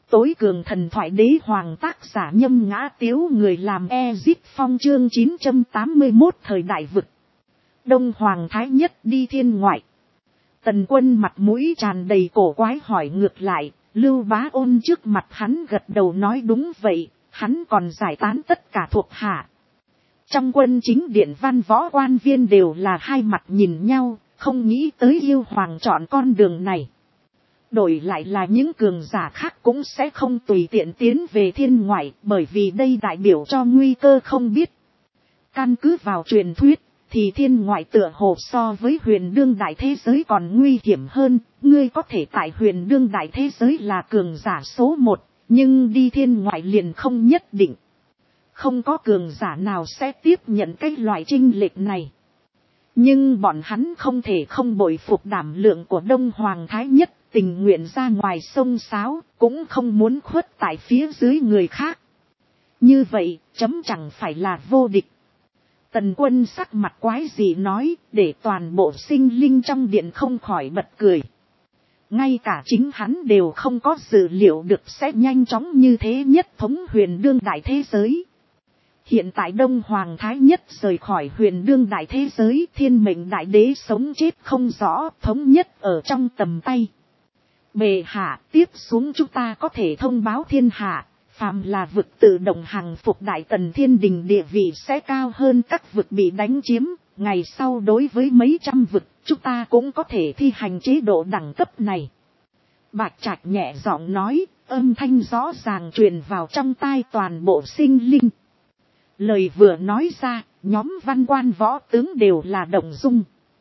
Tối cường thần thoại đế hoàng tác giả Nhâm Ngã Tiếu, người làm Ezip Phong, chương 981 thời đại vực. Đông Hoàng Thái Nhất đi thiên ngoại. Tần Quân mặt mũi tràn đầy cổ quái hỏi ngược lại, Lưu Bá Ôn trước mặt hắn gật đầu nói đúng vậy, hắn còn giải tán tất cả thuộc hạ. Trong quân chính điện văn võ quan viên đều là hai mặt nhìn nhau, không nghĩ tới yêu hoàng chọn con đường này. Đổi lại là những cường giả khác cũng sẽ không tùy tiện tiến về thiên ngoại, bởi vì đây đại biểu cho nguy cơ không biết. Căn cứ vào truyền thuyết, thì thiên ngoại tựa hồ so với huyền đương đại thế giới còn nguy hiểm hơn. Ngươi có thể tại huyền đương đại thế giới là cường giả số 1, nhưng đi thiên ngoại liền không nhất định. Không có cường giả nào sẽ tiếp nhận cái loại chênh lệch này. Nhưng bọn hắn không thể không bội phục đảm lượng của Đông Hoàng Thái Nhất, tình nguyện ra ngoài sông sáo, cũng không muốn khuất tại phía dưới người khác. Như vậy, chấm chẳng phải là vô địch. Tần Quân sắc mặt quái gì nói, để toàn bộ sinh linh trong điện không khỏi bật cười. Ngay cả chính hắn đều không có dự liệu được sẽ nhanh chóng như thế nhất thống huyền đương đại thế giới. Hiện tại Đông Hoàng Thái Nhất rời khỏi huyền đương đại thế giới, thiên mệnh đại đế sống chết không rõ, thống nhất ở trong tầm tay. Bệ hạ, tiếp xuống chúng ta có thể thông báo thiên hạ, phàm là vực tự động hàng phục Đại Tần Thiên Đình địa vị sẽ cao hơn các vực bị đánh chiếm. Ngày sau đối với mấy trăm vực, chúng ta cũng có thể thi hành chế độ đẳng cấp này. Bạch Trạch nhẹ giọng nói, âm thanh rõ ràng truyền vào trong tai toàn bộ sinh linh. Lời vừa nói ra, nhóm văn quan võ tướng đều là động dung.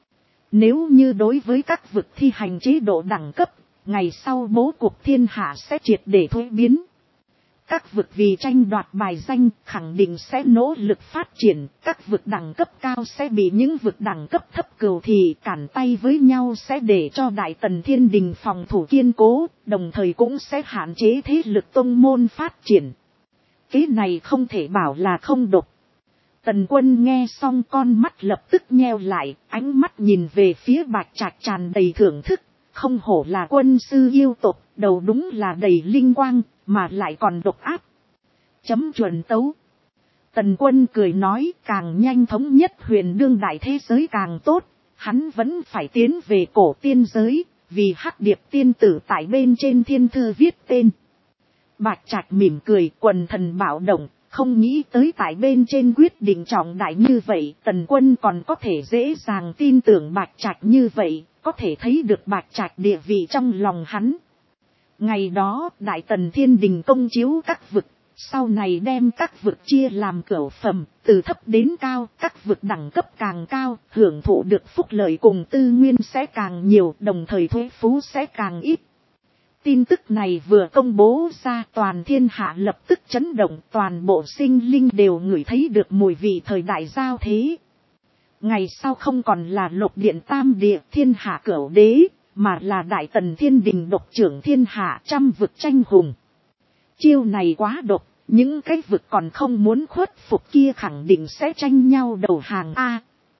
Nếu như đối với các vực thi hành chế độ đẳng cấp, ngày sau bố cục thiên hạ sẽ triệt để thuế biến. Các vực vì tranh đoạt bài danh khẳng định sẽ nỗ lực phát triển, các vực đẳng cấp cao sẽ bị những vực đẳng cấp thấp cừu thì cản tay với nhau, sẽ để cho Đại Tần Thiên Đình phòng thủ kiên cố, đồng thời cũng sẽ hạn chế thế lực tông môn phát triển. Cái này không thể bảo là không độc. Tần Quân nghe xong con mắt lập tức nheo lại, ánh mắt nhìn về phía Bạch Trạch tràn đầy thưởng thức. Không hổ là quân sư yêu tộc, đầu đúng là đầy linh quang, mà lại còn độc ác. Chấm chuẩn tấu. Tần Quân cười nói, càng nhanh thống nhất huyền đương đại thế giới càng tốt. Hắn vẫn phải tiến về cổ tiên giới, vì Hắc Điệp tiên tử tại bên trên thiên thư viết tên. Bạch Trạch mỉm cười, quần thần bạo động, không nghĩ tới tại bên trên quyết định trọng đại như vậy, Tần Quân còn có thể dễ dàng tin tưởng Bạch Trạch như vậy, có thể thấy được Bạch Trạch địa vị trong lòng hắn. Ngày đó, Đại Tần Thiên Đình công chiếu các vực, sau này đem các vực chia làm cửu phẩm, từ thấp đến cao, các vực đẳng cấp càng cao, hưởng thụ được phúc lợi cùng tư nguyên sẽ càng nhiều, đồng thời thuế phú sẽ càng ít. Tin tức này vừa công bố ra, toàn thiên hạ lập tức chấn động, toàn bộ sinh linh đều ngửi thấy được mùi vị thời đại giao thế. Ngày sau không còn là Lục Điện Tam Địa thiên hạ cửu đế, mà là Đại Tần Thiên Đình độc trưởng thiên hạ, trăm vực tranh hùng. Chiêu này quá độc, những cái vực còn không muốn khuất phục kia khẳng định sẽ tranh nhau đầu hàng a.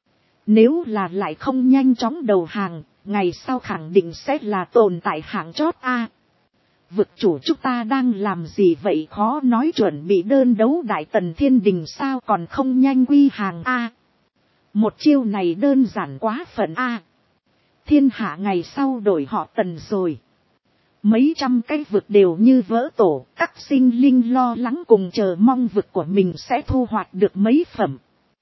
Nếu là lại không nhanh chóng đầu hàng, ngày sau khẳng định sẽ là tồn tại hạng chót a. Vực chủ chúng ta đang làm gì vậy, khó nói chuẩn bị đơn đấu Đại Tần Thiên Đình sao còn không nhanh quy hàng a. Một chiêu này đơn giản quá phận a. Thiên hạ ngày sau đổi họ Tần rồi. Mấy trăm cái vực đều như vỡ tổ, các sinh linh lo lắng cùng chờ mong vực của mình sẽ thu hoạch được mấy phẩm.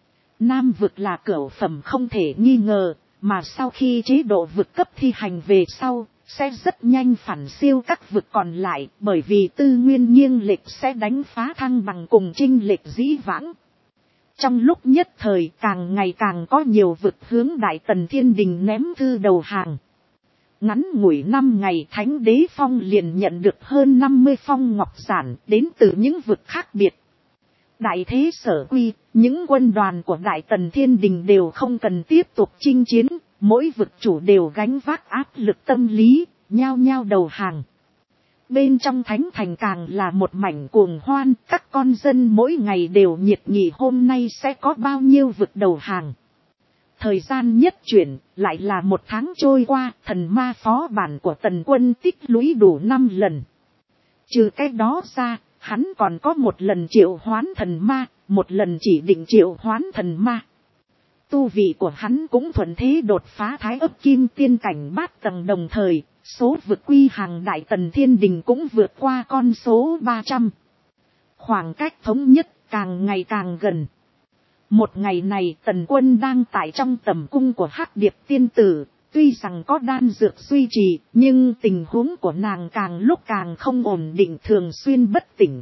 Nam vực là cửu phẩm không thể nghi ngờ, mà sau khi chế độ vực cấp thi hành về sau, sẽ rất nhanh phản siêu các vực còn lại, bởi vì tư nguyên nghiêng lệch sẽ đánh phá thăng bằng cùng chênh lệch dĩ vãng. Trong lúc nhất thời càng ngày càng có nhiều vực hướng Đại Tần Thiên Đình ném thư đầu hàng. Ngắn ngủi 5 ngày Thánh Đế Phong liền nhận được hơn 50 phong ngọc giản đến từ những vực khác biệt. Đại thế sở quy, những quân đoàn của Đại Tần Thiên Đình đều không cần tiếp tục chinh chiến, mỗi vực chủ đều gánh vác áp lực tâm lý, nhao nhao đầu hàng. Bên trong thánh thành càng là một mảnh cuồng hoan, các con dân mỗi ngày đều nhiệt nghị hôm nay sẽ có bao nhiêu vực đầu hàng. Thời gian nhất chuyển, lại là 1 tháng trôi qua, thần ma phó bản của Tần Quân tích lũy đủ 5 lần. Trừ cái đó ra, hắn còn có một lần triệu hoán thần ma, một lần chỉ định triệu hoán thần ma. Tu vị của hắn cũng thuận thế đột phá thái ấp kim tiên cảnh bát tầng, đồng thời, số vượt quy hàng đại tần thiên đình cũng vượt qua con số 300. Khoảng cách thống nhất càng ngày càng gần. Một ngày này Tần Quân đang tại trong tầm cung của Hắc Điệp tiên tử, tuy rằng có đan dược duy trì, nhưng tình huống của nàng càng lúc càng không ổn định, thường xuyên bất tỉnh.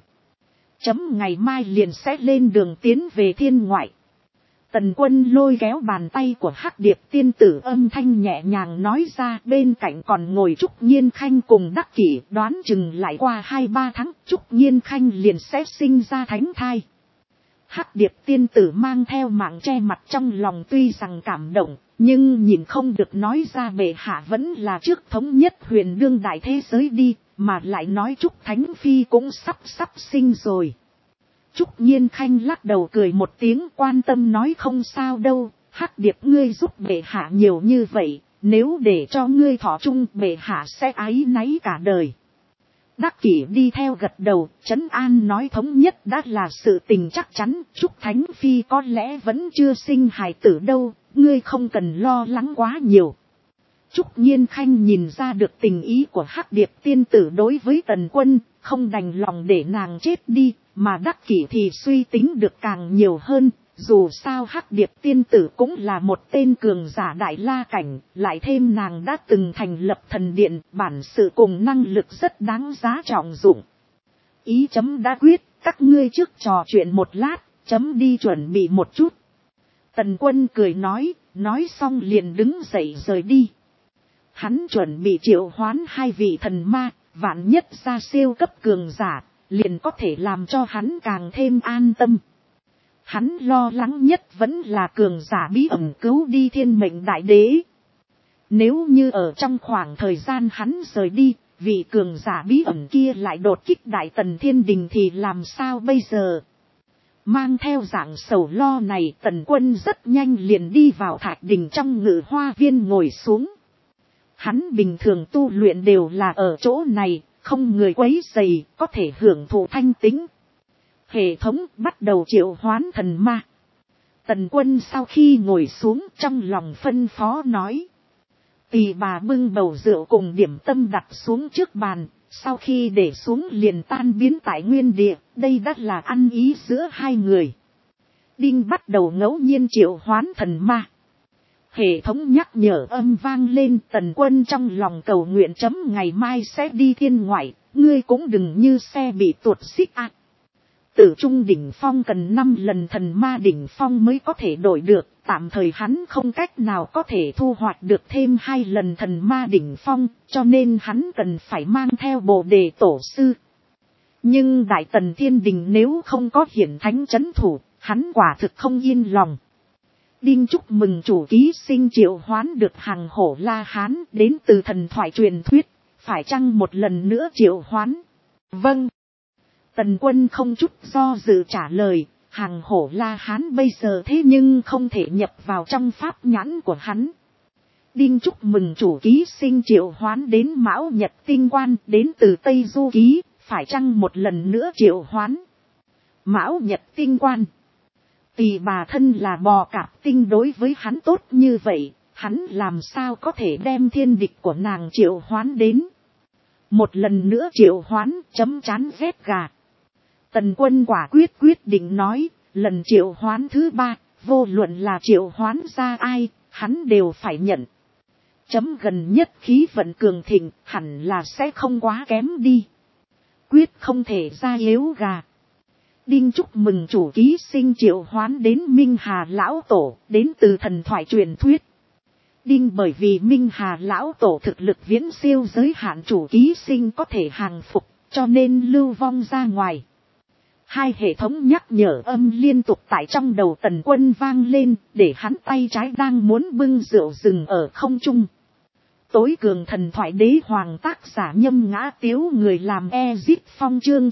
Ngày mai liền sẽ lên đường tiến về thiên ngoại. Tần Quân lôi kéo bàn tay của Hắc Điệp tiên tử, âm thanh nhẹ nhàng nói ra, bên cạnh còn ngồi Trúc Nhiên Khanh cùng Đắc Kỷ, đoán chừng lại qua 2-3 tháng Trúc Nhiên Khanh liền sẽ sinh ra thánh thai. Hắc Điệp tiên tử mang theo mạng che mặt, trong lòng tuy rằng cảm động, nhưng nhìn không được nói ra bệ hạ vẫn là trước thống nhất huyền đương đại thế giới đi, mà lại nói Trúc Thánh Phi cũng sắp sinh rồi. Trúc Nhiên Khanh lắc đầu cười một tiếng, quan tâm nói không sao đâu, Hắc Điệp ngươi giúp bệ hạ nhiều như vậy, nếu để cho ngươi thọ chung bệ hạ sẽ áy náy cả đời. Đắc Kỷ đi theo gật đầu, trấn an nói thống nhất đã là sự tình chắc chắn, Trúc Thánh Phi có lẽ vẫn chưa sinh hài tử đâu, ngươi không cần lo lắng quá nhiều. Trúc Nhiên Khanh nhìn ra được tình ý của Hắc Điệp tiên tử đối với Tần Quân, không đành lòng để nàng chết đi, mà Đắc Kỷ thì suy tính được càng nhiều hơn. Dù sao Hắc Điệp tiên tử cũng là một tên cường giả đại la cảnh, lại thêm nàng đã từng thành lập thần điện, bản sự cùng năng lực rất đáng giá trọng dụng. Ý chấm đã quyết, các ngươi trước trò chuyện một lát, chấm đi chuẩn bị một chút. Tần Quân cười nói xong liền đứng dậy rời đi. Hắn chuẩn bị triệu hoán 2 vị thần ma, vạn nhất ra siêu cấp cường giả, liền có thể làm cho hắn càng thêm an tâm. Hắn lo lắng nhất vẫn là cường giả bí ẩn cứu đi thiên mệnh đại đế. Nếu như ở trong khoảng thời gian hắn rời đi, vị cường giả bí ẩn kia lại đột kích đại tần thiên đình thì làm sao bây giờ? Mang theo dạng sầu lo này, Tần Quân rất nhanh liền đi vào thạch đình trong ngự hoa viên ngồi xuống. Hắn bình thường tu luyện đều là ở chỗ này, không người quấy rầy, có thể hưởng thụ thanh tĩnh. Hệ thống bắt đầu triệu hoán thần ma. Tần Quân sau khi ngồi xuống trong lòng phân phó nói. Tỳ bà bưng bầu rượu cùng điểm tâm đặt xuống trước bàn, sau khi để xuống liền tan biến tại nguyên địa, đây đã là ăn ý giữa hai người. Đinh bắt đầu ngẫu nhiên triệu hoán thần ma. Hệ thống nhắc nhở âm vang lên, Tần Quân trong lòng cầu nguyện ngày mai sẽ đi thiên ngoại, ngươi cũng đừng như xe bị tuột xích ạ. Tử trung đỉnh phong cần 5 lần thần ma đỉnh phong mới có thể đổi được, tạm thời hắn không cách nào có thể thu hoạch được thêm 2 lần thần ma đỉnh phong, cho nên hắn cần phải mang theo Bồ Đề tổ sư. Nhưng đại tần thiên đình nếu không có hiển thánh chấn thủ, hắn quả thực không yên lòng. Đinh chúc mừng chủ ký sinh triệu hoán được hàng hổ La Hán đến từ thần thoại truyền thuyết, phải chăng một lần nữa triệu hoán? Vâng. Tần Quân không chút do dự trả lời, hàng hổ La Hán bây giờ thế nhưng không thể nhập vào trong pháp nhãn của hắn. Đinh chúc mừng chủ ký sinh triệu hoán đến Mão Nhật Tinh Quan đến từ Tây Du Ký, phải chăng một lần nữa triệu hoán? Mão Nhật Tinh Quan. Tỳ bà thân là bò cạp tinh, đối với hắn tốt như vậy, hắn làm sao có thể đem thiên địch của nàng triệu hoán đến? Một lần nữa triệu hoán, chấm chán ghét gà. Tần Quân quả quyết định nói, lần triệu hoán thứ 3, vô luận là triệu hoán ra ai, hắn đều phải nhận. Chấm gần nhất khí vận cường thịnh, hẳn là sẽ không quá kém đi. Quyết không thể ra yếu gà. Đinh chúc mừng chủ ký sinh triệu hoán đến Minh Hà Lão Tổ, đến từ thần thoại truyền thuyết. Đinh bởi vì Minh Hà Lão Tổ thực lực viễn siêu giới hạn chủ ký sinh có thể hàng phục, cho nên lưu vong ra ngoài. 2 hệ thống nhắc nhở âm liên tục tại trong đầu Tần Quân vang lên, để hắn tay trái đang muốn bưng rượu dừng ở không trung. Tối cường thần thoại đế hoàng tác giả Nhâm Ngã Tiếu, người làm Ezip Phong, chương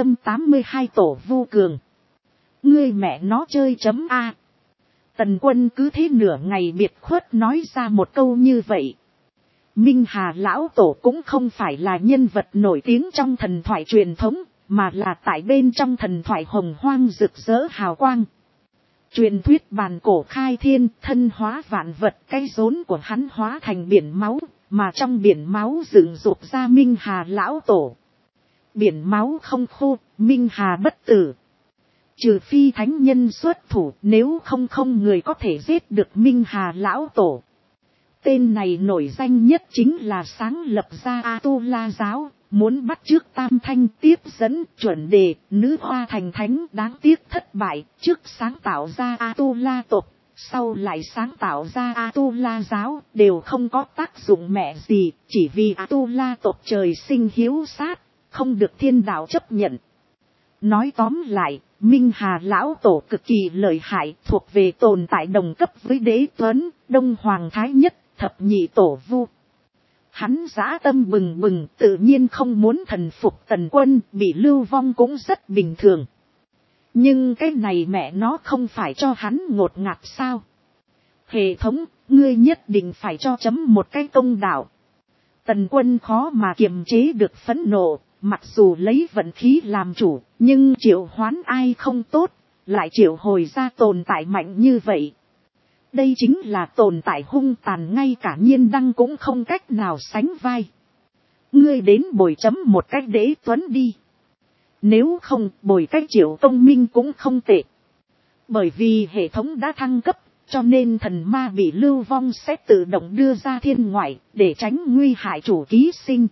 982 tổ Vu Cường. Ngươi mẹ nó chơi .a. Tần Quân cứ thế nửa ngày biệt khuất nói ra một câu như vậy. Minh Hà lão tổ cũng không phải là nhân vật nổi tiếng trong thần thoại truyền thống, mà là tại bên trong thần thoại hồng hoang rực rỡ hào quang. Truyền thuyết bàn cổ khai thiên, thân hóa vạn vật, cái rốn của hắn hóa thành biển máu, mà trong biển máu dựng dục ra Minh Hà lão tổ. Biển máu không khô, Minh Hà bất tử. Trừ phi thánh nhân xuất thủ, nếu không người có thể giết được Minh Hà lão tổ. Tên này nổi danh nhất chính là sáng lập ra A-tu-la giáo, muốn bắt chước Tam Thanh tiếp dẫn chuẩn đề, nữ hoa thành thánh, đáng tiếc thất bại, trước sáng tạo ra A-tu-la tộc, sau lại sáng tạo ra A-tu-la giáo, đều không có tác dụng mẹ gì, chỉ vì A-tu-la tộc trời sinh hiếu sát, không được thiên đạo chấp nhận. Nói tóm lại, Minh Hà lão tổ cực kỳ lợi hại, thuộc về tồn tại đồng cấp với Đế Tuấn, Đông Hoàng Thái Nhất, Thập Nhị Tổ Vu. Hắn dã tâm bừng bừng, tự nhiên không muốn thần phục Tần Quân, bị lưu vong cũng rất bình thường. Nhưng cái này mẹ nó không phải cho hắn ngột ngạt sao? Hệ thống, ngươi nhất định phải cho chấm một cái công đạo. Tần Quân khó mà kiềm chế được phẫn nộ, mặc dù lấy vận khí làm chủ, nhưng triệu hoán ai không tốt, lại triệu hồi ra tồn tại mạnh như vậy. Đây chính là tồn tại hung tàn, ngay cả Nhiên Đăng cũng không cách nào sánh vai. Ngươi đến bồi chấm một cách Đế Tuấn đi. Nếu không, bồi cách Triệu Công Minh cũng không tệ. Bởi vì hệ thống đã thăng cấp, cho nên thần ma bị lưu vong sẽ tự động đưa ra thiên ngoại, để tránh nguy hại chủ ký sinh.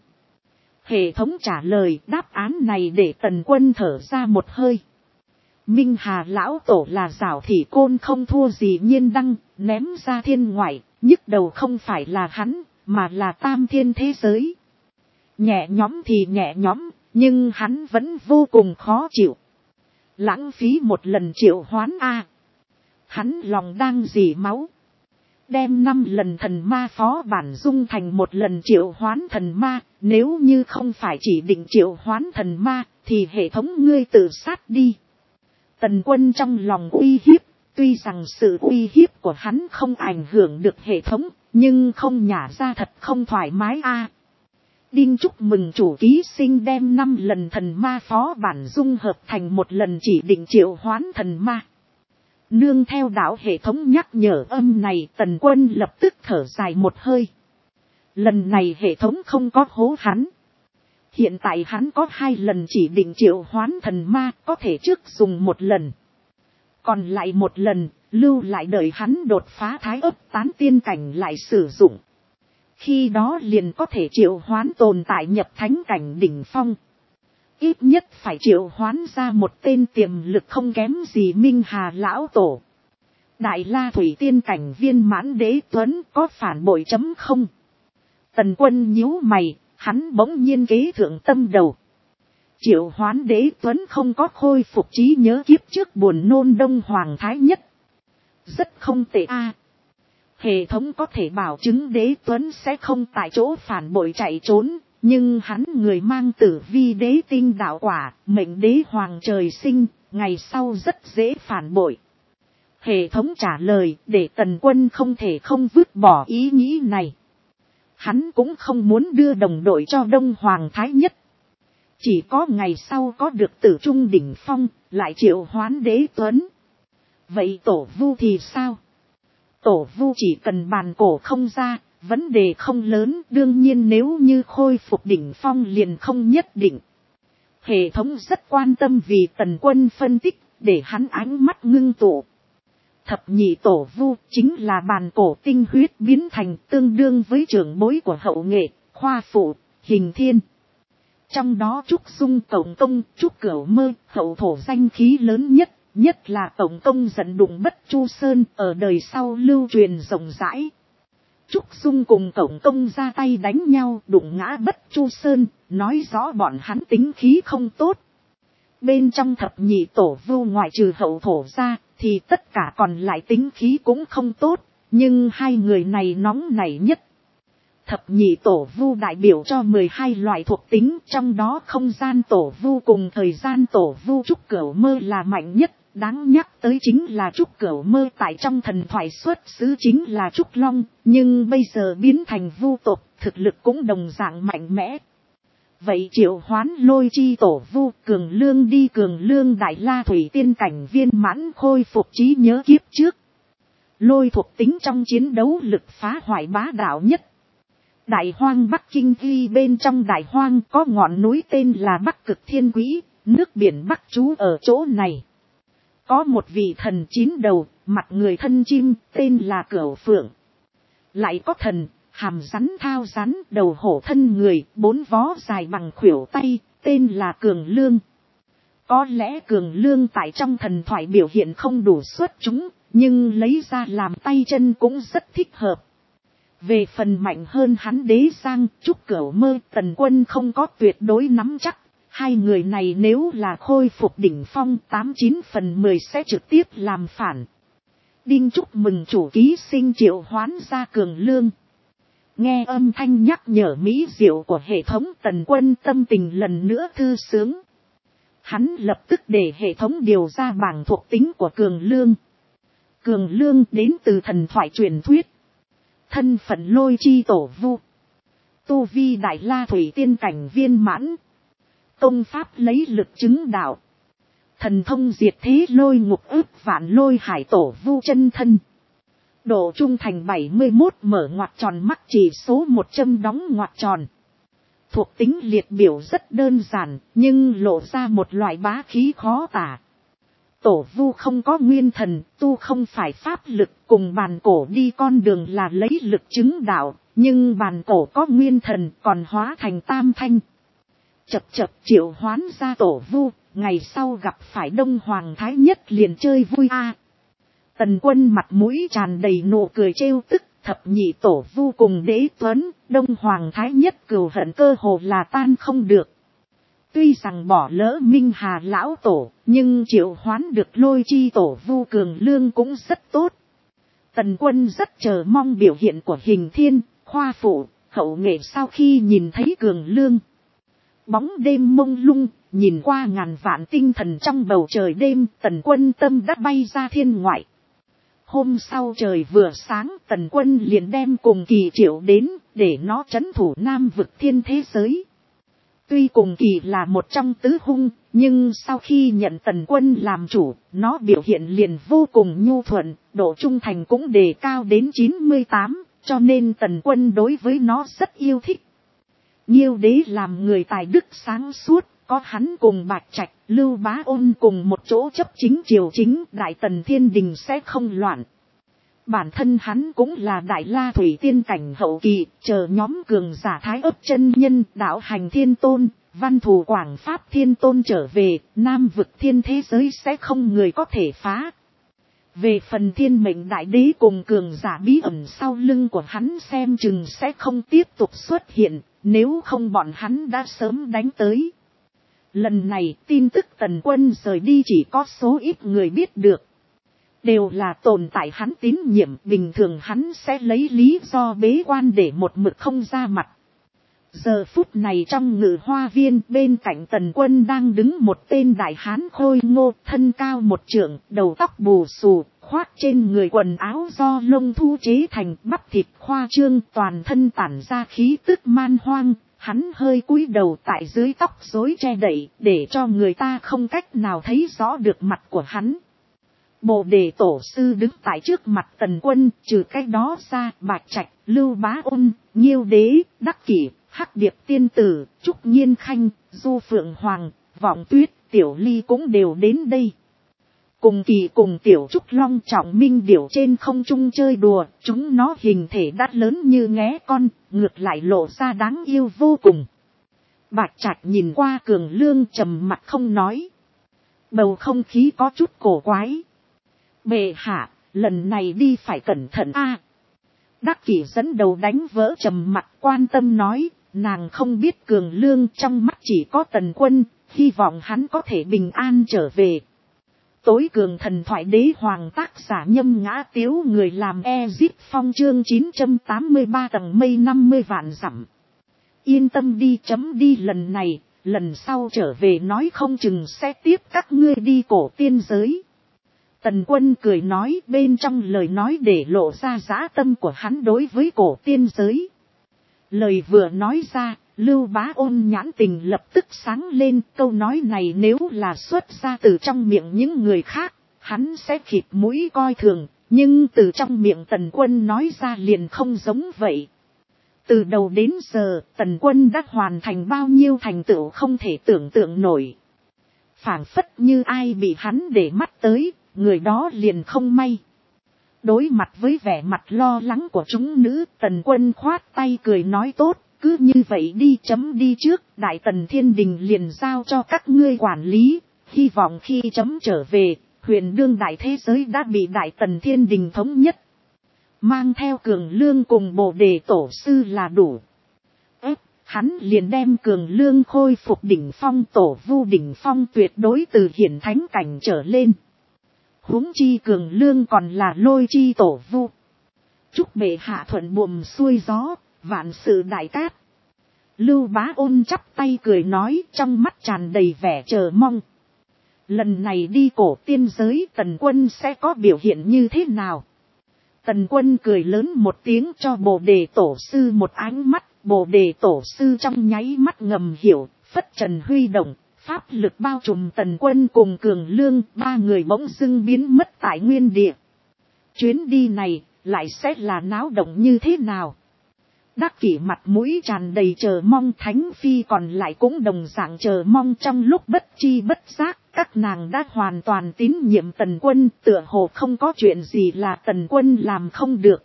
Hệ thống trả lời đáp án này để Tần Quân thở ra một hơi. Minh Hà lão tổ là giảo thị côn không thua gì Nhiên Đăng, ném ra thiên ngoại, nhức đầu không phải là hắn, mà là tam thiên thế giới. Nhẹ nhõm thì nhẹ nhõm, nhưng hắn vẫn vô cùng khó chịu. Lãng phí một lần triệu hoán A. Hắn lòng đang dỉ máu. Đem 5 lần thần ma phó bản dung thành một lần triệu hoán thần ma, nếu như không phải chỉ định triệu hoán thần ma, thì hệ thống ngươi tự sát đi. Tần Quân trong lòng uy hiếp, tuy rằng sự uy hiếp của hắn không ảnh hưởng được hệ thống, nhưng không nhả ra thật không thoải mái a. Đinh chúc mừng chủ ký sinh đem 5 lần thần ma phó bản dung hợp thành một lần chỉ định triệu hoán thần ma. Nương theo đạo hệ thống nhắc nhở âm này, Tần Quân lập tức thở dài một hơi. Lần này hệ thống không có hố hắn. Hiện tại hắn có 2 lần chỉ định triệu hoán thần ma, có thể trước dùng một lần. Còn lại một lần, lưu lại đợi hắn đột phá thái ấp tán tiên cảnh lại sử dụng. Khi đó liền có thể triệu hoán tồn tại nhập thánh cảnh đỉnh phong. Ít nhất phải triệu hoán ra một tên tiềm lực không kém gì Minh Hà lão tổ. Đại La Thủy tiên cảnh viên mãn Đế Tuấn có phản bội chấm không? Tần Quân nhíu mày, hắn bỗng nhiên kế thượng tâm đầu. Triệu hoán Đế Tuấn không có khôi phục trí nhớ kiếp trước buồn nôn Đông Hoàng Thái Nhất. Rất không tệ a. Hệ thống có thể bảo chứng Đế Tuấn sẽ không tại chỗ phản bội chạy trốn, nhưng hắn người mang tử vi đế tinh đạo quả, mệnh đế hoàng trời sinh, ngày sau rất dễ phản bội. Hệ thống trả lời để Tần Quân không thể không vứt bỏ ý nghĩ này. Hắn cũng không muốn đưa đồng đội cho Đông Hoàng Thái Nhất. Chỉ có ngày sau có được tử trung đỉnh phong, lại triệu hoán Đế Tuấn. Vậy Tổ Vu thì sao? Tổ Vu chỉ cần bàn cổ không ra, vấn đề không lớn, đương nhiên nếu như khôi phục đỉnh phong liền không nhất định. Hệ thống rất quan tâm vì Tần Quân phân tích, để hắn ánh mắt ngưng tụ. Thập nhị Tổ Vu chính là bàn cổ tinh huyết biến thành, tương đương với trưởng bối của Hậu Nghệ, Khoa Phụ, Hình Thiên. Trong đó Trúc Dung Tổng Công, Trúc Cửu Mơ, Hậu Thổ danh khí lớn nhất, nhất là Tổng Công giận đụng Bất Chu Sơn, ở đời sau lưu truyền rộng rãi. Trúc Dung cùng Tổng Công ra tay đánh nhau, đụng ngã Bất Chu Sơn, nói rõ bọn hắn tính khí không tốt. Bên trong thập nhị Tổ Vu ngoại trừ Hậu Thổ ra, thì tất cả còn lại tính khí cũng không tốt, nhưng 2 người này nóng nảy nhất. Thập nhị Tổ Vu đại biểu cho 12 loại thuộc tính, trong đó không gian Tổ Vu cùng thời gian Tổ Vu Trúc Cửu Mơ là mạnh nhất, Đáng nhắc tới chính là Trúc Cửu Mơ tại trong thần thoại xuất xứ chính là Trúc Long, nhưng bây giờ biến thành vu tộc, thực lực cũng đồng dạng mạnh mẽ. Vậy triệu hoán lôi chi tổ vu Cường Lương đi Cường Lương Đại La Thủy Tiên cảnh viên mãn khôi phục trí nhớ kiếp trước. Lôi thuộc tính trong chiến đấu lực phá hoại bá đạo nhất. Đại hoang Bắc Kinh ghi bên trong đại hoang có ngọn núi tên là Bắc Cực Thiên Quỹ, nước biển Bắc trú ở chỗ này. Có một vị thần 9 đầu, mặt người thân chim, tên là Cửu Phượng. Lại có thần, hàm rắn thao rắn, đầu hổ thân người, 4 vó dài bằng khuỷu tay, tên là Cường Lương. Có lẽ Cường Lương tại trong thần thoại biểu hiện không đủ xuất chúng, nhưng lấy ra làm tay chân cũng rất thích hợp. Về phần mạnh hơn hắn Đế Giang, Trúc Cửu Mơ, Tần Quân không có tuyệt đối nắm chắc. Hai người này nếu là khôi phục đỉnh phong 89 phần 10 sẽ trực tiếp làm phản. Đinh chúc mừng chủ ký sinh triệu hoán ra Cường Lương. Nghe âm thanh nhắc nhở mỹ diệu của hệ thống, Tần Quân tâm tình lần nữa thư sướng. Hắn lập tức để hệ thống điều ra bảng thuộc tính của Cường Lương. Cường Lương đến từ thần thoại truyền thuyết. Thân phận lôi chi tổ vu. Tu vi Đại La Thủy Tiên cảnh viên mãn. Công pháp lấy lực chứng đạo. Thần thông diệt thế lôi ngục ức vạn lôi hải tổ vu chân thân. Độ trung thành 71 mở ngoặc tròn mắc chỉ số 100 đóng ngoặc tròn. Thuộc tính liệt biểu rất đơn giản, nhưng lộ ra một loại bá khí khó tả. Tổ vu không có nguyên thần, tu không phải pháp lực, cùng bàn cổ đi con đường là lấy lực chứng đạo, nhưng bàn cổ có nguyên thần còn hóa thành tam thanh. Chập chập triệu hoán ra tổ vu, ngày sau gặp phải Đông Hoàng Thái Nhất liền chơi vui a. Tần Quân mặt mũi tràn đầy nụ cười trêu tức, thập nhị tổ vu cùng Đế Tuấn, Đông Hoàng Thái Nhất cừu hận cơ hồ là tan không được. Tuy rằng bỏ lỡ Minh Hà lão tổ, nhưng triệu hoán được lôi chi tổ vu Cường Lương cũng rất tốt. Tần Quân rất chờ mong biểu hiện của Hình Thiên, Khoa Phụ, Hậu Nghệ sau khi nhìn thấy Cường Lương. Bóng đêm mông lung, nhìn qua ngàn vạn tinh thần trong bầu trời đêm, Tần Quân tâm đã bay ra thiên ngoại. Hôm sau trời vừa sáng, Tần Quân liền đem Cùng Kỳ triệu đến, để nó trấn thủ Nam vực thiên thế giới. Tuy Cùng Kỳ là một trong tứ hung, nhưng sau khi nhận Tần Quân làm chủ, nó biểu hiện liền vô cùng nhu thuận, độ trung thành cũng đề cao đến 98, cho nên Tần Quân đối với nó rất yêu thích. Nhiêu Đế làm người tài đức sáng suốt, có hắn cùng Bạch Trạch, Lưu Bá Ôn cùng một chỗ chấp chính triều chính, Đại Tần Thiên Đình sẽ không loạn. Bản thân hắn cũng là Đại La Thủy Tiên cảnh hậu kỳ, chờ nhóm cường giả Thái Ấp chân nhân, Đạo Hành Thiên Tôn, Văn Thù Quảng Pháp Thiên Tôn trở về, Nam vực thiên thế giới sẽ không người có thể phá. Về phần Thiên Mệnh Đại Đế cùng cường giả bí ẩn sau lưng của hắn xem chừng sẽ không tiếp tục xuất hiện, nếu không bọn hắn đã sớm đánh tới. Lần này tin tức Tần Quân rời đi chỉ có số ít người biết được. Đều là tồn tại hắn tín nhiệm, bình thường hắn sẽ lấy lý do bế quan để một mực không ra mặt. Giờ phút này trong Ngự Hoa Viên bên cạnh Tần Quân đang đứng một tên đại hán khôi ngô, thân cao 1 trượng, đầu tóc bù xù, khoác trên người quần áo do lông thu chế thành, bắp thịt khoa trương, toàn thân tản ra khí tức man hoang. Hắn hơi cúi đầu tại dưới tóc rối che đậy, để cho người ta không cách nào thấy rõ được mặt của hắn. Bồ Đề Tổ Sư đứng tại trước mặt Tần Quân, trừ cái đó ra, Bạch Trạch, Lưu Bá Ôn, Nhiêu Đế, Đắc Kỷ, Hắc Điệp Tiên Tử, Trúc Nhiên Khanh, Du Phượng Hoàng, Vọng Tuyết, Tiểu Ly cũng đều đến đây. Cùng Kỳ cùng Tiểu Trúc Long Trọng Minh điểu trên không trung chơi đùa, chúng nó hình thể đã lớn như nghé con, ngược lại lộ ra đáng yêu vô cùng. Bạch Trạch nhìn qua Cường Lương trầm mặt không nói. Bầu không khí có chút cổ quái. Bệ hạ, lần này đi phải cẩn thận a. Đắc Kỷ dẫn đầu đánh vỡ trầm mặt quan tâm nói, nàng không biết Cường Lương trong mắt chỉ có Tần Quân, hy vọng hắn có thể bình an trở về. Tối cường thần thoại đế hoàng tác giả Nhâm Ngã Tiếu, người làm Ezip Phong chương 983 tầng mây 50 vạn dặm. Yên tâm đi, chấm đi lần này, lần sau trở về nói không chừng sẽ tiếp các ngươi đi cổ tiên giới. Tần Quân cười nói, bên trong lời nói để lộ ra dã tâm của hắn đối với cổ tiên giới. Lời vừa nói ra, Lưu Bá Ôn nhãn tình lập tức sáng lên, câu nói này nếu là xuất ra từ trong miệng những người khác, hắn sẽ khịt mũi coi thường, nhưng từ trong miệng Tần Quân nói ra liền không giống vậy. Từ đầu đến giờ, Tần Quân đã hoàn thành bao nhiêu thành tựu không thể tưởng tượng nổi. Phảng phất như ai bị hắn để mắt tới, người đó liền không may. Đối mặt với vẻ mặt lo lắng của chúng nữ, Tần Quân khoát tay cười nói tốt, cứ như vậy đi, chấm đi trước, Đại Tần Thiên Đình liền giao cho các ngươi quản lý, hy vọng khi chấm trở về, huyền đương đại thế giới đã bị Đại Tần Thiên Đình thống nhất. Mang theo Cường Lương cùng Bồ Đề Tổ Sư là đủ. Hắn liền đem Cường Lương khôi phục đỉnh phong, Tổ Vu đỉnh phong tuyệt đối từ hiển thánh cảnh trở lên. Huống chi Cường Lương còn là Lôi chi Tổ Vu. Chúc bệ hạ thuận buồm xuôi gió, vạn sự đại cát. Lưu Bá Ôn chắp tay cười nói, trong mắt tràn đầy vẻ chờ mong. Lần này đi cổ tiên giới, Tần Quân sẽ có biểu hiện như thế nào? Tần Quân cười lớn một tiếng cho Bồ Đề Tổ Sư một ánh mắt, Bồ Đề Tổ Sư trong nháy mắt ngầm hiểu, phất trần huy động, pháp lực bao trùm Tần Quân cùng Cường Lương, ba người bỗng dưng biến mất tại nguyên địa. Chuyến đi này, lại sẽ là náo động như thế nào? Đắc Kỷ mặt mũi tràn đầy chờ mong, Thánh Phi còn lại cũng đồng dạng chờ mong. Trong lúc bất chi bất giác, các nàng đã hoàn toàn tín nhiệm Tần Quân, tựa hồ không có chuyện gì là Tần Quân làm không được.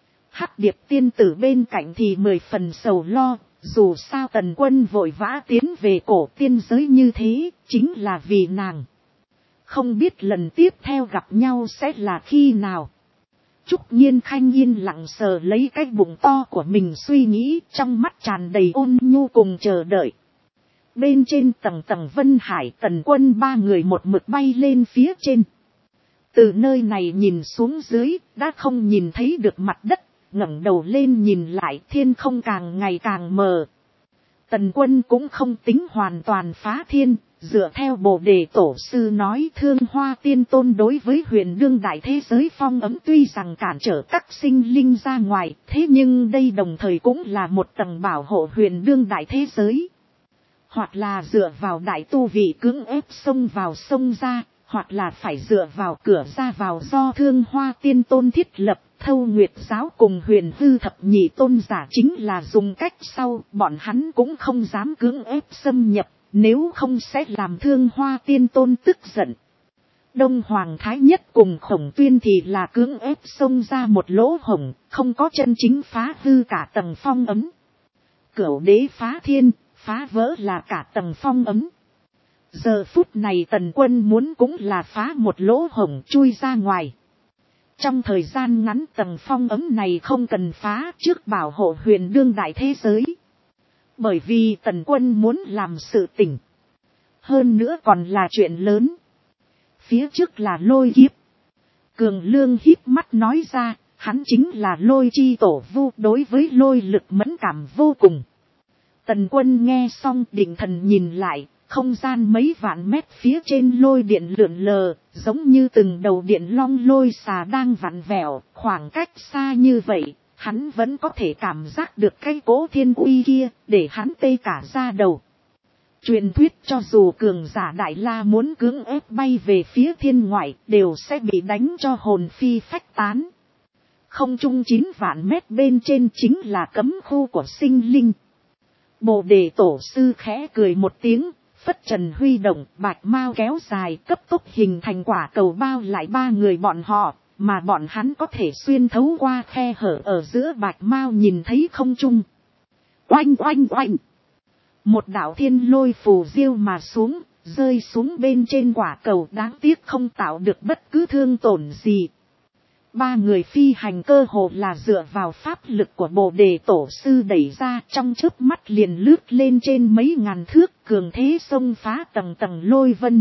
Hắc Điệp tiên tử bên cạnh thì 10 phần sầu lo, dù sao Tần Quân vội vã tiến về cổ tiên giới như thế, chính là vì nàng. Không biết lần tiếp theo gặp nhau sẽ là khi nào. Trúc Nhiên Khanh yên lặng sờ lấy cái bụng to của mình suy nghĩ, trong mắt tràn đầy ôn nhu cùng chờ đợi. Bên trên tầng tầng Vân Hải, Tần Quân ba người một mực bay lên phía trên. Từ nơi này nhìn xuống dưới, đã không nhìn thấy được mặt đất, ngẩng đầu lên nhìn lại, thiên không càng ngày càng mờ. Tần Quân cũng không tính hoàn toàn phá thiên, dựa theo Bồ Đề Tổ Sư nói, Thương Hoa Tiên Tôn đối với huyền đương đại thế giới phong ấm tuy rằng cản trở các sinh linh ra ngoài, thế nhưng đây đồng thời cũng là một tầng bảo hộ huyền đương đại thế giới. Hoặc là dựa vào đại tu vị cưỡng ép xông vào sông ra, hoặc là phải dựa vào cửa ra vào do Thương Hoa Tiên Tôn thiết lập. Thâu Nguyệt Giáo cùng Huyền Hư Thập Nhị Tôn giả chính là dùng cách sau, bọn hắn cũng không dám cưỡng ép xâm nhập, nếu không sẽ làm Thương Hoa Tiên Tôn tức giận. Đông Hoàng Thái Nhất cùng Khổng Tuyên thì là cưỡng ép xông ra một lỗ hổng, không có chân chính phá hư cả tầng phong ấm. Cửu đế phá thiên, phá vỡ là cả tầng phong ấm. Giờ phút này Tần Quân muốn cũng là phá một lỗ hổng chui ra ngoài. Trong thời gian ngắn tầng phong ấm này không cần phá, trước bảo hộ huyền đương đại thế giới. Bởi vì Tần Quân muốn làm sự tỉnh. Hơn nữa còn là chuyện lớn. Phía trước là Lôi kiếp. Cường Lương híp mắt nói ra, hắn chính là Lôi chi Tổ Vu, đối với lôi lực mẫn cảm vô cùng. Tần Quân nghe xong định thần nhìn lại. Không gian mấy vạn mét phía trên lôi điện lượn lờ, giống như từng đầu điện long lôi xà đang vặn vẹo, khoảng cách xa như vậy, hắn vẫn có thể cảm giác được cái cỗ thiên uy kia, để hắn tê cả da đầu. Truyền thuyết cho dù cường giả Đại La muốn cưỡng ép bay về phía thiên ngoại, đều sẽ bị đánh cho hồn phi phách tán. Không trung 9 vạn mét bên trên chính là cấm khu của sinh linh. Bồ Đề Tổ Sư khẽ cười một tiếng. Phất trần huy động, bạch mao kéo dài, cấp tốc hình thành quả cầu bao lại ba người bọn họ, mà bọn hắn có thể xuyên thấu qua khe hở ở giữa bạch mao nhìn thấy không trung. Oanh oanh oanh! Một đạo thiên lôi phù diêu mà xuống, rơi xuống bên trên quả cầu, đáng tiếc không tạo được bất cứ thương tổn gì. Ba người phi hành cơ hồ là dựa vào pháp lực của Bồ Đề Tổ Sư đẩy ra, trong chớp mắt liền lướt lên trên mấy ngàn thước, cường thế xông phá tầng tầng lôi vân.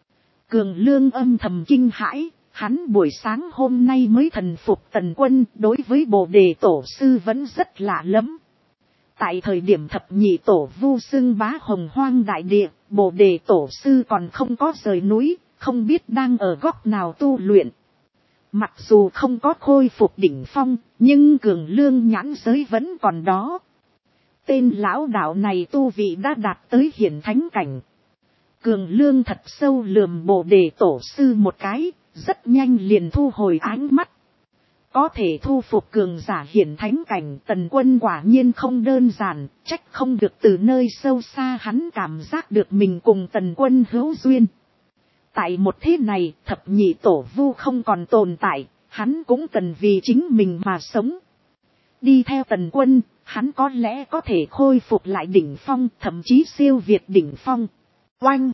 Cường Lương âm thầm kinh hãi, hắn buổi sáng hôm nay mới thần phục Tần Quân, đối với Bồ Đề Tổ Sư vẫn rất lạ lẫm. Tại thời điểm thập nhị tổ vu xưng bá hồng hoang đại địa, Bồ Đề Tổ Sư còn không có rời núi, không biết đang ở góc nào tu luyện. Mặc dù không có khôi phục đỉnh phong, nhưng cường lương nhãn giới vẫn còn đó. Tên lão đạo này tu vị đã đạt tới hiển thánh cảnh. Cường lương thật sâu lườm Bồ Đề tổ sư một cái, rất nhanh liền thu hồi ánh mắt. Có thể thu phục cường giả hiển thánh cảnh, Tần Quân quả nhiên không đơn giản, trách không được từ nơi sâu xa hắn cảm giác được mình cùng Tần Quân hữu duyên. Tại một thế này, thập nhị tổ vu không còn tồn tại, hắn cũng cần vì chính mình mà sống. Đi theo Tần Quân, hắn có lẽ có thể khôi phục lại đỉnh phong, thậm chí siêu việt đỉnh phong. Oanh!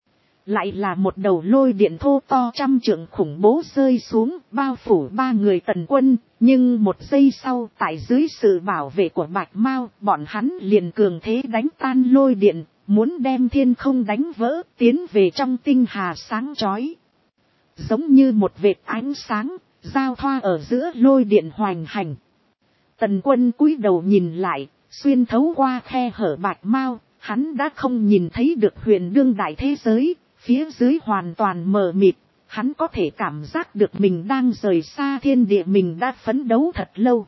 Lại là một đầu lôi điện thô to 100 trượng khủng bố rơi xuống, bao phủ ba người Tần Quân, nhưng một giây sau, tại dưới sự bảo vệ của Bạch Mao, bọn hắn liền cường thế đánh tan lôi điện, muốn đem thiên không đánh vỡ, tiến về trong tinh hà sáng chói. Giống như một vệt ánh sáng, giao thoa ở giữa lôi điện hoành hành. Tần Quân cúi đầu nhìn lại, xuyên thấu qua khe hở Bạch Mao, hắn đã không nhìn thấy được huyền đương đại thế giới, phía dưới hoàn toàn mờ mịt, hắn có thể cảm giác được mình đang rời xa thiên địa mình đã phấn đấu thật lâu.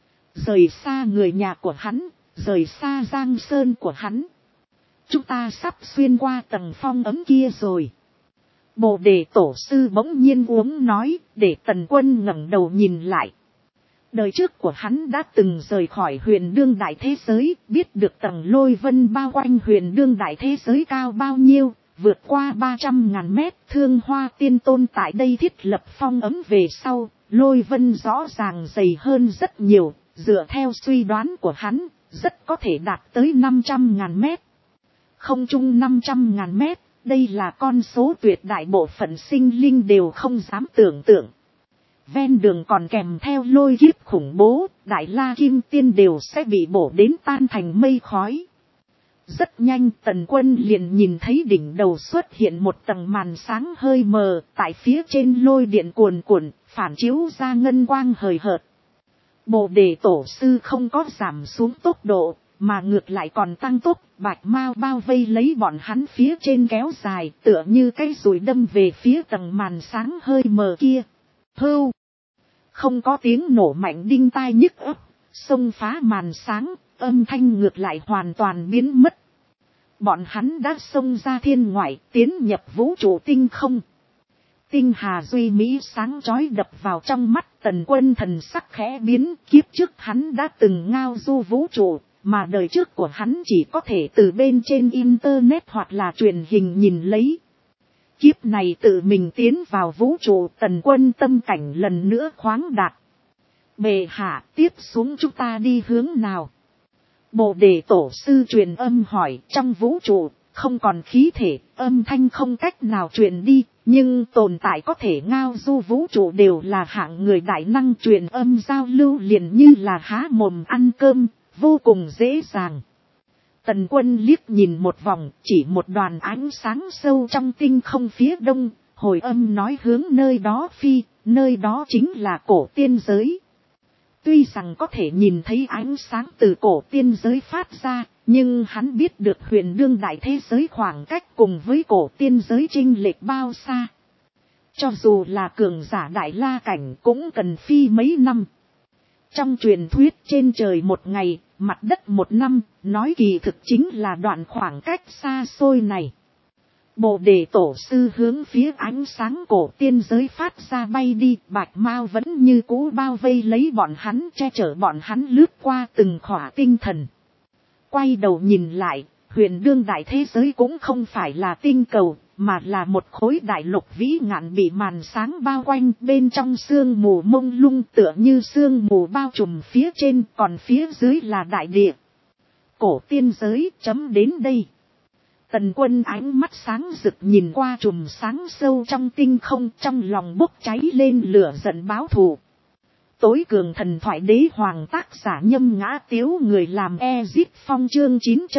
Rời xa người nhà của hắn, rời xa giang sơn của hắn. Chúng ta sắp xuyên qua tầng phong ấm kia rồi. Bồ Đề tổ sư bỗng nhiên uống nói, để Tần Quân ngẩng đầu nhìn lại. Đời trước của hắn đã từng rời khỏi huyền đương đại thế giới, biết được tầng lôi vân bao quanh huyền đương đại thế giới cao bao nhiêu, vượt qua 300.000 mét. Thương Hoa Tiên Tôn tại đây thiết lập phong ấm về sau, lôi vân rõ ràng dày hơn rất nhiều, dựa theo suy đoán của hắn, rất có thể đạt tới 500.000 mét. Không chung 500.000 mét, đây là con số tuyệt đại bộ phận sinh linh đều không dám tưởng tượng. Ven đường còn kèm theo lôi kiếp khủng bố, Đại La Kim Tiên đều sẽ bị bổ đến tan thành mây khói. Rất nhanh Tần Quân liền nhìn thấy đỉnh đầu xuất hiện một tầng màn sáng hơi mờ, tại phía trên lôi điện cuồn cuộn, phản chiếu ra ngân quang hời hợt. Bồ Đề tổ sư không có giảm xuống tốc độ, mà ngược lại còn tăng tốc, Bạch Mao bao vây lấy bọn hắn phía trên kéo dài, tựa như cái dùi đâm về phía tầng màn sáng hơi mờ kia. Hưu! Không có tiếng nổ mạnh đinh tai nhức óc, xông phá màn sáng, âm thanh ngược lại hoàn toàn biến mất. Bọn hắn đã xông ra thiên ngoại, tiến nhập vũ trụ tinh không. Tinh hà duy mỹ sáng chói đập vào trong mắt Tần Quân, thần sắc khẽ biến. Kiếp trước hắn đã từng ngao du vũ trụ, mà đời trước của hắn chỉ có thể từ bên trên internet hoặc là truyền hình nhìn lấy. Kiếp này tự mình tiến vào vũ trụ, Tần Quân tâm cảnh lần nữa khoáng đạt. Bệ hạ, tiếp xuống chúng ta đi hướng nào? Bồ Đề tổ sư truyền âm hỏi. Trong vũ trụ không còn khí thể, âm thanh không cách nào truyền đi, nhưng tồn tại có thể ngao du vũ trụ đều là hạng người đại năng, truyền âm giao lưu liền như là há mồm ăn cơm, vô cùng dễ dàng. Tần Quân liếc nhìn một vòng, chỉ một đoàn ánh sáng sâu trong tinh không phía đông, hồi âm nói hướng nơi đó phi, nơi đó chính là cổ tiên giới. Tuy rằng có thể nhìn thấy ánh sáng từ cổ tiên giới phát ra, nhưng hắn biết được huyền đương đại thế giới khoảng cách cùng với cổ tiên giới chênh lệch bao xa. Cho dù là cường giả đại la cảnh cũng cần phi mấy năm. Trong truyền thuyết trên trời một ngày, mặt đất một năm, nói kỳ thực chính là đoạn khoảng cách xa xôi này. Bồ Đề tổ sư hướng phía ánh sáng cổ tiên giới phát ra bay đi, Bạch Mao vẫn như cũ bao vây lấy bọn hắn, che chở bọn hắn lướt qua từng khỏa tinh thần. Quay đầu nhìn lại, huyền đương đại thế giới cũng không phải là tinh cầu, mà là một khối đại lục vĩ ngạn bị màn sáng bao quanh, bên trong sương mù mông lung tựa như sương mù bao trùm phía trên, còn phía dưới là đại địa. Cổ tiên giới chấm đến đây. Tần Quân ánh mắt sáng rực nhìn qua chùm sáng sâu trong tinh không, trong lòng bốc cháy lên lửa giận báo thù. Tối cường thần thoại đế hoàng, tác giả Nhâm Ngã Tiếu, người làm Ezip Phong, chương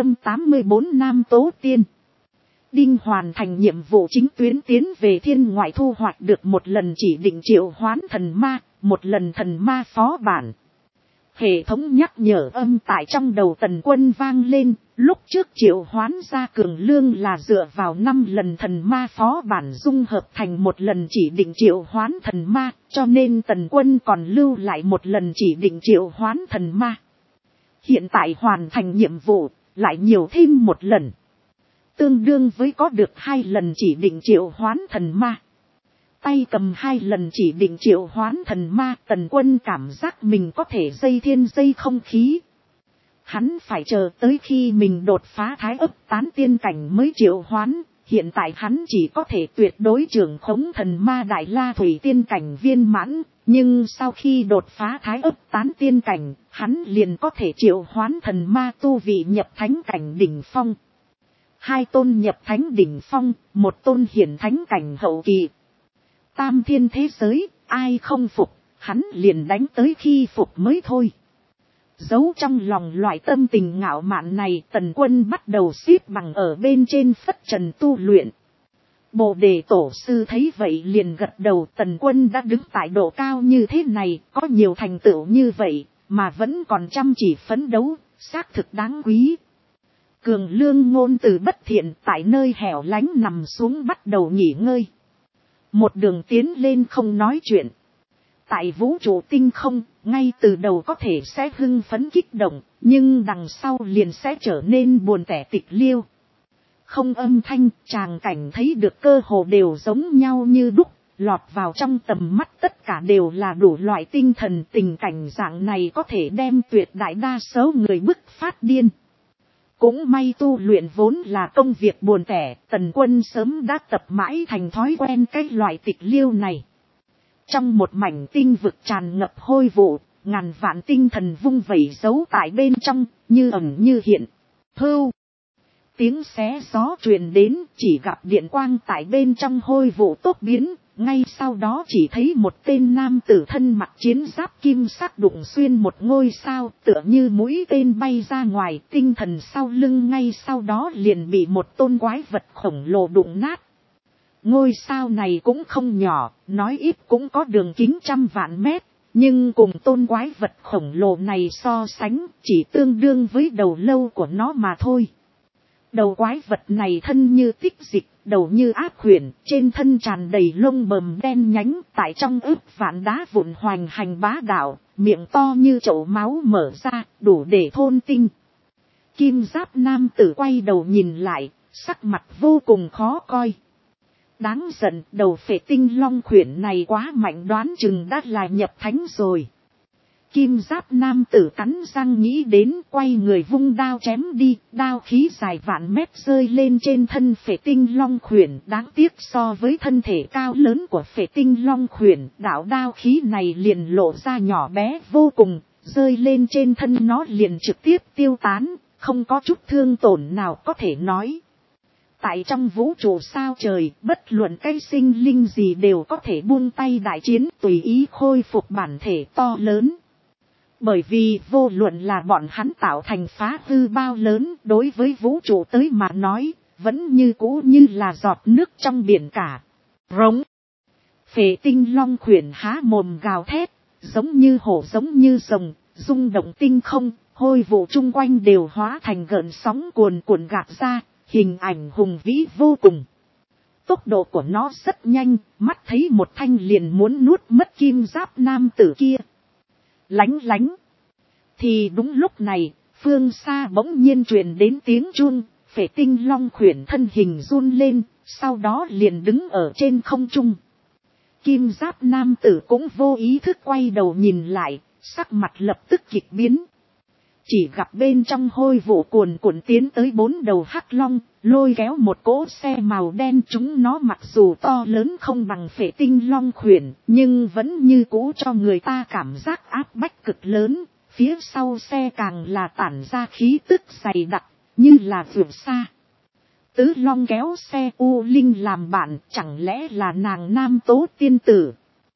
984 Nam Tố Tiên. Đinh hoàn thành nhiệm vụ chính tuyến tiến về thiên ngoại, thu hoạch được một lần chỉ định triệu hoán thần ma, một lần thần ma phó bản. Hệ thống nhắc nhở âm tại trong đầu Tần Quân vang lên, lúc trước triệu hoán ra cường lương là dựa vào 5 lần thần ma phó bản dung hợp thành một lần chỉ định triệu hoán thần ma, cho nên Tần Quân còn lưu lại một lần chỉ định triệu hoán thần ma. Hiện tại hoàn thành nhiệm vụ, lại nhiều thêm một lần. Tương đương với có được 2 lần chỉ định triệu hoán thần ma. Tay cầm 2 lần chỉ định triệu hoán thần ma, Tần Quân cảm giác mình có thể dây thiên dây không khí. Hắn phải chờ tới khi mình đột phá thái ấp tán tiên cảnh mới triệu hoán, hiện tại hắn chỉ có thể tuyệt đối trưởng khống thần ma đại la thủy tiên cảnh viên mãn, nhưng sau khi đột phá thái ấp tán tiên cảnh, hắn liền có thể triệu hoán thần ma tu vị nhập thánh cảnh đỉnh phong. 2 tôn nhập thánh đỉnh phong, 1 tôn hiển thánh cảnh hậu kỳ. Tam thiên thế giới, ai không phục, hắn liền đánh tới khi phục mới thôi. Giấu trong lòng loại tâm tình ngạo mạn này, Tần Quân bắt đầu xếp bằng ở bên trên phất trần tu luyện. Bồ đề tổ sư thấy vậy liền gật đầu, Tần Quân đã đứng tại độ cao như thế này, có nhiều thành tựu như vậy, mà vẫn còn chăm chỉ phấn đấu, xác thực đáng quý. Cường lương ngôn từ bất thiện tại nơi hẻo lánh nằm xuống bắt đầu nghỉ ngơi. Một đường tiến lên không nói chuyện. Tại vũ trụ tinh không, ngay từ đầu có thể sẽ hưng phấn kích động, nhưng đằng sau liền sẽ trở nên buồn tẻ tịch liêu. Không âm thanh, tràng cảnh thấy được cơ hồ đều giống nhau như đúc, lọt vào trong tầm mắt tất cả đều là đủ loại tinh thần, tình cảnh dạng này có thể đem tuyệt đại đa số người bức phát điên. Cũng may tu luyện vốn là công việc buồn tẻ, Tần Quân sớm đã tập mãi thành thói quen cái loại tịch liêu này. Trong một mảnh tinh vực tràn ngập hôi vụ, ngàn vạn tinh thần vung vẩy giấu tại bên trong, như ẩn như hiện. Hưu! Tiếng xé gió truyền đến, chỉ gặp điện quang tại bên trong hôi vụ tốc biến, ngay sau đó chỉ thấy một tên nam tử thân mặc chiến giáp kim sắc đụng xuyên một ngôi sao, tựa như mũi tên bay ra ngoài, tinh thần sau lưng ngay sau đó liền bị một tôn quái vật khổng lồ đụng nát. Ngôi sao này cũng không nhỏ, nói ít cũng có đường kính 100 vạn mét, nhưng cùng tôn quái vật khổng lồ này so sánh, chỉ tương đương với đầu lâu của nó mà thôi. Đầu quái vật này thân như tích dịch, đầu như ác quyển, trên thân tràn đầy lông bờm đen nhánh, tại trong ức vạn đá vụn hoành hành bá đạo, miệng to như chậu máu mở ra, đủ để thôn tinh. Kim giáp nam tử quay đầu nhìn lại, sắc mặt vô cùng khó coi. Đáng giận, đầu phệ tinh long khuyển này quá mạnh, đoán chừng đã là nhập thánh rồi. Kim giáp nam tử cắn răng nghĩ đến, quay người vung đao chém đi, đao khí dài vạn mét rơi lên trên thân phệ tinh long khuyển. Đáng tiếc so với thân thể cao lớn của phệ tinh long khuyển, đạo đao khí này liền lộ ra nhỏ bé vô cùng, rơi lên trên thân nó liền trực tiếp tiêu tán, không có chút thương tổn nào có thể nói. Tại trong vũ trụ sao trời, bất luận cái sinh linh gì đều có thể buông tay đại chiến, tùy ý khôi phục bản thể to lớn. Bởi vì vô luận là bọn hắn tạo thành phá hư bao lớn, đối với vũ trụ tới mà nói, vẫn như cũ như là giọt nước trong biển cả. Rống. Phệ tinh long khuyển há mồm gào thét, giống như hổ giống như rồng, rung động tinh không, hôi vụ chung quanh đều hóa thành gợn sóng cuồn cuộn gạt ra, hình ảnh hùng vĩ vô cùng. Tốc độ của nó rất nhanh, mắt thấy một thanh liền muốn nuốt mất kim giáp nam tử kia. Lánh lánh. Thì đúng lúc này, phương xa bỗng nhiên truyền đến tiếng chuông, phệ tinh long khuyển thân hình run lên, sau đó liền đứng ở trên không trung. Kim giáp nam tử cũng vô ý thức quay đầu nhìn lại, sắc mặt lập tức kịch biến. Chỉ gặp bên trong hôi vụ cuồn cuộn tiến tới 4 đầu hắc long, lôi kéo một cỗ xe màu đen, chúng nó mặc dù to lớn không bằng phệ tinh long khuyển, nhưng vẫn như cũ cho người ta cảm giác áp bách cực lớn, phía sau xe càng là tản ra khí tức dày đặc, như là vượt xa. Tứ long kéo xe U Linh làm bạn, chẳng lẽ là nàng nam tố tiên tử?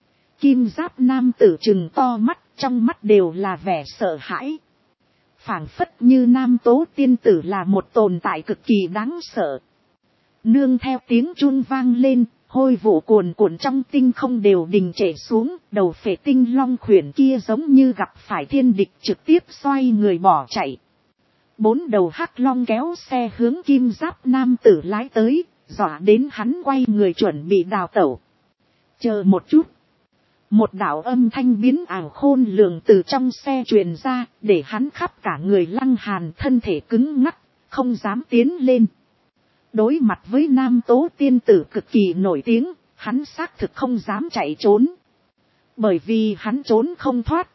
Kim giáp nam tử trừng to mắt, trong mắt đều là vẻ sợ hãi. Phảng phất như nam tố tiên tử là một tồn tại cực kỳ đáng sợ. Nương theo tiếng chuông vang lên, Hôi vụ cuồn cuộn trong tinh không đều đình trệ xuống, đầu phệ tinh long khuyển kia giống như gặp phải thiên địch trực tiếp xoay người bỏ chạy. 4 đầu hắc long kéo xe hướng kim giáp nam tử lái tới, dọa đến hắn quay người chuẩn bị đào tẩu. Chờ một chút. Một đạo âm thanh biến ảo khôn lường từ trong xe truyền ra, để hắn khắp cả người Lăng Hàn thân thể cứng ngắc, không dám tiến lên. Đối mặt với nam tố tiên tử cực kỳ nổi tiếng, hắn xác thực không dám chạy trốn. Bởi vì hắn trốn không thoát.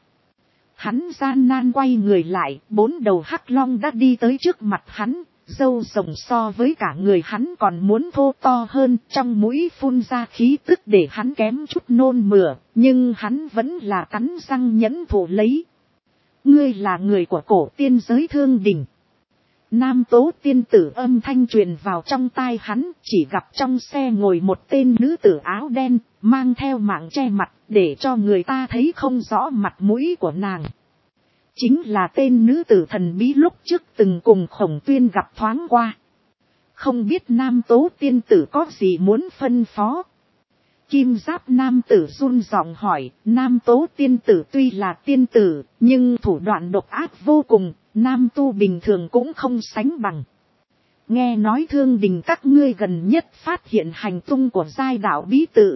Hắn gian nan quay người lại, 4 đầu hắc long đã đi tới trước mặt hắn, râu rồng so với cả người hắn còn muốn thô to hơn, trong mũi phun ra khí tức để hắn kém chút nôn mửa, nhưng hắn vẫn là cắn răng nhẫn thụ lấy. Ngươi là người của cổ tiên giới Thương Đình. Nam tố tiên tử âm thanh truyền vào trong tai hắn, chỉ gặp trong xe ngồi một tên nữ tử áo đen, mang theo mạng che mặt, để cho người ta thấy không rõ mặt mũi của nàng. Chính là tên nữ tử thần bí lúc trước từng cùng Khổng Tuyên gặp thoáng qua. Không biết nam tố tiên tử có gì muốn phân phó. Kim giáp nam tử run giọng hỏi, nam tố tiên tử tuy là tiên tử, nhưng thủ đoạn độc ác vô cùng, nam tu bình thường cũng không sánh bằng. Nghe nói Thương Đình các ngươi gần nhất phát hiện hành tung của giai đạo bí tự.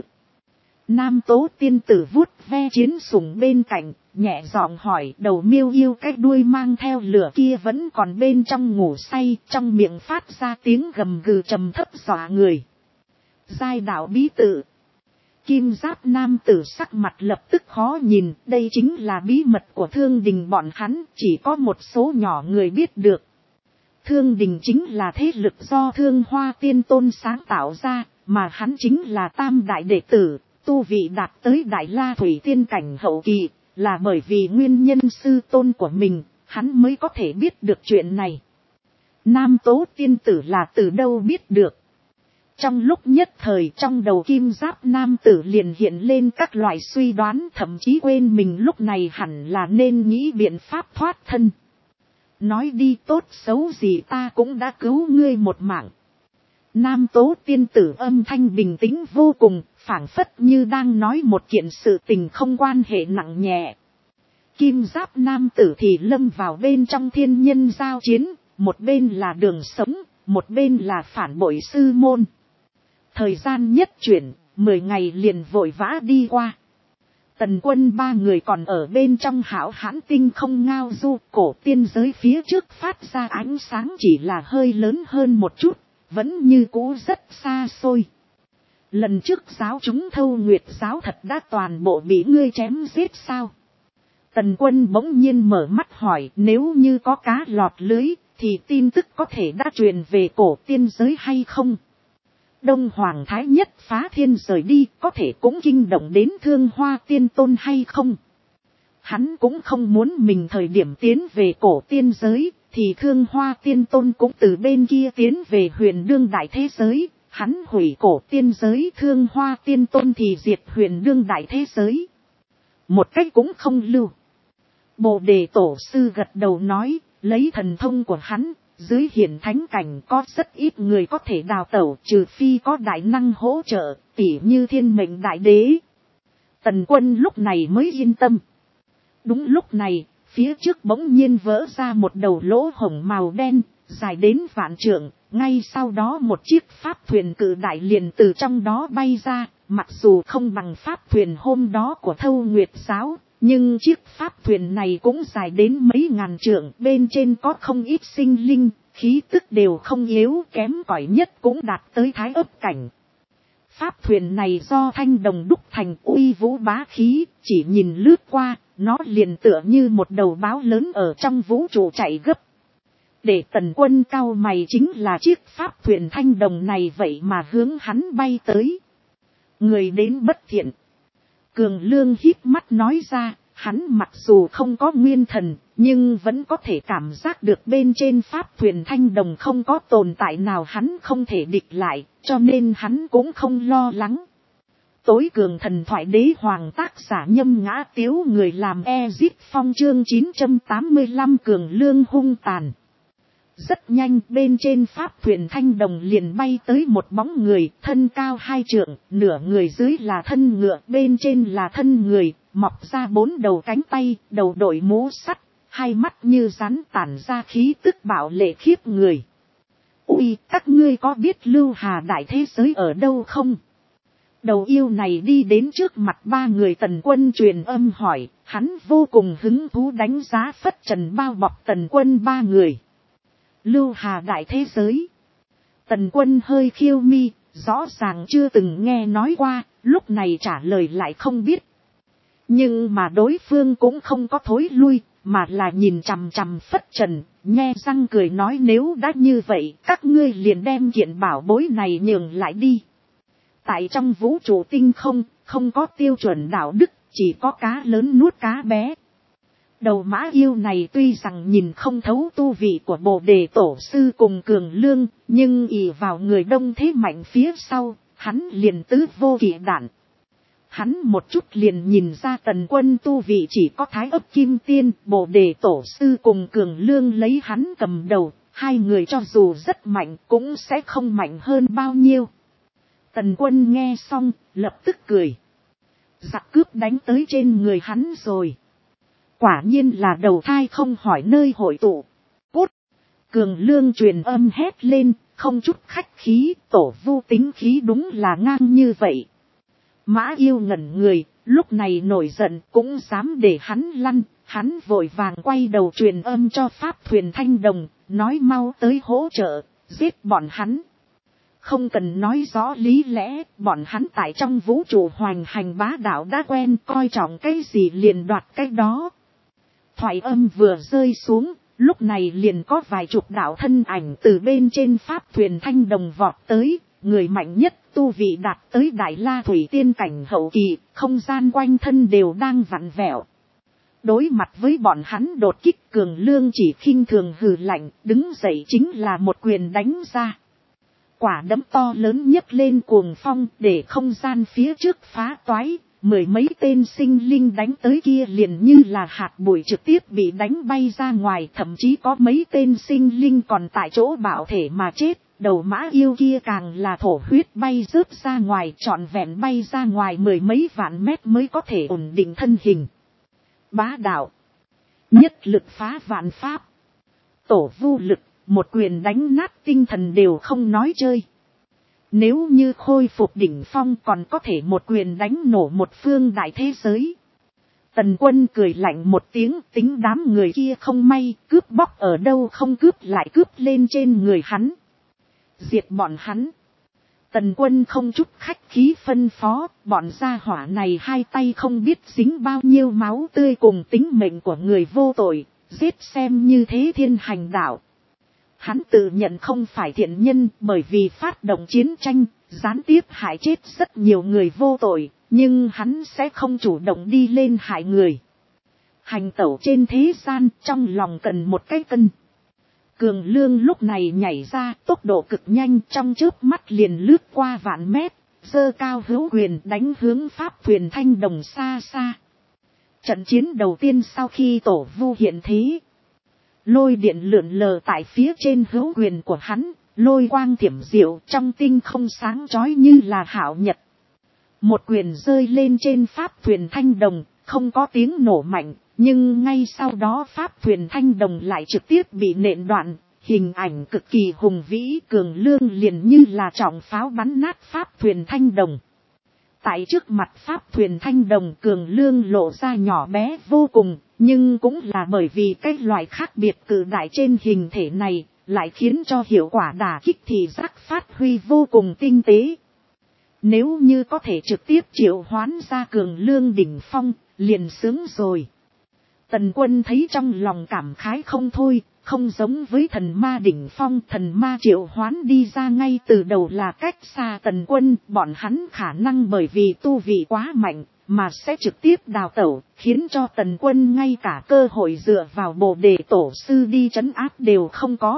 Nam tố tiên tử vuốt ve chiến sủng bên cạnh, nhẹ giọng hỏi, đầu miêu yêu cái đuôi mang theo lửa kia vẫn còn bên trong ngủ say, trong miệng phát ra tiếng gầm gừ trầm thấp dọa người. Giai đạo bí tự. Kim giáp nam tử sắc mặt lập tức khó nhìn, đây chính là bí mật của Thương Đình bọn hắn, chỉ có một số nhỏ người biết được. Thương Đình chính là thế lực do Thương Hoa Tiên Tôn sáng tạo ra, mà hắn chính là tam đại đệ tử, tu vị đạt tới Đại La Thủy Tiên cảnh hậu kỳ, là bởi vì nguyên nhân sư tôn của mình, hắn mới có thể biết được chuyện này. Nam tố tiên tử là từ đâu biết được? Trong lúc nhất thời trong đầu kim giáp nam tử liền hiện lên các loại suy đoán, thậm chí quên mình lúc này hẳn là nên nghĩ biện pháp thoát thân. Nói đi, tốt xấu gì ta cũng đã cứu ngươi một mạng. Nam tố tiên tử âm thanh bình tĩnh vô cùng, phảng phất như đang nói một kiện sự tình không quan hệ nặng nhẹ. Kim giáp nam tử thì lâm vào bên trong thiên nhân giao chiến, một bên là đường sống, một bên là phản bội sư môn. Thời gian nhất chuyển, 10 ngày liền vội vã đi qua. Tần Quân 3 người còn ở bên trong hão hãn tinh không ngao du, cổ tiên giới phía trước phát ra ánh sáng chỉ là hơi lớn hơn một chút, vẫn như cũ rất xa xôi. Lần trước giáo chúng Thâu Nguyệt giáo thật đã toàn bộ bị ngươi chém giết sao? Tần Quân bỗng nhiên mở mắt hỏi, nếu như có cá lọt lưới, thì tin tức có thể đã truyền về cổ tiên giới hay không? Đông Hoàng Thái Nhất phá thiên rời đi, có thể cũng kinh động đến Thương Hoa Tiên Tôn hay không? Hắn cũng không muốn mình thời điểm tiến về cổ tiên giới, thì Thương Hoa Tiên Tôn cũng từ bên kia tiến về huyền đương đại thế giới. Hắn hủy cổ tiên giới, Thương Hoa Tiên Tôn thì diệt huyền đương đại thế giới. Một cách cũng không lưu. Bồ Đề Tổ sư gật đầu nói, lấy thần thông của hắn, dưới hiển thánh cảnh có rất ít người có thể đào tẩu, trừ phi có đại năng hỗ trợ, tỉ như Thiên Mệnh Đại Đế. Tần Quân lúc này mới yên tâm. Đúng lúc này, phía trước bỗng nhiên vỡ ra một đầu lỗ hổng màu đen, dài đến vạn trượng, ngay sau đó một chiếc pháp thuyền cự đại liền từ trong đó bay ra, mặc dù không bằng pháp thuyền hôm đó của Thâu Nguyệt giáo, nhưng chiếc pháp thuyền này cũng dài đến mấy ngàn trượng, bên trên có không ít sinh linh, khí tức đều không yếu, kém cỏi nhất cũng đạt tới thái ấp cảnh. Pháp thuyền này do thanh đồng đúc thành, uy vũ bá khí, chỉ nhìn lướt qua, nó liền tựa như một đầu báo lớn ở trong vũ trụ chạy gấp. Để Tần Quân cau mày chính là chiếc pháp thuyền thanh đồng này vậy mà hướng hắn bay tới. Người đến bất thiện. Cường Lương híp mắt nói ra, hắn mặc dù không có nguyên thần, nhưng vẫn có thể cảm giác được bên trên pháp thuyền thanh đồng không có tồn tại nào hắn không thể địch lại, cho nên hắn cũng không lo lắng. Tối cường thần thoại đế hoàng tác giả Nhâm Ngã Tiếu, người làm Ezip Phong chương 985 Cường Lương hung tàn. Rất nhanh bên trên pháp thuyền thanh đồng liền bay tới một bóng người, thân cao 2 trượng, nửa người dưới là thân ngựa, bên trên là thân người, mọc ra 4 đầu cánh tay, đầu đội mũ sắt, hai mắt như rắn tản ra khí tức bạo lệ khiếp người. Ui, các ngươi có biết Lưu Hà đại thế giới ở đâu không? Đầu yêu này đi đến trước mặt ba người Tần Quân truyền âm hỏi, hắn vô cùng hứng thú đánh giá phất trần bao bọc Tần Quân ba người. Lưu Hà đại thế giới. Tần Quân hơi khiêu mi, rõ ràng chưa từng nghe nói qua, lúc này trả lời lại không biết. Nhưng mà đối phương cũng không có thối lui, mà là nhìn chằm chằm phất trần, nhe răng cười nói nếu đã như vậy, các ngươi liền đem kiện bảo bối này nhường lại đi. Tại trong vũ trụ tinh không có tiêu chuẩn đạo đức, chỉ có cá lớn nuốt cá bé. Đầu mã yêu này tuy rằng nhìn không thấu tu vị của Bồ Đề Tổ sư cùng Cường Lương, nhưng ỷ vào người đông thế mạnh phía sau, hắn liền tứ vô kỵ đạn. Hắn một chút liền nhìn ra Tần Quân tu vị chỉ có Thái Ấp Kim Tiên, Bồ Đề Tổ sư cùng Cường Lương lấy hắn cầm đầu, hai người cho dù rất mạnh cũng sẽ không mạnh hơn bao nhiêu. Tần Quân nghe xong, lập tức cười. Giặc cướp đánh tới trên người hắn rồi. Quả nhiên là đầu thai không hỏi nơi hội tụ. Cút! Cường Lương truyền âm hét lên, không chút khách khí, tổ vu tính khí đúng là ngang như vậy. Mã yêu ngẩn người, lúc này nổi giận cũng dám để hắn lăn, hắn vội vàng quay đầu truyền âm cho pháp thuyền thanh đồng, nói mau tới hỗ trợ, giết bọn hắn. Không cần nói rõ lý lẽ, bọn hắn tại trong vũ trụ hoành hành bá đạo đã quen, coi trọng cái gì liền đoạt cái đó. Thoại âm vừa rơi xuống, lúc này liền có vài chục đạo thân ảnh từ bên trên pháp thuyền thanh đồng vọt tới, người mạnh nhất tu vị đạt tới Đại La Thủy Tiên cảnh hậu kỳ, không gian quanh thân đều đang vặn vẹo. Đối mặt với bọn hắn đột kích, Cường Lương chỉ khinh thường hừ lạnh, đứng dậy chính là một quyền đánh ra. Quả đấm to lớn nhấc lên cuồng phong, để không gian phía trước phá toái, mười mấy tên sinh linh đánh tới kia liền như là hạt bụi trực tiếp bị đánh bay ra ngoài, thậm chí có mấy tên sinh linh còn tại chỗ bạo thể mà chết. Đầu mã yêu kia càng là thổ huyết bay rớt ra ngoài, trọn vẹn bay ra ngoài mười mấy vạn mét mới có thể ổn định thân hình. Bá đạo, nhất lực phá vạn pháp, tổ vu lực, một quyền đánh nát tinh thần đều không nói chơi. Nếu như khôi phục đỉnh phong còn có thể một quyền đánh nổ một phương đại thế giới. Tần Quân cười lạnh một tiếng, tính đám người kia không may, cướp bóc ở đâu không cướp lại cướp lên trên người hắn. Diệt bọn hắn. Tần Quân không chút khách khí phân phó, bọn gia hỏa này hai tay không biết dính bao nhiêu máu tươi cùng tính mệnh của người vô tội, giết xem như thế thiên hành đạo. Hắn tự nhận không phải thiện nhân bởi vì phát động chiến tranh, gián tiếp hại chết rất nhiều người vô tội, nhưng hắn sẽ không chủ động đi lên hại người. Hành tẩu trên thế gian trong lòng cần một cái cân. Cường Lương lúc này nhảy ra tốc độ cực nhanh, trong chớp mắt liền lướt qua vạn mét, giơ cao hữu quyền đánh hướng pháp thuyền thanh đồng xa xa. Trận chiến đầu tiên sau khi tổ vu hiện thế. Lôi điện lượn lờ tại phía trên hữu quyền của hắn, lôi quang thiểm diệu trong tinh không sáng chói như là hạo nhật. Một quyền rơi lên trên pháp thuyền thanh đồng, không có tiếng nổ mạnh, nhưng ngay sau đó pháp thuyền thanh đồng lại trực tiếp bị nện đoạn, hình ảnh cực kỳ hùng vĩ. Cường Lương liền như là trọng pháo bắn nát pháp thuyền thanh đồng. Tại trước mặt pháp thuyền thanh đồng, Cường Lương lộ ra nhỏ bé vô cùng, nhưng cũng là bởi vì cái loại khác biệt cự đại trên hình thể này, lại khiến cho hiệu quả đả kích thị giác phát huy vô cùng tinh tế. Nếu như có thể trực tiếp triệu hoán ra Cường Lương đỉnh phong, liền sướng rồi. Tần Quân thấy trong lòng cảm khái không thôi, không giống với thần ma đỉnh phong, thần ma triệu hoán đi ra ngay từ đầu là cách xa Tần Quân, bọn hắn khả năng bởi vì tu vị quá mạnh, mà sẽ trực tiếp đào tẩu, khiến cho Tần Quân ngay cả cơ hội dựa vào Bồ Đề Tổ sư đi trấn áp đều không có.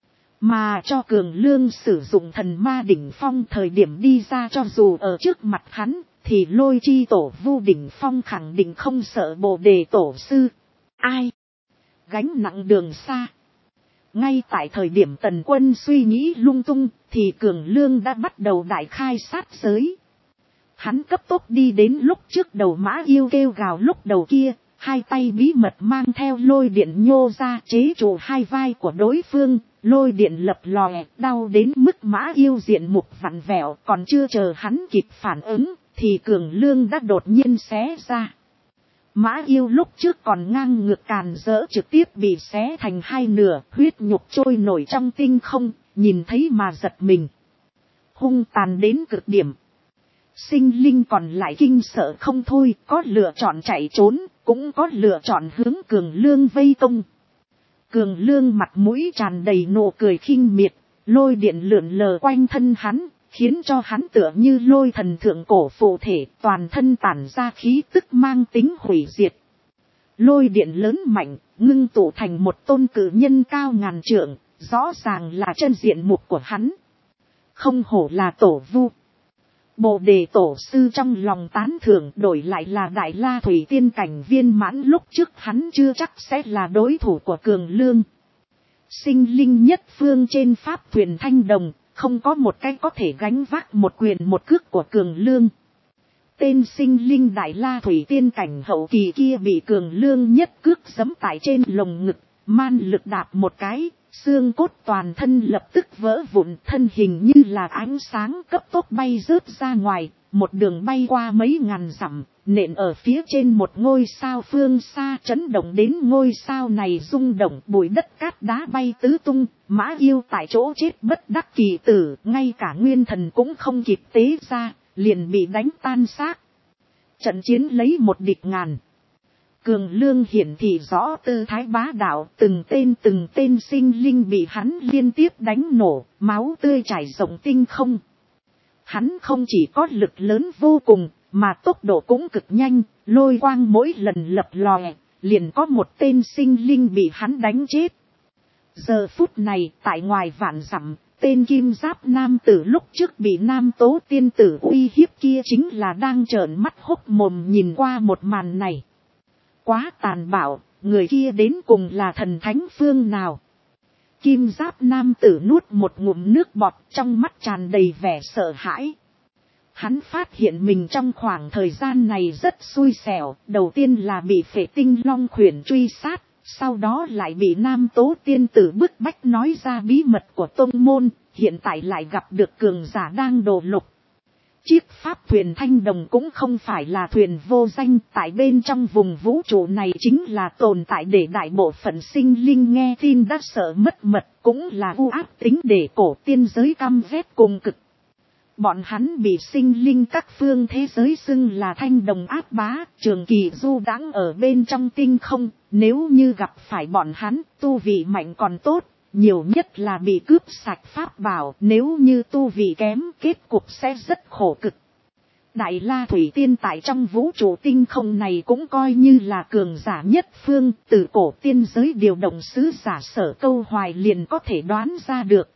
Mà cho Cường Lương sử dụng thần ma đỉnh phong thời điểm đi ra, cho dù ở trước mặt hắn, thì lôi chi tổ vu đỉnh phong khẳng định không sợ Bồ Đề Tổ sư. Ai? Gánh nặng đường xa. Ngay tại thời điểm Tần Quân suy nghĩ lung tung, thì Cường Lương đã bắt đầu đại khai sát giới. Hắn cấp tốc đi đến lúc trước đầu Mã Yêu kêu gào lúc đầu kia, hai tay bí mật mang theo lôi điện nhô ra chế trụ hai vai của đối phương, lôi điện lập lòe, đau đến mức Mã Yêu diện mục vặn vẹo, còn chưa chờ hắn kịp phản ứng, thì Cường Lương đã đột nhiên xé ra. Mã Yêu lúc trước còn ngang ngược càn rỡ trực tiếp bị xé thành hai nửa, huyết nhục trôi nổi trong tinh không, nhìn thấy mà giật mình. Hung tàn đến cực điểm. Sinh linh còn lại kinh sợ không thôi, có lựa chọn chạy trốn, cũng có lựa chọn hướng Cường Lương vây công. Cường Lương mặt mũi tràn đầy nụ cười khinh miệt, lôi điện lượn lờ quanh thân hắn, khiến cho hắn tựa như lôi thần thượng cổ phụ thể, toàn thân tản ra khí tức mang tính hủy diệt. Lôi điện lớn mạnh, ngưng tụ thành một tôn cử nhân cao ngàn trượng, rõ ràng là chân diện mục của hắn. Không hổ là tổ vu. Bồ đề tổ sư trong lòng tán thưởng, đổi lại là Đại La Thủy Tiên cảnh viên mãn lúc trước hắn chưa chắc sẽ là đối thủ của Cường Lương. Sinh linh nhất phương trên pháp thuyền Thanh Đồng, không có một cái có thể gánh vác một quyền một cước của Cường Lương. Tên sinh linh Đại La Thủy Tiên cảnh hậu kỳ kia bị Cường Lương nhất cước giẫm tại trên lồng ngực, man lực đạp một cái, xương cốt toàn thân lập tức vỡ vụn, thân hình như là ánh sáng cấp tốc bay rớt ra ngoài, một đường bay qua mấy ngàn dặm, nện ở phía trên một ngôi sao phương xa, chấn động đến ngôi sao này rung động, bụi đất cát đá bay tứ tung. Mã Yêu tại chỗ chết bất đắc kỳ tử, ngay cả nguyên thần cũng không kịp tế ra, liền bị đánh tan xác. Trận chiến lấy một địch ngàn. Cường Lương hiển thị rõ tư thái bá đạo, từng tên sinh linh bị hắn liên tiếp đánh nổ, máu tươi chảy rộng tinh không. Hắn không chỉ có lực lớn vô cùng, mà tốc độ cũng cực nhanh, lôi quang mỗi lần lập lòe, liền có một tên sinh linh bị hắn đánh chết. Giờ phút này, tại ngoài vạn dặm, tên kim giáp nam tử lúc trước bị nam tố tiên tử uy hiếp kia chính là đang trợn mắt hốc mồm nhìn qua một màn này. Quá tàn bạo, người kia đến cùng là thần thánh phương nào? Kim giáp nam tử nuốt một ngụm nước bọt, trong mắt tràn đầy vẻ sợ hãi. Hắn phát hiện mình trong khoảng thời gian này rất xui xẻo, đầu tiên là bị Phệ Tinh Long khuyển truy sát, sau đó lại bị nam tố tiên tử bức bách nói ra bí mật của tông môn, hiện tại lại gặp được cường giả đang đổ lục. Chiếc pháp thuyền Thanh Đồng cũng không phải là thuyền vô danh, tại bên trong vùng vũ trụ này chính là tồn tại để đại bộ phận sinh linh nghe tin đã sợ mất mật, cũng là u áp tính để cổ tiên giới căm ghét cùng cực. Bọn hắn bị sinh linh các phương thế giới xưng là Thanh Đồng áp bá, trường kỳ du đãng ở bên trong tinh không, nếu như gặp phải bọn hắn, tu vị mạnh còn tốt. Nhiều nhất là bị cướp sạch pháp bảo, nếu như tu vị kém, kết cục sẽ rất khổ cực. Đại La Thủy Tiên tại trong vũ trụ tinh không này cũng coi như là cường giả nhất phương, từ cổ tiên giới điều động sứ giả Sở Câu Hoài liền có thể đoán ra được.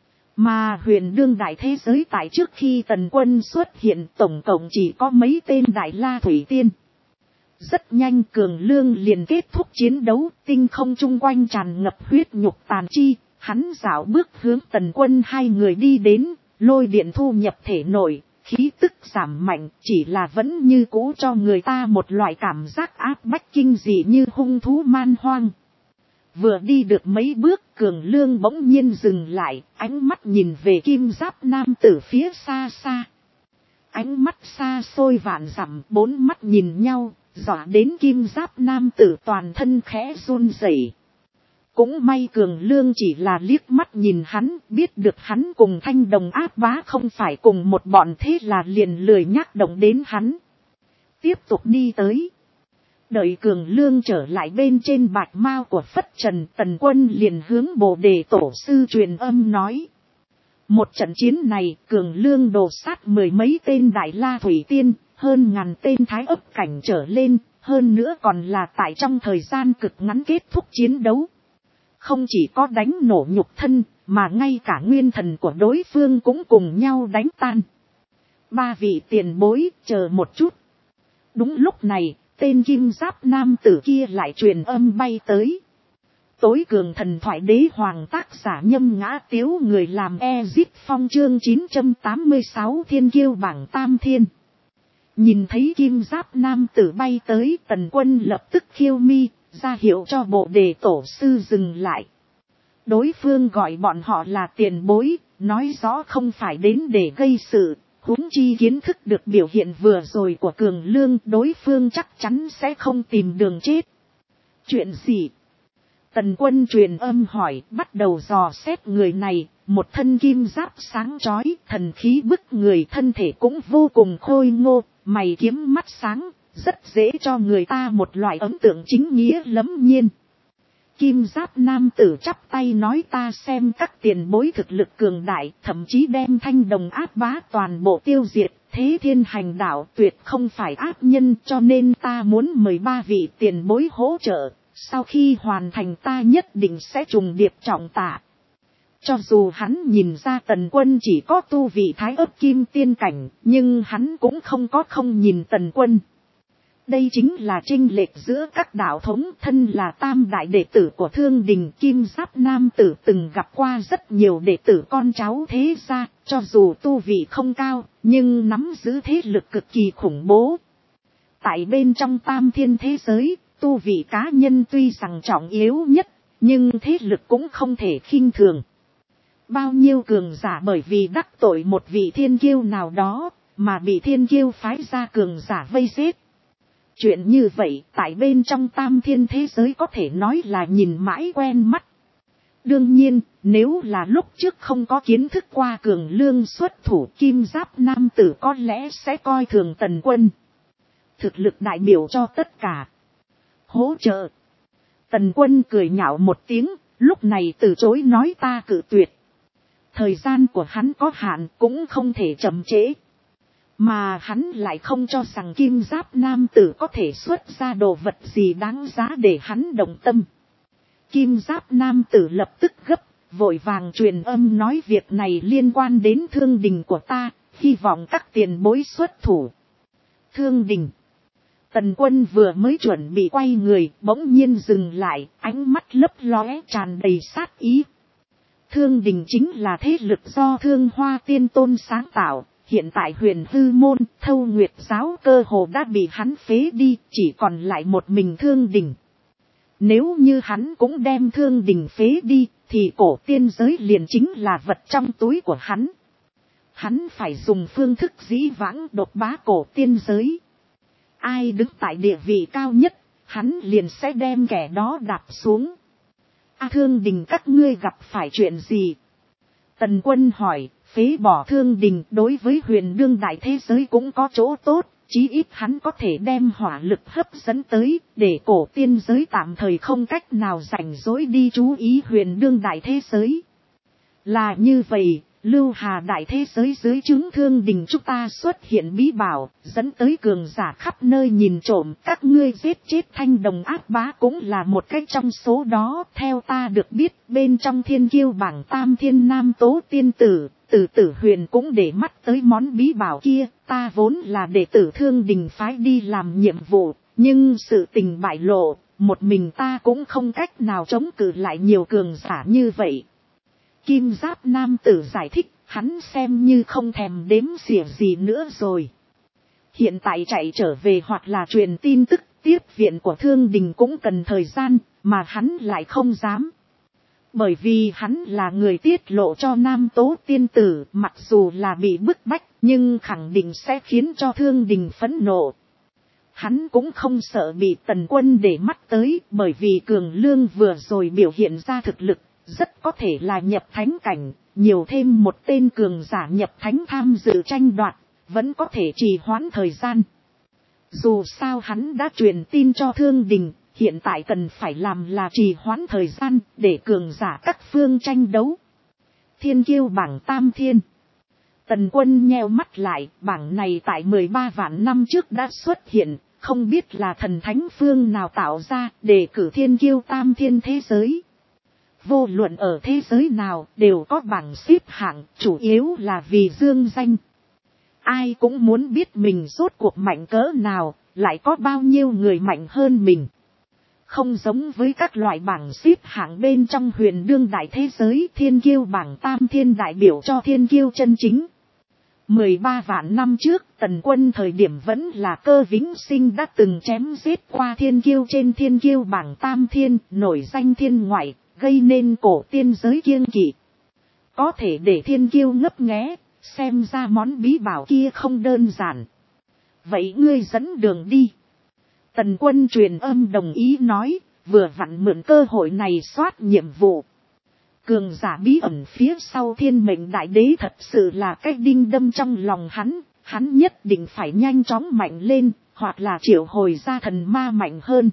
Mà huyền đương đại thế giới tại trước khi Tần Quân xuất hiện tổng cộng chỉ có mấy tên Đại La Thủy Tiên. Rất nhanh Cường Lương liền kết thúc chiến đấu, tinh không chung quanh tràn ngập huyết nhục tàn chi, hắn dạo bước hướng Tần Quân hai người đi đến, lôi điện thu nhập thể nội, khí tức giảm mạnh, chỉ là vẫn như cũ cho người ta một loại cảm giác áp bách kinh dị như hung thú man hoang. Vừa đi được mấy bước, Cường Lương bỗng nhiên dừng lại, ánh mắt nhìn về kim giáp nam tử phía xa xa. Ánh mắt xa xôi vạn dặm, bốn mắt nhìn nhau, dọa đến kim giáp nam tử toàn thân khẽ run rẩy. Cũng may Cường Lương chỉ là liếc mắt nhìn hắn, biết được hắn cùng Thanh Đồng áp bá không phải cùng một bọn, thế là liền lười nhắc động đến hắn. Tiếp tục đi tới. Đợi Cường Lương trở lại bên trên bạch mao của Phất Trần, Tần Quân liền hướng Bồ Đề tổ sư truyền âm nói. Một trận chiến này, Cường Lương đồ sát mười mấy tên Đại La Thủy Tiên, hơn ngàn tên thái ấp cảnh trở lên, hơn nữa còn là tại trong thời gian cực ngắn kết thúc chiến đấu. Không chỉ có đánh nổ nhục thân, mà ngay cả nguyên thần của đối phương cũng cùng nhau đánh tan. Ba vị tiền bối, chờ một chút. Đúng lúc này, tên kim giáp nam tử kia lại truyền âm bay tới. Tối cường thần thoại đế hoàng tác giả Nhâm Ngã Tiếu, người làm Ezip Phong, chương 986 thiên kiêu bảng tam thiên. Nhìn thấy kim giáp nam tử bay tới, Tần Quân lập tức khiêu mi, ra hiệu cho bộ đề tổ sư dừng lại. Đối phương gọi bọn họ là tiền bối, nói rõ không phải đến để gây sự, huống chi kiến thức được biểu hiện vừa rồi của Cường Lương, đối phương chắc chắn sẽ không tìm đường chết. Chuyện gì? Tần Quân truyền âm hỏi, bắt đầu dò xét người này, một thân kim giáp sáng chói, thần khí bức người, thân thể cũng vô cùng khôi ngô, mày kiếm mắt sáng, rất dễ cho người ta một loại ấn tượng chính nghĩa lẫm nhiên. Kim giáp nam tử chắp tay nói, ta xem các tiền bối thực lực cường đại, thậm chí đem Thanh Đồng áp bá toàn bộ tiêu diệt, thế thiên hành đạo tuyệt không phải ác nhân, cho nên ta muốn mời 3 vị tiền bối hỗ trợ, sau khi hoàn thành ta nhất định sẽ trùng điệp trọng tạ. Cho dù hắn nhìn ra Tần Quân chỉ có tu vị thái ấp kim tiên cảnh, nhưng hắn cũng không có không nhìn Tần Quân. Đây chính là chênh lệch giữa các đạo thống. Thân là tam đại đệ tử của Thương Đình, kim giáp nam tử từng gặp qua rất nhiều đệ tử con cháu thế gia, cho dù tu vị không cao, nhưng nắm giữ thế lực cực kỳ khủng bố. Tại bên trong tam thiên thế giới, tu vị cá nhân tuy rằng trọng yếu nhất, nhưng thế lực cũng không thể khinh thường. Bao nhiêu cường giả bởi vì đắc tội một vị thiên kiêu nào đó, mà bị thiên kiêu phái ra cường giả vây giết. Chuyện như vậy tại bên trong tam thiên thế giới có thể nói là nhìn mãi quen mắt. Đương nhiên, nếu là lúc trước không có kiến thức qua Cường Lương xuất thủ, kim giáp nam tử có lẽ sẽ coi thường Tần Quân. Thực lực đại biểu cho tất cả. Hỗ trợ. Tần Quân cười nhạo một tiếng, lúc này từ chối nói, ta cự tuyệt. Thời gian của hắn có hạn, cũng không thể chậm trễ. Mà hắn lại không cho rằng kim giáp nam tử có thể xuất ra đồ vật gì đáng giá để hắn động tâm. Kim giáp nam tử lập tức gấp, vội vàng truyền âm nói, việc này liên quan đến Thương Đình của ta, hy vọng các tiền bối xuất thủ. Thương Đình. Tần Quân vừa mới chuẩn bị quay người, bỗng nhiên dừng lại, ánh mắt lấp lóe tràn đầy sát ý. Thương Đình chính là thế lực do Thương Hoa Tiên Tôn sáng tạo. Hiện tại Huyền Hư Môn, Thâu Nguyệt Giáo cơ hồ đã bị hắn phế đi, chỉ còn lại một mình Thương Đình. Nếu như hắn cũng đem Thương Đình phế đi, thì cổ tiên giới liền chính là vật trong túi của hắn. Hắn phải dùng phương thức dĩ vãng độc bá cổ tiên giới. Ai đứng tại địa vị cao nhất, hắn liền sẽ đem kẻ đó đạp xuống. Thương Đình các ngươi gặp phải chuyện gì? Tần Quân hỏi. Phế bỏ Thương Đình đối với huyền đương đại thế giới cũng có chỗ tốt, chí ít hắn có thể đem hỏa lực hấp dẫn tới, để cổ tiên giới tạm thời không cách nào rảnh rỗi đi chú ý huyền đương đại thế giới. Là như vậy, Lưu Hà đại thế giới dưới trướng Thương Đình chúng ta xuất hiện bí bảo, dẫn tới cường giả khắp nơi nhìn trộm, các ngươi giết chết Thanh Đồng ác bá cũng là một cách trong số đó. Theo ta được biết, bên trong thiên kiêu bảng tam thiên nam tố tiên tử, Tử Huyền cũng để mắt tới món bí bảo kia. Ta vốn là đệ tử Thương Đình phái đi làm nhiệm vụ, nhưng sự tình bại lộ, một mình ta cũng không cách nào chống cự lại nhiều cường giả như vậy. Kim giáp nam tử giải thích, hắn xem như không thèm đếm xỉa gì nữa rồi. Hiện tại chạy trở về hoặc là truyền tin tức, tiếp viện của Thương Đình cũng cần thời gian, mà hắn lại không dám. Bởi vì hắn là người tiết lộ cho nam tố tiên tử, mặc dù là bị bức bách, nhưng khẳng định sẽ khiến cho Thương Đình phẫn nộ. Hắn cũng không sợ bị Tần Quân để mắt tới, bởi vì Cường Lương vừa rồi biểu hiện ra thực lực, rất có thể là nhập thánh cảnh, nhiều thêm một tên cường giả nhập thánh tham dự tranh đoạt, vẫn có thể trì hoãn thời gian. Dù sao hắn đã truyền tin cho Thương Đình, hiện tại cần phải làm là trì hoãn thời gian, để cường giả các phương tranh đấu. Thiên kiêu bảng tam thiên. Tần Quân nheo mắt lại, bảng này tại 13 vạn năm trước đã xuất hiện, không biết là thần thánh phương nào tạo ra, để cử thiên kiêu tam thiên thế giới. Vô luận ở thế giới nào đều có bảng xếp hạng, chủ yếu là vì dương danh. Ai cũng muốn biết mình rốt cuộc mạnh cỡ nào, lại có bao nhiêu người mạnh hơn mình. không giống với các loại bảng xếp hạng bên trong huyền đương đại thế giới, thiên kiêu bảng tam thiên đại biểu cho thiên kiêu chân chính. 13 vạn năm trước, Tần Quân thời điểm vẫn là Cơ Vĩnh Sinh đã từng chém giết qua thiên kiêu trên thiên kiêu bảng tam thiên, nổi danh thiên ngoại, gây nên cổ tiên giới kiêng kỵ. Có thể để thiên kiêu ngấp nghé, xem ra món bí bảo kia không đơn giản. Vậy ngươi dẫn đường đi. Tần Quân truyền âm đồng ý nói, vừa vặn mượn cơ hội này soát nhiệm vụ. Cường giả bí ẩn phía sau thiên mệnh đại đế thật sự là cái đinh đâm trong lòng hắn nhất định phải nhanh chóng mạnh lên, hoặc là triệu hồi ra thần ma mạnh hơn.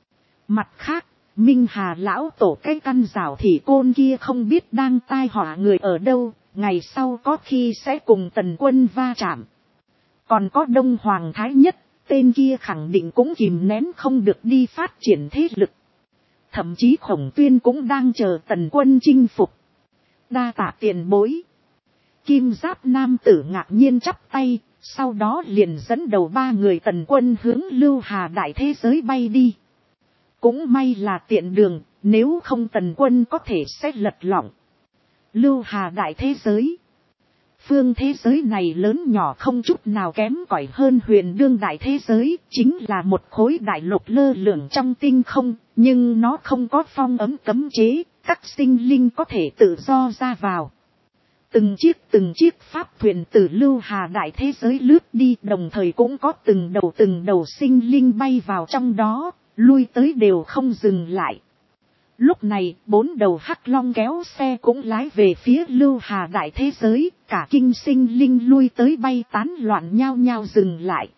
Mặt khác, Minh Hà lão tổ cái căn rào thị côn kia không biết đang tai họa người ở đâu, ngày sau có khi sẽ cùng Tần Quân va chạm. Còn có Đông Hoàng Thái Nhất, tên kia khẳng định cũng kìm nén không được đi phát triển thế lực. Thậm chí Khổng Tuyên cũng đang chờ Tần Quân chinh phục. Đa tạ tiền bối. Kim Giáp nam tử ngạc nhiên chắp tay, sau đó liền dẫn đầu 3 người Tần Quân hướng Lưu Hà đại thế giới bay đi. Cũng may là tiện đường, nếu không Tần Quân có thể sẽ lật lọng. Lưu Hà đại thế giới. Phương thế giới này lớn nhỏ không chút nào kém cỏi hơn huyền đương đại thế giới, chính là một khối đại lục lơ lửng trong tinh không, nhưng nó không có phong ấm cấm chế, các sinh linh có thể tự do ra vào. Từng chiếc pháp thuyền từ Lưu Hà đại thế giới lướt đi, đồng thời cũng có từng đầu sinh linh bay vào trong đó, lui tới đều không dừng lại. Lúc này, 4 đầu hắc long kéo xe cũng lái về phía Lưu Hà đại thế giới, cả kinh sinh linh lui tới bay tán loạn nhao nhao dừng lại.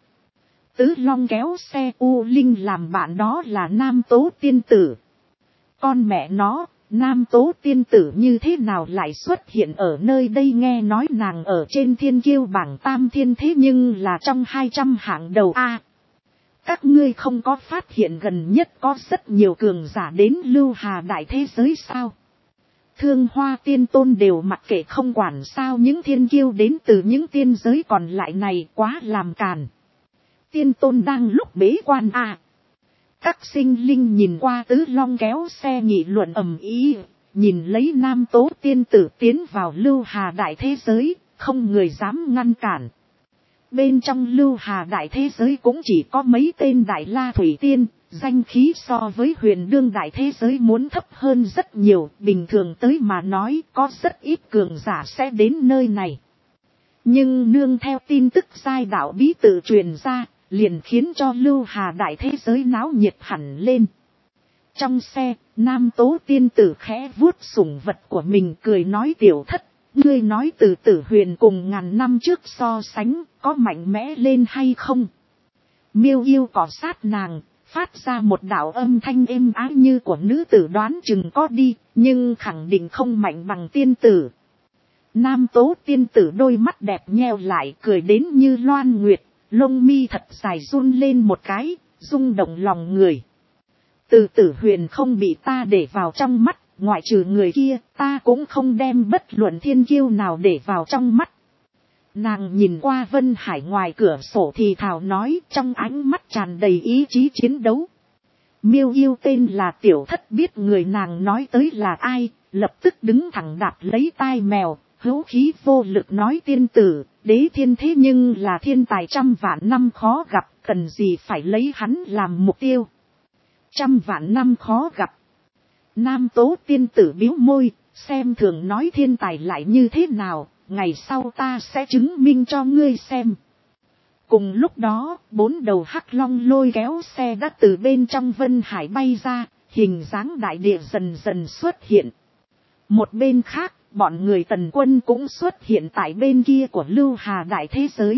Tứ long kéo xe U Linh làm bạn đó là Nam Tố tiên tử. Con mẹ nó, Nam Tố tiên tử như thế nào lại xuất hiện ở nơi đây, nghe nói nàng ở trên thiên kiêu bảng tam thiên thế nhưng là trong 200 hạng đầu A. Các ngươi không có phát hiện gần nhất có rất nhiều cường giả đến Lưu Hà đại thế giới sao? Thương Hoa tiên tôn đều mặc kệ không quản sao, những thiên kiêu đến từ những tiên giới còn lại này quá làm càn. Tiên tôn đang lúc bế quan à. Các sinh linh nhìn qua tứ long kéo xe nghị luận ầm ĩ, nhìn lấy Nam Tố tiên tử tiến vào Lưu Hà đại thế giới, không người dám ngăn cản. Bên trong Lưu Hà đại thế giới cũng chỉ có mấy tên đại la thủy tiên, danh khí so với huyền đương đại thế giới muốn thấp hơn rất nhiều, bình thường tới mà nói có rất ít cường giả sẽ đến nơi này. Nhưng nương theo tin tức giai đạo bí tự truyền ra, liền khiến cho Lưu Hà đại thế giới náo nhiệt hẳn lên. Trong xe, Nam Tố tiên tử khẽ vuốt sủng vật của mình cười nói, tiểu thất, ngươi nói từ Tử Huyền cùng ngàn năm trước so sánh, có mạnh mẽ lên hay không? Miêu yêu cọ sát nàng, phát ra một đạo âm thanh êm ái như của nữ tử, đoán chừng có đi, nhưng khẳng định không mạnh bằng tiên tử. Nam Tố tiên tử đôi mắt đẹp nheo lại, cười đến như loan nguyệt, lông mi thật dài run lên một cái, rung động lòng người. Từ Tử Huyền không bị ta để vào trong mắt, ngoại trừ người kia, ta cũng không đem bất luận thiên kiêu nào để vào trong mắt. Nàng nhìn qua Vân Hải ngoài cửa sổ thì thào nói, trong ánh mắt tràn đầy ý chí chiến đấu. Miêu yêu tên là tiểu thất biết người nàng nói tới là ai, lập tức đứng thẳng đạp lấy tai mèo, hữu khí vô lực nói, tiên tử, đế thiên thế nhưng là thiên tài 100 vạn năm khó gặp, cần gì phải lấy hắn làm mục tiêu. 100 vạn năm khó gặp. Nam Tố tiên tử bĩu môi, xem thường nói, thiên tài lại như thế nào, ngày sau ta sẽ chứng minh cho ngươi xem. Cùng lúc đó, 4 đầu hắc long lôi kéo xe đã từ bên trong Vân Hải bay ra, hình dáng đại địa dần dần xuất hiện. Một bên khác, bọn người Tần Quân cũng xuất hiện tại bên kia của Lưu Hà đại thế giới.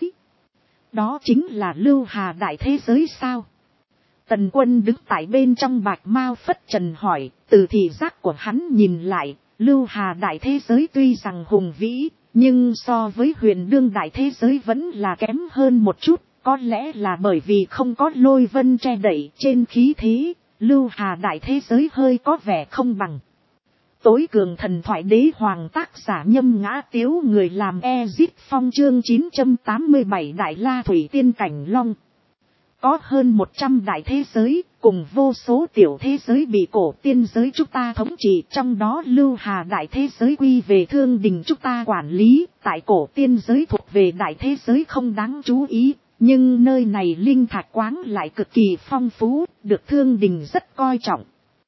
Đó chính là Lưu Hà đại thế giới sao? Tần Quân đứng tại bên trong bạch mao phất trần hỏi, từ thị giác của hắn nhìn lại, Lưu Hà đại thế giới tuy rằng hùng vĩ, nhưng so với huyền đương đại thế giới vẫn là kém hơn một chút, có lẽ là bởi vì không có lôi vân che đậy trên khí thế, Lưu Hà đại thế giới hơi có vẻ không bằng. Tối cường thần thoại đế hoàng tác giả Nhâm Ngã Tiếu, người làm Ezit Phong, chương 987 Đại La Thủy Tiên Cảnh Long. có hơn 100 đại thế giới, cùng vô số tiểu thế giới bị cổ tiên giới chúng ta thống trị, trong đó Lưu Hà đại thế giới quy về Thương Đình chúng ta quản lý, tại cổ tiên giới thuộc về đại thế giới không đáng chú ý, nhưng nơi này linh thạch quáng lại cực kỳ phong phú, được Thương Đình rất coi trọng.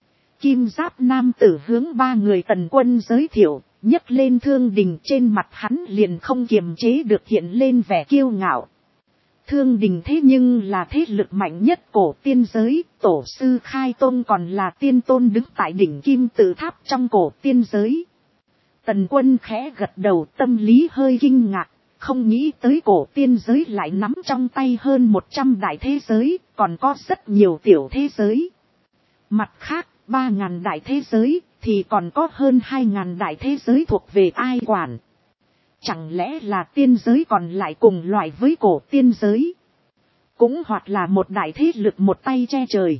Kim giáp nam tử hướng 3 người Tần Quân giới thiệu, nhấc lên Thương Đình, trên mặt hắn liền không kiềm chế được hiện lên vẻ kiêu ngạo. Thương Đình thế nhưng là thế lực mạnh nhất cổ tiên giới, tổ sư Khai Tôn còn là tiên tôn đứng tại đỉnh kim tự tháp trong cổ tiên giới. Tần Quân khẽ gật đầu, tâm lý hơi kinh ngạc, không nghĩ tới cổ tiên giới lại nắm trong tay hơn 100 đại thế giới, còn có rất nhiều tiểu thế giới. Mặt khác, 3.000 đại thế giới, thì còn có hơn 2.000 đại thế giới thuộc về ai quản. Chẳng lẽ là tiên giới còn lại cùng loại với cổ tiên giới? Cũng hoặc là một đại thế lực một tay che trời.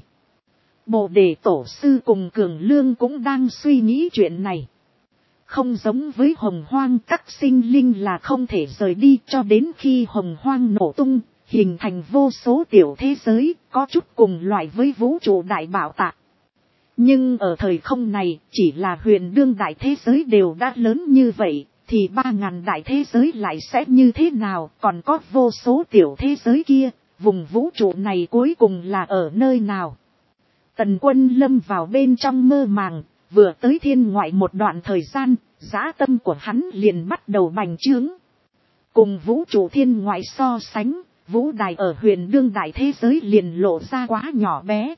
Bồ Đề Tổ Sư cùng Cường Lương cũng đang suy nghĩ chuyện này. Không giống với Hồng Hoang, các sinh linh là không thể rời đi cho đến khi Hồng Hoang nổ tung, hình thành vô số tiểu thế giới, có chút cùng loại với vũ trụ đại bảo tạc. Nhưng ở thời không này, chỉ là huyền đương đại thế giới đều đã lớn như vậy, thì 3.000 đại thế giới lại sẽ như thế nào, còn có vô số tiểu thế giới kia, vùng vũ trụ này cuối cùng là ở nơi nào. Tần Quân lâm vào bên trong mơ màng, vừa tới thiên ngoại một đoạn thời gian, dã tâm của hắn liền bắt đầu bành trướng. Cùng vũ trụ thiên ngoại so sánh, vũ đài ở huyền đương đại thế giới liền lộ ra quá nhỏ bé.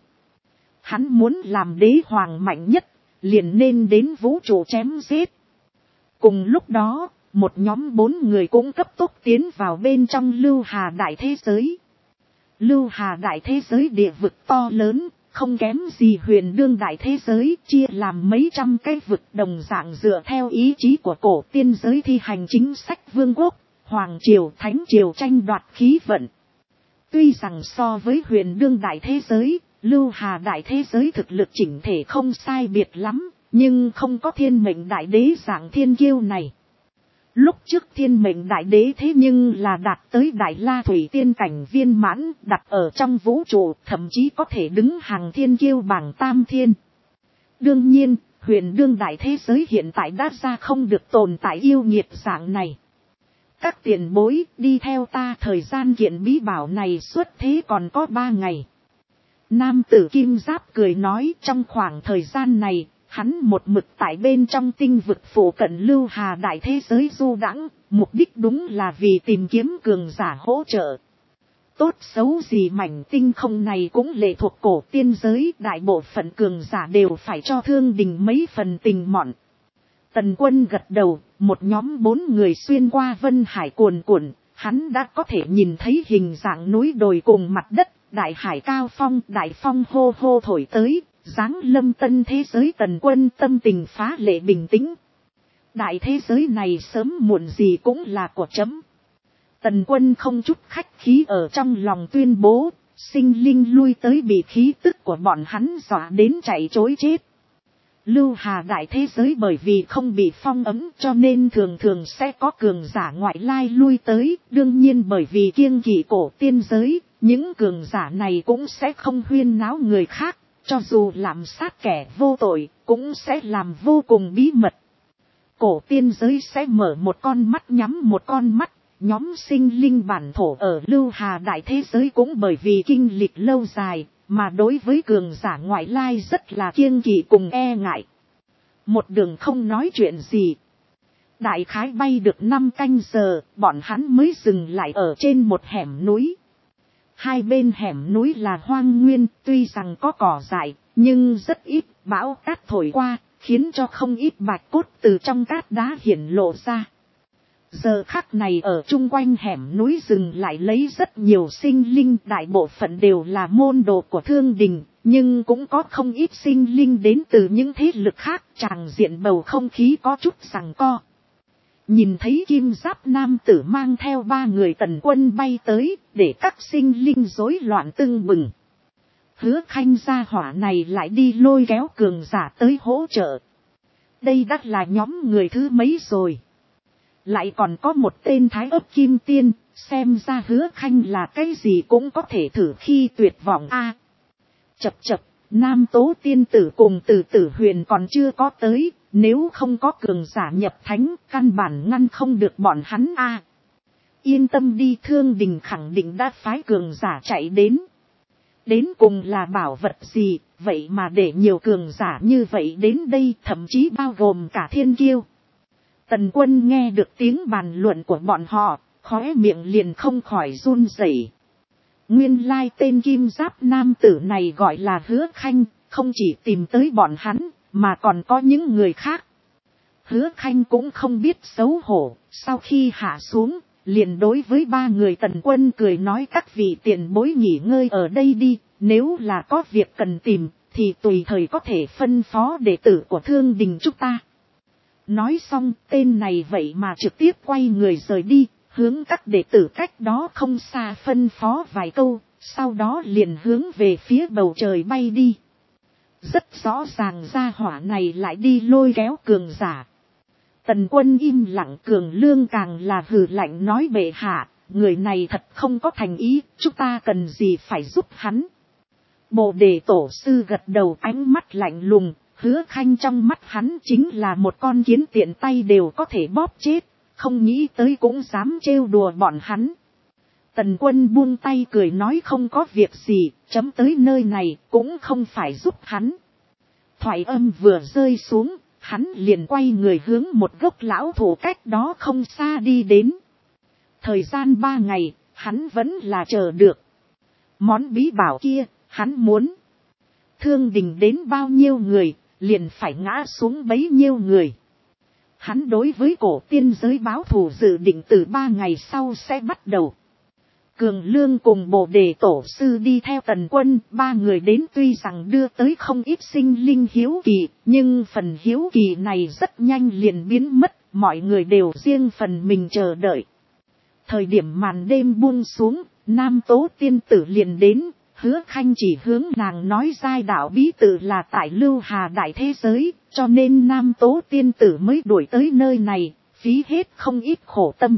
Hắn muốn làm đế hoàng mạnh nhất, liền nên đến vũ trụ chém giết. Cùng lúc đó, một nhóm 4 người cũng cấp tốc tiến vào bên trong Lưu Hà đại thế giới. Lưu Hà đại thế giới địa vực to lớn, không kém gì huyền đương đại thế giới, chia làm mấy trăm cái vực đồng dạng dựa theo ý chí của cổ tiên giới thi hành chính sách vương quốc, hoàng triều, thánh triều tranh đoạt khí vận. Tuy rằng so với huyền đương đại thế giới, Lưu Hà đại thế giới thực lực chỉnh thể không sai biệt lắm, nhưng không có thiên mệnh đại đế dạng thiên kiêu này. Lúc trước thiên mệnh đại đế thế nhưng là đạt tới đại la thủy tiên cảnh viên mãn, đặt ở trong vũ trụ, thậm chí có thể đứng hàng thiên kiêu bảng tam thiên. Đương nhiên, huyền đương đại thế giới hiện tại đã ra không được tồn tại yêu nghiệt dạng này. Các tiền bối đi theo ta, thời gian kiện bí bảo này xuất thế còn có 3 ngày. Nam tử kim giáp cười nói, trong khoảng thời gian này, hắn một mực tại bên trong tinh vực phủ cận Lưu Hà đại thế giới du đãng, mục đích đúng là vì tìm kiếm cường giả hỗ trợ. Tốt xấu gì mảnh tinh không này cũng lệ thuộc cổ tiên giới, đại bộ phận cường giả đều phải cho Thương Đình mấy phần tình mọn. Tần Quân gật đầu, một nhóm 4 người xuyên qua vân hải cuồn cuộn, hắn đã có thể nhìn thấy hình dạng núi đồi cùng mặt đất, đại hải cao phong, đại phong hô hô thổi tới. Giáng lâm tân thế giới. Tần Quân tâm tình phá lệ bình tĩnh. Đại thế giới này sớm muộn gì cũng là của chấm. Tần Quân không chút khách khí ở trong lòng tuyên bố, sinh linh lui tới bị khí tức của bọn hắn dọa đến chạy trối chết. Lưu Hà đại thế giới bởi vì không bị phong ấm cho nên thường thường sẽ có cường giả ngoại lai lui tới, đương nhiên bởi vì kiêng kỵ cổ tiên giới, những cường giả này cũng sẽ không huyên náo người khác. Cho dù làm sát kẻ vô tội, cũng sẽ làm vô cùng bí mật. Cổ tiên giới sẽ mở một con mắt nhắm một con mắt. Nhóm sinh linh bản thổ ở Lưu Hà đại thế giới cũng bởi vì kinh lịch lâu dài, mà đối với cường giả ngoại lai rất là kiêng kỵ cùng e ngại. Một đường không nói chuyện gì. Đại khái bay được 5 canh giờ, bọn hắn mới dừng lại ở trên một hẻm núi. Hai bên hẻm núi là hoang nguyên, tuy rằng có cỏ dại, nhưng rất ít, bão cát thổi qua, khiến cho không ít bạch cốt từ trong cát đá hiển lộ ra. Giờ khắc này ở chung quanh hẻm núi rừng lại lấy rất nhiều sinh linh, đại bộ phận đều là môn đồ của Thương Đình, nhưng cũng có không ít sinh linh đến từ những thế lực khác, tràng diện bầu không khí có chút giằng co. Nhìn thấy kim giáp nam tử mang theo 3 người Tần Quân bay tới, để các sinh linh rối loạn tưng bừng. Hứa Khanh gia hỏa này lại đi lôi kéo cường giả tới hỗ trợ. Đây đã là nhóm người thứ mấy rồi. Lại còn có một tên thái ấp kim tiên, xem ra Hứa Khanh là cái gì cũng có thể thử khi tuyệt vọng a. Chập chập, Nam Tố tiên tử cùng Từ Tử Huyền còn chưa có tới, nếu không có cường giả nhập thánh, căn bản ngăn không được bọn hắn a. Yên tâm đi, Thương Đình khẳng định đã phái cường giả chạy đến. Đến cùng là bảo vật gì, vậy mà để nhiều cường giả như vậy đến đây, thậm chí bao gồm cả thiên kiêu. Tần Quân nghe được tiếng bàn luận của bọn họ, khóe miệng liền không khỏi run rẩy. Nguyên lai tên kim giáp nam tử này gọi là Hứa Khanh, không chỉ tìm tới bọn hắn, mà còn có những người khác. Hứa Khanh cũng không biết xấu hổ, sau khi hạ xuống, liền đối với ba người Tần Quân cười nói các vị tiền bối nghỉ ngơi ở đây đi, nếu là có việc cần tìm, thì tùy thời có thể phân phó đệ tử của Thương Đình chúng ta. Nói xong, tên này vậy mà trực tiếp quay người rời đi, hướng các đệ tử cách đó không xa phân phó vài câu, sau đó liền hướng về phía bầu trời bay đi. Rất rõ ràng gia hỏa này lại đi lôi kéo cường giả. Tần Quân im lặng, Cường Lương càng là hừ lạnh nói bệ hạ, người này thật không có thành ý, chúng ta cần gì phải giúp hắn. Bồ Đề Tổ sư gật đầu, ánh mắt lạnh lùng, Hứa Khanh trong mắt hắn chính là một con kiến tiện tay đều có thể bóp chết, không nghĩ tới cũng dám trêu đùa bọn hắn. Tần Quân buông tay cười nói không có việc gì, chấm tới nơi này cũng không phải giúp hắn. Thoại âm vừa rơi xuống, hắn liền quay người hướng một gốc lão thụ cách đó không xa đi đến. Thời gian 3 ngày, hắn vẫn là chờ được. Món bí bảo kia, hắn muốn. Thương Đình đến bao nhiêu người, liền phải ngã xuống bấy nhiêu người. Hắn đối với cổ tiên giới báo thù dự định từ 3 ngày sau sẽ bắt đầu. Cường Lương cùng Bồ Đề Tổ sư đi theo Tần Quân, 3 người đến tuy rằng đưa tới không ít sinh linh hiếu kỳ, nhưng phần hiếu kỳ này rất nhanh liền biến mất, mọi người đều riêng phần mình chờ đợi. Thời điểm màn đêm buông xuống, Nam Tố tiên tử liền đến, Hứa Khanh chỉ hướng nàng nói giai đạo bí tự là tại Lưu Hà đại thế giới, cho nên Nam Tố tiên tử mới đuổi tới nơi này, phí hết không ít khổ tâm.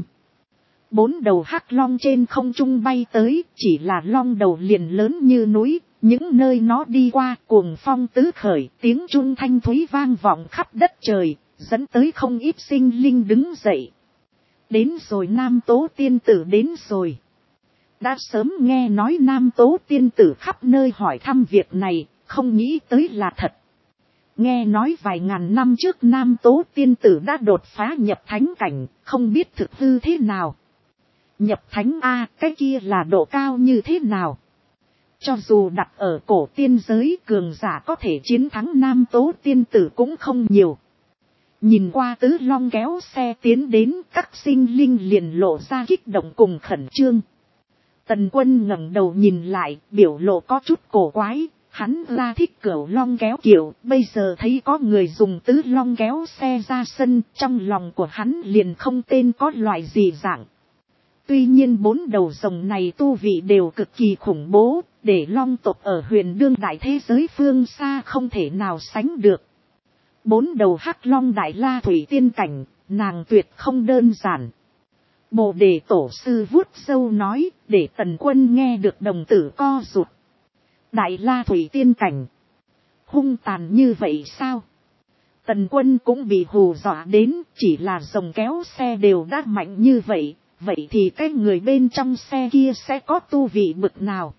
4 đầu hắc long trên không trung bay tới, chỉ là long đầu liền lớn như núi, những nơi nó đi qua cuồng phong tứ khởi, tiếng chun thanh thúy vang vọng khắp đất trời, dẫn tới không ít sinh linh đứng dậy. Đến rồi, Nam Tố tiên tử đến rồi. Đã sớm nghe nói Nam Tố tiên tử khắp nơi hỏi thăm việc này, không nghĩ tới là thật. Nghe nói vài ngàn năm trước Nam Tố tiên tử đã đột phá nhập thánh cảnh, không biết thực hư thế nào. Nhập thánh A, cái kia là độ cao như thế nào? Cho dù đặt ở cổ tiên giới, cường giả có thể chiến thắng Nam Tố tiên tử cũng không nhiều. Nhìn qua Tứ Long kéo xe tiến đến, các sinh linh liền lộ ra kích động cùng khẩn trương. Tần Quân ngẩng đầu nhìn lại, biểu lộ có chút cổ quái, hắn ra thích Cửu Long kéo kiểu, bây giờ thấy có người dùng Tứ Long kéo xe ra sân, trong lòng của hắn liền không tên có loại gì dạng. Tuy nhiên 4 đầu rồng này tu vị đều cực kỳ khủng bố, để long tộc ở huyền đương đại thế giới phương xa không thể nào sánh được. 4 đầu hắc long đại la thủy tiên cảnh, nàng tuyệt không đơn giản. Bồ Đề Tổ sư vuốt râu nói, để Tần Quân nghe được đồng tử co rụt. Đại la thủy tiên cảnh, hung tàn như vậy sao? Tần Quân cũng bị hù dọa đến, chỉ là rồng kéo xe đều đã mạnh như vậy. Vậy thì cái người bên trong xe kia sẽ có tu vị bực nào?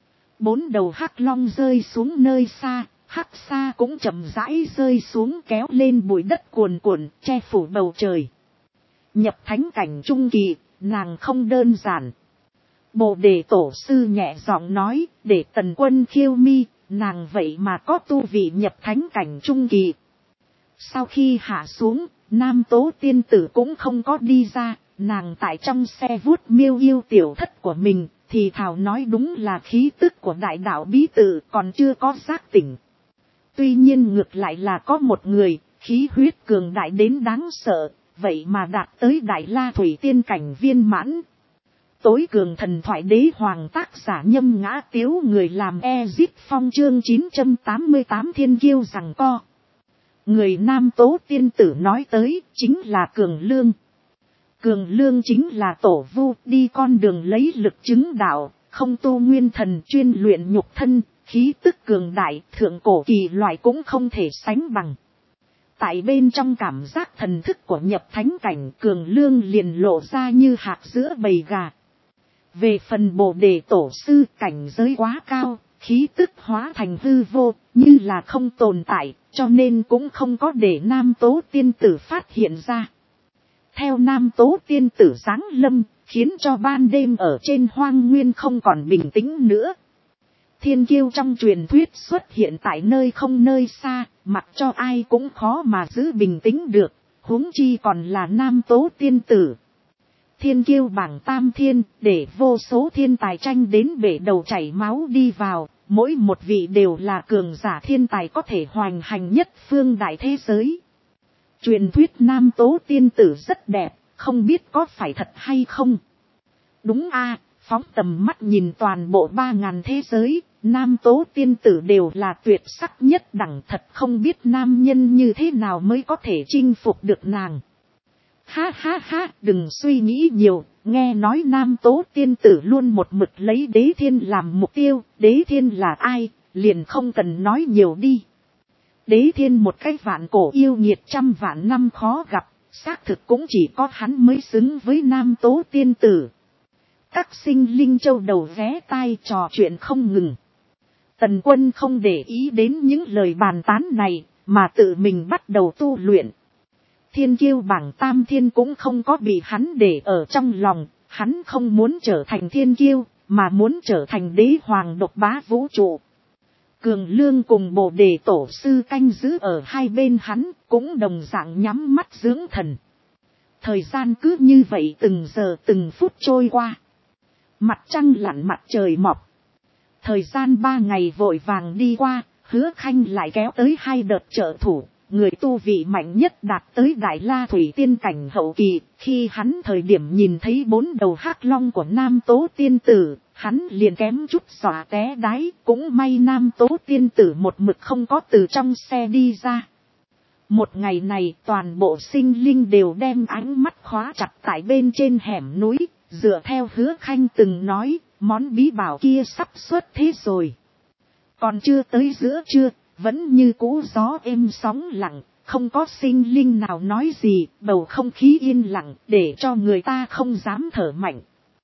4 đầu hắc long rơi xuống nơi xa, hắc xa cũng chậm rãi rơi xuống kéo lên bụi đất cuồn cuộn, che phủ bầu trời. Nhập thánh cảnh trung kỳ, nàng không đơn giản. Bồ Đề Tổ sư nhẹ giọng nói, để Tần Quân khiêu mi, nàng vậy mà có tu vị nhập thánh cảnh trung kỳ. Sau khi hạ xuống, Nam Tố tiên tử cũng không có đi ra. Nàng tại trong xe vuốt miêu yêu tiểu thất của mình, thì thảo nói đúng là khí tức của đại đạo bí tự còn chưa có giác tỉnh. Tuy nhiên ngược lại là có một người, khí huyết cường đại đến đáng sợ, vậy mà đạt tới đại la thủy tiên cảnh viên mãn. Tối cường thần thoại đế hoàng tác giả Nhâm Ngã Tiếu, người làm Ezip Phong chương 988 thiên kiêu giằng co. Người Nam Tố tiên tử nói tới chính là Cường Lương. Cường Lương chính là tổ vu đi con đường lấy lực chứng đạo, không tu nguyên thần chuyên luyện nhục thân, khí tức cường đại, thượng cổ kỳ loại cũng không thể sánh bằng. Tại bên trong cảm giác thần thức của nhập thánh cảnh, Cường Lương liền lộ ra như hạt giữa bầy gà. Về phần Bồ Đề tổ sư, cảnh giới quá cao, khí tức hóa thành hư vô, như là không tồn tại, cho nên cũng không có để Nam Tố tiên tử phát hiện ra. Theo Nam Tố tiên tử giáng lâm, khiến cho ban đêm ở trên hoang nguyên không còn bình tĩnh nữa. Thiên kiêu trong truyền thuyết xuất hiện tại nơi không nơi xa, mặc cho ai cũng khó mà giữ bình tĩnh được, huống chi còn là Nam Tố tiên tử. Thiên kiêu bảng tam thiên, để vô số thiên tài tranh đến bể đầu chảy máu đi vào, mỗi một vị đều là cường giả thiên tài có thể hoành hành nhất phương đại thế giới. Truyền thuyết Nam Tố tiên tử rất đẹp, không biết có phải thật hay không. Đúng a, phóng tầm mắt nhìn toàn bộ 3.000 thế giới, Nam Tố tiên tử đều là tuyệt sắc nhất đẳng, thật không biết nam nhân như thế nào mới có thể chinh phục được nàng. Ha ha ha, đừng suy nghĩ nhiều, nghe nói Nam Tố tiên tử luôn một mực lấy Đế Thiên làm mục tiêu, Đế Thiên là ai, liền không cần nói nhiều đi. Đế Thiên một cái vạn cổ yêu nghiệt trăm vạn năm khó gặp, xác thực cũng chỉ có hắn mới xứng với Nam Tố tiên tử. Các sinh linh châu đầu ghé tai trò chuyện không ngừng. Tần Quân không để ý đến những lời bàn tán này, mà tự mình bắt đầu tu luyện. Thiên kiêu bảng tam thiên cũng không có bị hắn để ở trong lòng, hắn không muốn trở thành thiên kiêu, mà muốn trở thành đế hoàng độc bá vũ trụ. Cường Lương cùng Bồ Đề tổ sư canh giữ ở hai bên hắn, cũng đồng dạng nhắm mắt dưỡng thần. Thời gian cứ như vậy từng giờ từng phút trôi qua. Mặt trăng lặn mặt trời mọc. Thời gian 3 ngày vội vàng đi qua, Hứa Khanh lại kéo tới 2 đợt trợ thủ. Người tu vị mạnh nhất đạt tới Đại La Thủy Tiên cảnh hậu kỳ, khi hắn thời điểm nhìn thấy 4 đầu hắc long của Nam Tố tiên tử, hắn liền kém chút xõa té đáy, cũng may Nam Tố tiên tử một mực không có từ trong xe đi ra. Một ngày này toàn bộ sinh linh đều đem ánh mắt khóa chặt tại bên trên hẻm núi, dựa theo Hứa Khanh từng nói, món bí bảo kia sắp xuất thế rồi. Còn chưa tới giữa trưa, vẫn như cũ gió êm sóng lặng, không có sinh linh nào nói gì, bầu không khí yên lặng, để cho người ta không dám thở mạnh.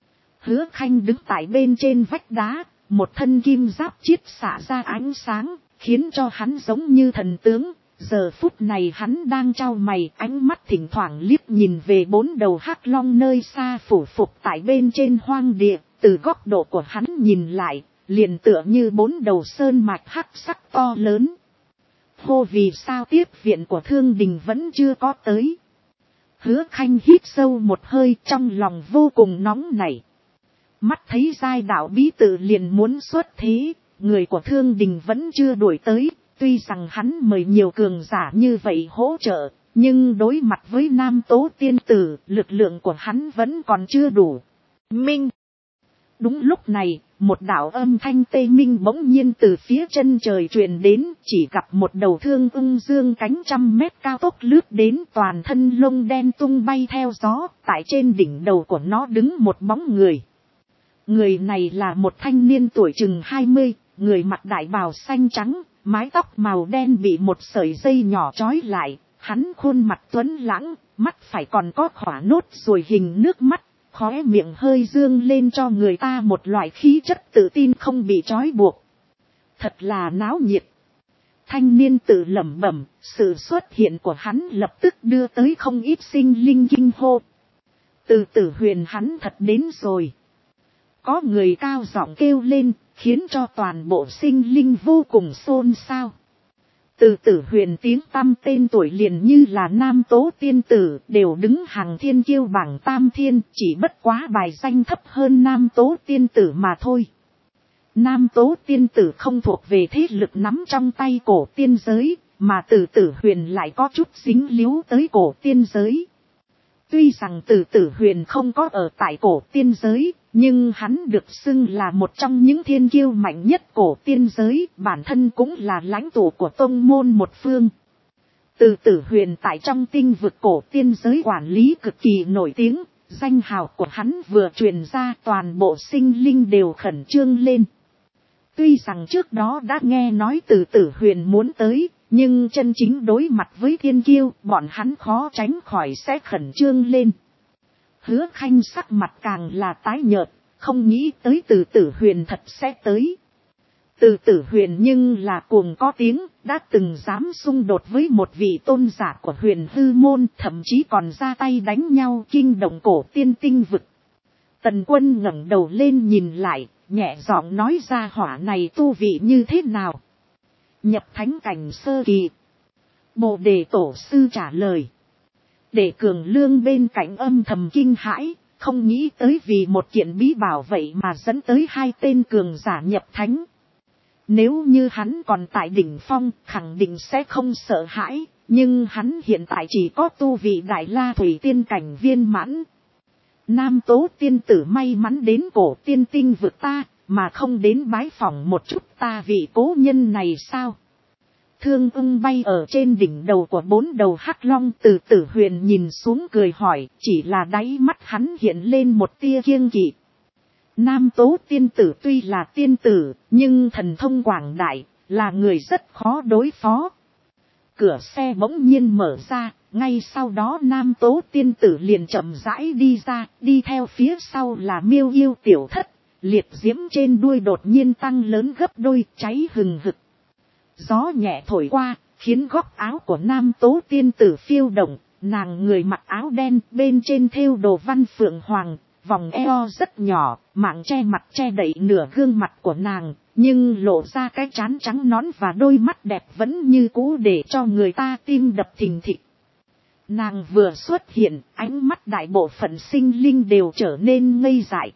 Hứa Khanh đứng tại bên trên vách đá, một thân kim giáp chiết xạ ra ánh sáng, khiến cho hắn giống như thần tướng. Giờ phút này hắn đang trao mày, ánh mắt thỉnh thoảng liếc nhìn về 4 đầu hắc long nơi xa phủ phục tại bên trên hoang địa, từ góc độ của hắn nhìn lại. Liền tựa như 4 đầu sơn mạch hắc sắc to lớn. Hô, vì sao tiếp viện của Thương Đình vẫn chưa có tới? Hứa Khanh hít sâu một hơi, trong lòng vô cùng nóng nảy. Mắt thấy giai đạo bí tự liền muốn xuất thế, người của Thương Đình vẫn chưa đuổi tới. Tuy rằng hắn mời nhiều cường giả như vậy hỗ trợ, nhưng đối mặt với Nam Tố tiên tử, lực lượng của hắn vẫn còn chưa đủ. Minh. Đúng lúc này, một đạo âm thanh tê minh bỗng nhiên từ phía chân trời truyền đến, chỉ gặp một đầu thương ưng dương cánh 100 mét cao tốc lướt đến, toàn thân lông đen tung bay theo gió, tại trên đỉnh đầu của nó đứng một bóng người. Người này là một thanh niên tuổi chừng 20, người mặc đại bào xanh trắng, mái tóc màu đen bị một sợi dây nhỏ trói lại, hắn khuôn mặt tuấn lãng, mắt phải còn có khỏa nốt ruồi hình nước mắt. Khóe miệng hơi dương lên cho người ta một loại khí chất tự tin không bị trói buộc. Thật là náo nhiệt. Thanh niên tự lẩm bẩm, sự xuất hiện của hắn lập tức đưa tới không ít sinh linh kinh hô. Từ Tử Huyền hắn thật đến rồi. Có người cao giọng kêu lên, khiến cho toàn bộ sinh linh vô cùng xôn xao. Từ Tử Huyền tiếng tăm tên tuổi liền như là Nam Tố tiên tử, đều đứng hàng thiên kiêu bảng tam thiên, chỉ bất quá bài danh thấp hơn Nam Tố tiên tử mà thôi. Nam Tố tiên tử không thuộc về thế lực nắm trong tay cổ tiên giới, mà Từ Tử Huyền lại có chút dính líu tới cổ tiên giới. Tuy rằng Từ Tử Huyền không có ở tại cổ tiên giới, nhưng hắn được xưng là một trong những thiên kiêu mạnh nhất cổ tiên giới, bản thân cũng là lãnh tụ của tông môn một phương. Từ Tử Huyền tại trong tinh vực cổ tiên giới quản lý cực kỳ nổi tiếng, danh hào của hắn vừa truyền ra toàn bộ sinh linh đều khẩn trương lên. Tuy rằng trước đó đã nghe nói Từ Tử Huyền muốn tới, nhưng chân chính đối mặt với thiên kiêu, bọn hắn khó tránh khỏi sẽ khẩn trương lên. Hứa Khanh sắc mặt càng là tái nhợt, không nghĩ tới Từ Tử Huyền thật sẽ tới. Từ Tử Huyền nhưng là cuồng có tiếng, đã từng dám xung đột với một vị tôn giả của Huyền Hư Môn, thậm chí còn ra tay đánh nhau kinh động cổ tiên tinh vực. Tần Quân ngẩng đầu lên nhìn lại, nhẹ giọng nói ra hỏa này tu vị như thế nào. Nhập thánh cảnh sơ kỳ. Bồ Đề Tổ sư trả lời. Để Cường Lương bên cạnh âm thầm kinh hãi, không nghĩ tới vì một kiện bí bảo vậy mà dẫn tới 2 tên cường giả nhập thánh. Nếu như hắn còn tại đỉnh phong, khẳng định sẽ không sợ hãi, nhưng hắn hiện tại chỉ có tu vị Đại La Thủy Tiên cảnh viên mãn. Nam Tố tiên tử may mắn đến cổ tiên tinh vực ta, mà không đến bái phỏng một chút ta vị cố nhân này sao? Thương Ưng bay ở trên đỉnh đầu của 4 đầu hắc long, Từ Tử Huyền nhìn xuống cười hỏi, chỉ là đáy mắt hắn hiện lên một tia kiêng kỵ. Nam Tố tiên tử tuy là tiên tử, nhưng thần thông quảng đại, là người rất khó đối phó. Cửa xe bỗng nhiên mở ra, ngay sau đó Nam Tố tiên tử liền chậm rãi đi ra, đi theo phía sau là Miêu Yêu tiểu thất, liệt diễm trên đuôi đột nhiên tăng lớn gấp đôi, cháy hừng hực. Gió nhẹ thổi qua, khiến góc áo của Nam Tố tiên tử phiêu động, nàng người mặc áo đen, bên trên thêu đồ văn phượng hoàng, vòng eo rất nhỏ, mạng che mặt che đậy nửa gương mặt của nàng, nhưng lộ ra cái trán trắng nõn và đôi mắt đẹp vẫn như cũ để cho người ta tim đập thình thịch. Nàng vừa xuất hiện, ánh mắt đại bộ phận sinh linh đều trở nên ngây dại.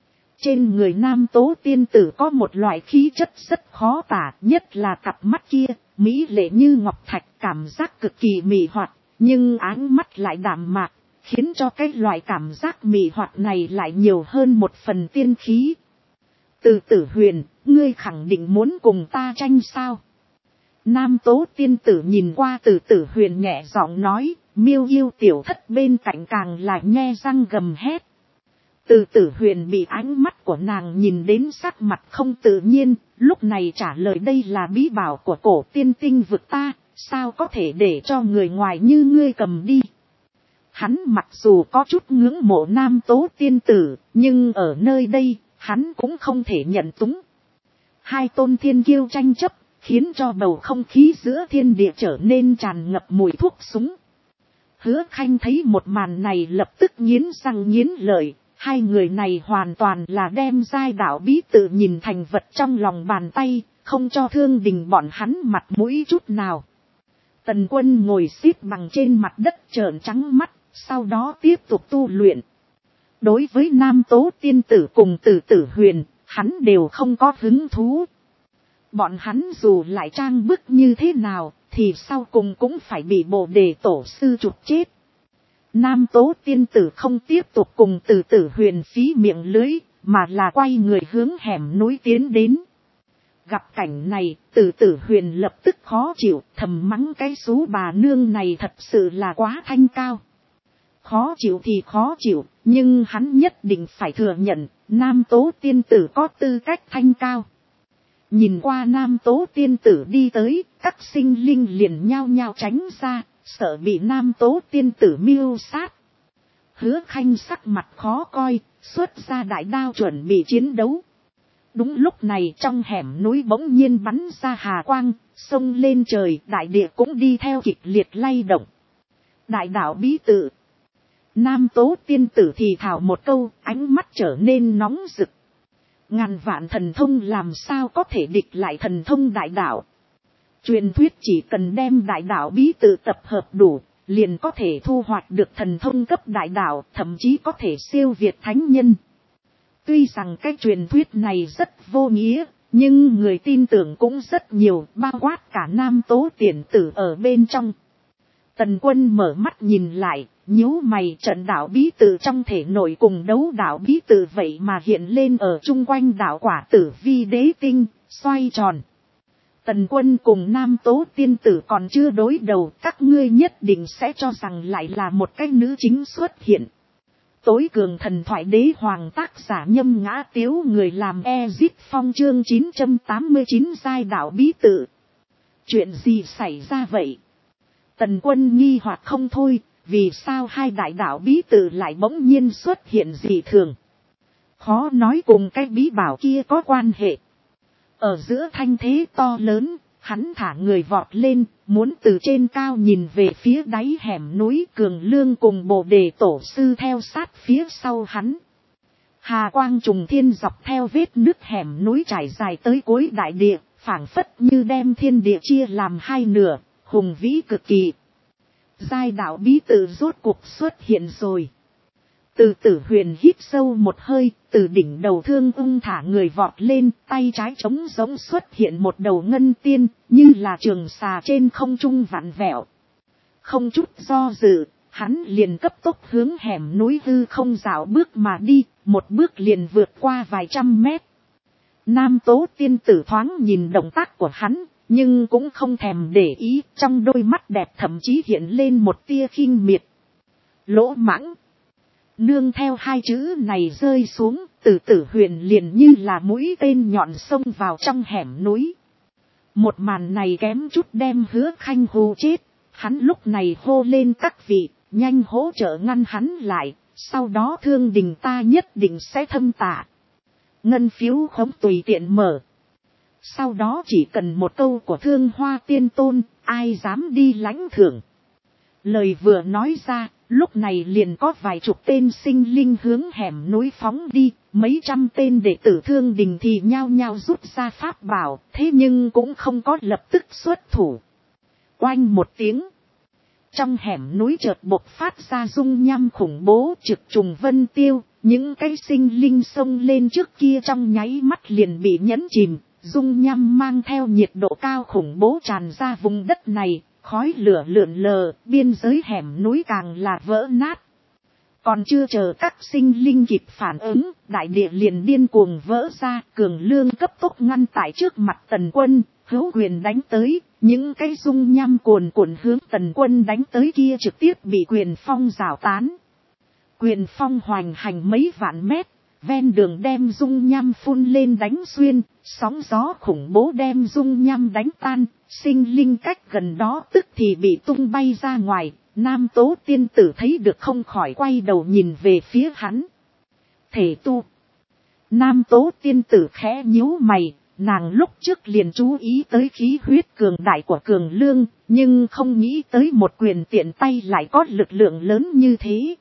Trên người Nam Tố tiên tử có một loại khí chất rất khó tả, nhất là cặp mắt kia, mỹ lệ như ngọc thạch, cảm giác cực kỳ mị hoạt, nhưng áng mắt lại đạm mạc, khiến cho cái loại cảm giác mị hoạt này lại nhiều hơn một phần tiên khí. Từ Tử Huyền, ngươi khẳng định muốn cùng ta tranh sao? Nam Tố tiên tử nhìn qua Từ Tử Huyền nhẹ giọng nói, Miêu Yêu tiểu thất bên cạnh càng là nhe răng gầm hét. Từ Tử Huyền bị ánh mắt của nàng nhìn đến sắc mặt không tự nhiên, lúc này trả lời đây là bí bảo của cổ tiên tinh vực ta, sao có thể để cho người ngoài như ngươi cầm đi. Hắn mặc dù có chút ngưỡng mộ Nam Tố tiên tử, nhưng ở nơi đây, hắn cũng không thể nhận túng. 2 tôn thiên kiêu tranh chấp, khiến cho bầu không khí giữa thiên địa trở nên tràn ngập mùi thuốc súng. Hứa Khanh thấy một màn này lập tức nghiến răng nghiến lợi, 2 người này hoàn toàn là đem giai đạo bí tự nhìn thành vật trong lòng bàn tay, không cho Thương Đình bọn hắn mặt mũi chút nào. Tần Quân ngồi xếp bằng trên mặt đất trợn trắng mắt, sau đó tiếp tục tu luyện. Đối với Nam Tố tiên tử cùng Từ Tử Huyền, hắn đều không có hứng thú. Bọn hắn dù lại trang bức như thế nào, thì sau cùng cũng phải bị Bồ Đề Tổ sư chụp chết. Nam Tố tiên tử không tiếp tục cùng Từ Tử Huyền phí miệng lưới, mà là quay người hướng hẻm núi tiến đến. Gặp cảnh này, Từ Tử Huyền lập tức khó chịu, thầm mắng cái xú bà nương này thật sự là quá thanh cao. Khó chịu thì khó chịu, nhưng hắn nhất định phải thừa nhận, Nam Tố tiên tử có tư cách thanh cao. Nhìn qua Nam Tố tiên tử đi tới, các sinh linh liền nhao nhao tránh ra, sợ bị Nam Tố tiên tử mưu sát. Hứa Khanh sắc mặt khó coi, xuất ra đại đao chuẩn bị chiến đấu. Đúng lúc này trong hẻm núi bỗng nhiên bắn ra hà quang, xông lên trời, đại địa cũng đi theo kịch liệt lay động. Đại đạo bí tự. Nam Tố tiên tử thì thào một câu, ánh mắt trở nên nóng rực. Ngàn vạn thần thông làm sao có thể địch lại thần thông đại đạo. Truyền thuyết chỉ cần đem đại đạo bí tự tập hợp đủ, liền có thể thu hoạch được thần thông cấp đại đạo, thậm chí có thể siêu việt thánh nhân. Tuy rằng cái truyền thuyết này rất vô nghĩa, nhưng người tin tưởng cũng rất nhiều, bao quát cả Nam Tố tiền tử ở bên trong. Tần Quân mở mắt nhìn lại, nhíu mày, trận đạo bí tự trong thể nội cùng đấu đạo bí tự vậy mà hiện lên ở chung quanh đạo quả tử vi đế tinh, xoay tròn. Tần Quân cùng Nam Tố tiên tử còn chưa đối đầu, các ngươi nhất định sẽ cho rằng lại là một cái nữ chính xuất hiện. Tối cường thần thoại đế hoàng tác giả Nhâm Ngã Tiếu, người làm Ezip Phong, chương 989 giai đạo bí tự. Chuyện gì xảy ra vậy? Tần Quân nghi hoặc không thôi, vì sao hai đại đạo bí tự lại bỗng nhiên xuất hiện dị thường? Khó nói cùng cái bí bảo kia có quan hệ. Ở giữa thanh thế to lớn, hắn thả người vọt lên, muốn từ trên cao nhìn về phía đáy hẻm núi. Cường Lương cùng Bồ Đề tổ sư theo sát phía sau hắn. Hà quang trùng thiên dọc theo vết nứt hẻm núi trải dài tới cuối đại địa, phảng phất như đem thiên địa chia làm hai nửa, hùng vĩ cực kỳ. Giai đạo bí tự rốt cuộc xuất hiện rồi. Từ Tử Huyền hít sâu một hơi, từ đỉnh đầu Thương Ung thả người vọt lên, tay trái trống giống xuất hiện một đầu ngân tiên, như là trường xà trên không trung vặn vẹo. Không chút do dự, hắn liền cấp tốc hướng hẻm núi hư không dạo bước mà đi, một bước liền vượt qua vài trăm mét. Nam Tố tiên tử thoáng nhìn động tác của hắn, nhưng cũng không thèm để ý, trong đôi mắt đẹp thậm chí hiện lên một tia khinh miệt. Lỗ mãng. Nương theo hai chữ này rơi xuống, Từ Tử Huyền liền như là mũi tên nhọn xông vào trong hẻm núi. Một màn này kém chút đem Hứa Khanh hù chết, hắn lúc này hô lên các vị, nhanh hỗ trợ ngăn hắn lại, sau đó Thương Đình ta nhất định sẽ thâm tạ. Ngân phiếu khống tùy tiện mở. Sau đó chỉ cần một câu của Thương Hoa Tiên Tôn, ai dám đi lãnh thưởng. Lời vừa nói ra, lúc này liền có vài chục tên sinh linh hướng hẻm núi phóng đi, mấy trăm tên đệ tử Thương Đình thì nhao nhao rút ra pháp bảo, thế nhưng cũng không có lập tức xuất thủ. Oanh một tiếng. Trong hẻm núi chợt bộc phát ra dung nham khủng bố trực trùng vân tiêu, những cái sinh linh xông lên trước kia trong nháy mắt liền bị nhấn chìm, dung nham mang theo nhiệt độ cao khủng bố tràn ra vùng đất này. Khói lửa lượn lờ, biên giới hẻm núi càng là vỡ nát. Còn chưa chờ các sinh linh kịp phản ứng, đại địa liền điên cuồng vỡ ra. Cường Lương cấp tốc ngăn tại trước mặt Tần Quân, hữu quyền đánh tới. Những cái dung nham cuồn cuộn hướng Tần Quân đánh tới kia trực tiếp bị quyền phong rào tán. Quyền phong hoành hành mấy vạn mét, ven đường đem dung nham phun lên đánh xuyên, sóng gió khủng bố đem dung nham đánh tan, sinh linh cách gần đó tức thì bị tung bay ra ngoài. Nam Tố tiên tử thấy được không khỏi quay đầu nhìn về phía hắn. Thể tu. Nam Tố tiên tử khẽ nhíu mày, nàng lúc trước liền chú ý tới khí huyết cường đại của Cường Lương, nhưng không nghĩ tới một quyền tiện tay lại có lực lượng lớn như thế.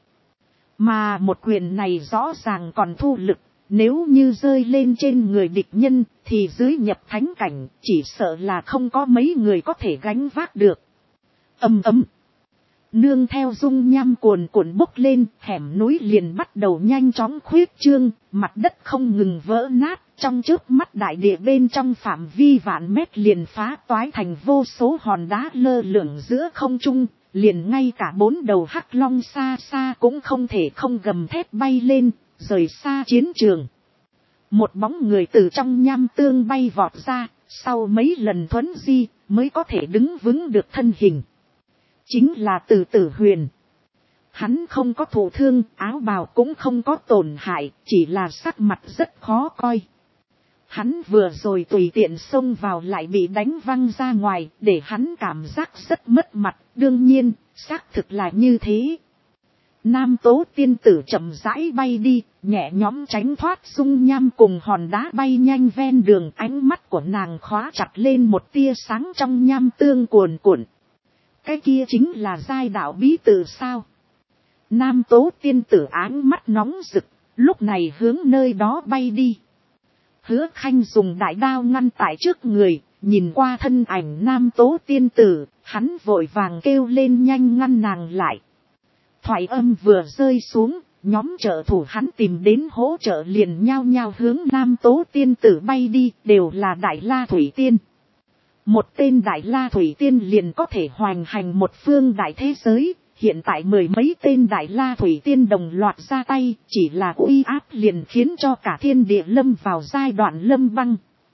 Mà một quyền này rõ ràng còn thu lực, nếu như rơi lên trên người địch nhân thì dưới nhập thánh cảnh chỉ sợ là không có mấy người có thể gánh vác được. Ầm ầm. Nương theo dung nham cuồn cuộn bốc lên, hẻm núi liền bắt đầu nhanh chóng khuyết trương, mặt đất không ngừng vỡ nát, trong chớp mắt đại địa bên trong phạm vi vạn mét liền phá toái thành vô số hòn đá lơ lửng giữa không trung. Liền ngay cả bốn đầu hắc long xa xa cũng không thể không gầm thét bay lên, rời xa chiến trường. Một bóng người từ trong nham tương bay vọt ra, sau mấy lần thuấn di mới có thể đứng vững được thân hình. Chính là Từ Tử Huyền. Hắn không có thụ thương, áo bào cũng không có tổn hại, chỉ là sắc mặt rất khó coi. Hắn vừa rồi tùy tiện xông vào lại bị đánh văng ra ngoài, để hắn cảm giác rất mất mặt, đương nhiên, xác thực là như thế. Nam Tố tiên tử chậm rãi bay đi, nhẹ nhõm tránh thoát dung nham cùng hòn đá bay nhanh ven đường, ánh mắt của nàng khóa chặt lên một tia sáng trong nham tương cuồn cuộn. Cái kia chính là giai đạo bí tự sao? Nam Tố tiên tử áng mắt nóng rực, lúc này hướng nơi đó bay đi. Hứa Khanh dùng đại đao ngăn tại trước người, nhìn qua thân ảnh Nam Tố tiên tử, hắn vội vàng kêu lên nhanh ngăn nàng lại. Thoại âm vừa rơi xuống, nhóm trợ thủ hắn tìm đến hỗ trợ liền nhao nhao hướng Nam Tố tiên tử bay đi, đều là Đại La Thủy Tiên. Một tên Đại La Thủy Tiên liền có thể hoành hành một phương đại thế giới, hiện tại mười mấy tên Đại La Thủy Tiên đồng loạt ra tay, chỉ là uy áp liền khiến cho cả thiên địa lâm vào giai đoạn lâm băng.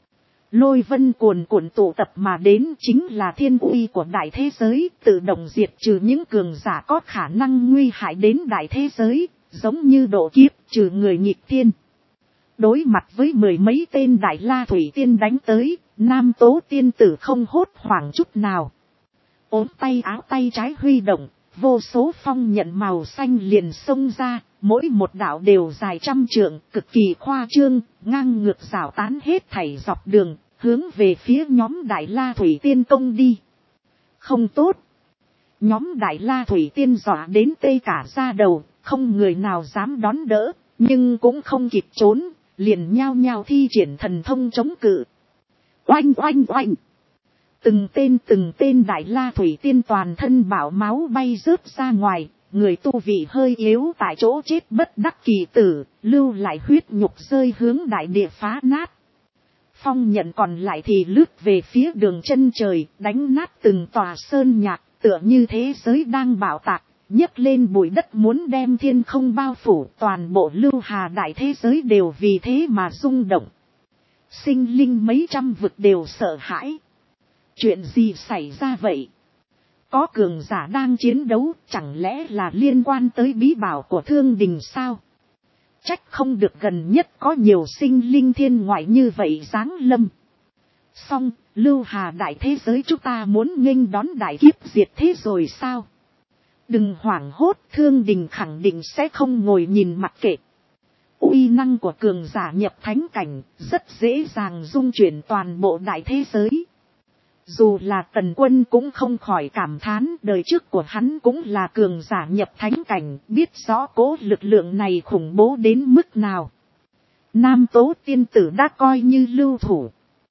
Lôi vân cuồn cuộn tụ tập mà đến chính là thiên uy của đại thế giới, tự động diệt trừ những cường giả có khả năng nguy hại đến đại thế giới, giống như độ kiếp trừ người nghịch thiên. Đối mặt với mười mấy tên đại la thủy tiên đánh tới, Nam Tố tiên tử không hốt hoảng chút nào. Ốm tay áo tay trái huy động, vô số phong nhận màu xanh liền xông ra, mỗi một đạo đều dài 100 trượng, cực kỳ khoa trương, ngang ngược rào tán hết thảy dọc đường, hướng về phía nhóm đại la thủy tiên công đi. Không tốt. Nhóm đại la thủy tiên dọa đến tê cả da đầu, không người nào dám đón đỡ, nhưng cũng không kịp trốn, liền nhao nhao thi triển thần thông chống cự. Oanh oanh oanh. Từng tên đại la thủy tiên toàn thân bạo máu bay rớt ra ngoài, người tu vị hơi yếu tại chỗ chết bất đắc kỳ tử, lưu lại huyết nhục rơi hướng đại địa phá nát. Phong nhận còn lại thì lướt về phía đường chân trời, đánh nát từng tòa sơn nhạc, tựa như thế giới đang bạo tạc, nhấc lên bụi đất muốn đem thiên không bao phủ, toàn bộ Lưu Hà đại thế giới đều vì thế mà rung động. Sinh linh mấy trăm vực đều sợ hãi. Chuyện gì xảy ra vậy? Có cường giả đang chiến đấu, chẳng lẽ là liên quan tới bí bảo của Thương Đình sao? Trách không được gần nhất có nhiều sinh linh thiên ngoại như vậy giáng lâm. Xong, Lưu Hà đại thế giới chúng ta muốn nghênh đón đại kiếp diệt thế rồi sao? Đừng hoảng hốt, Thương Đình khẳng định sẽ không ngồi nhìn mặc kệ. Uy năng của cường giả nhập thánh cảnh, rất dễ dàng dung chuyển toàn bộ đại thế giới. Dù là Tần Quân cũng không khỏi cảm thán, đời trước của hắn cũng là cường giả nhập thánh cảnh, biết rõ cố lực lượng này khủng bố đến mức nào. Nam Tố tiên tử đã coi như lưu thủ.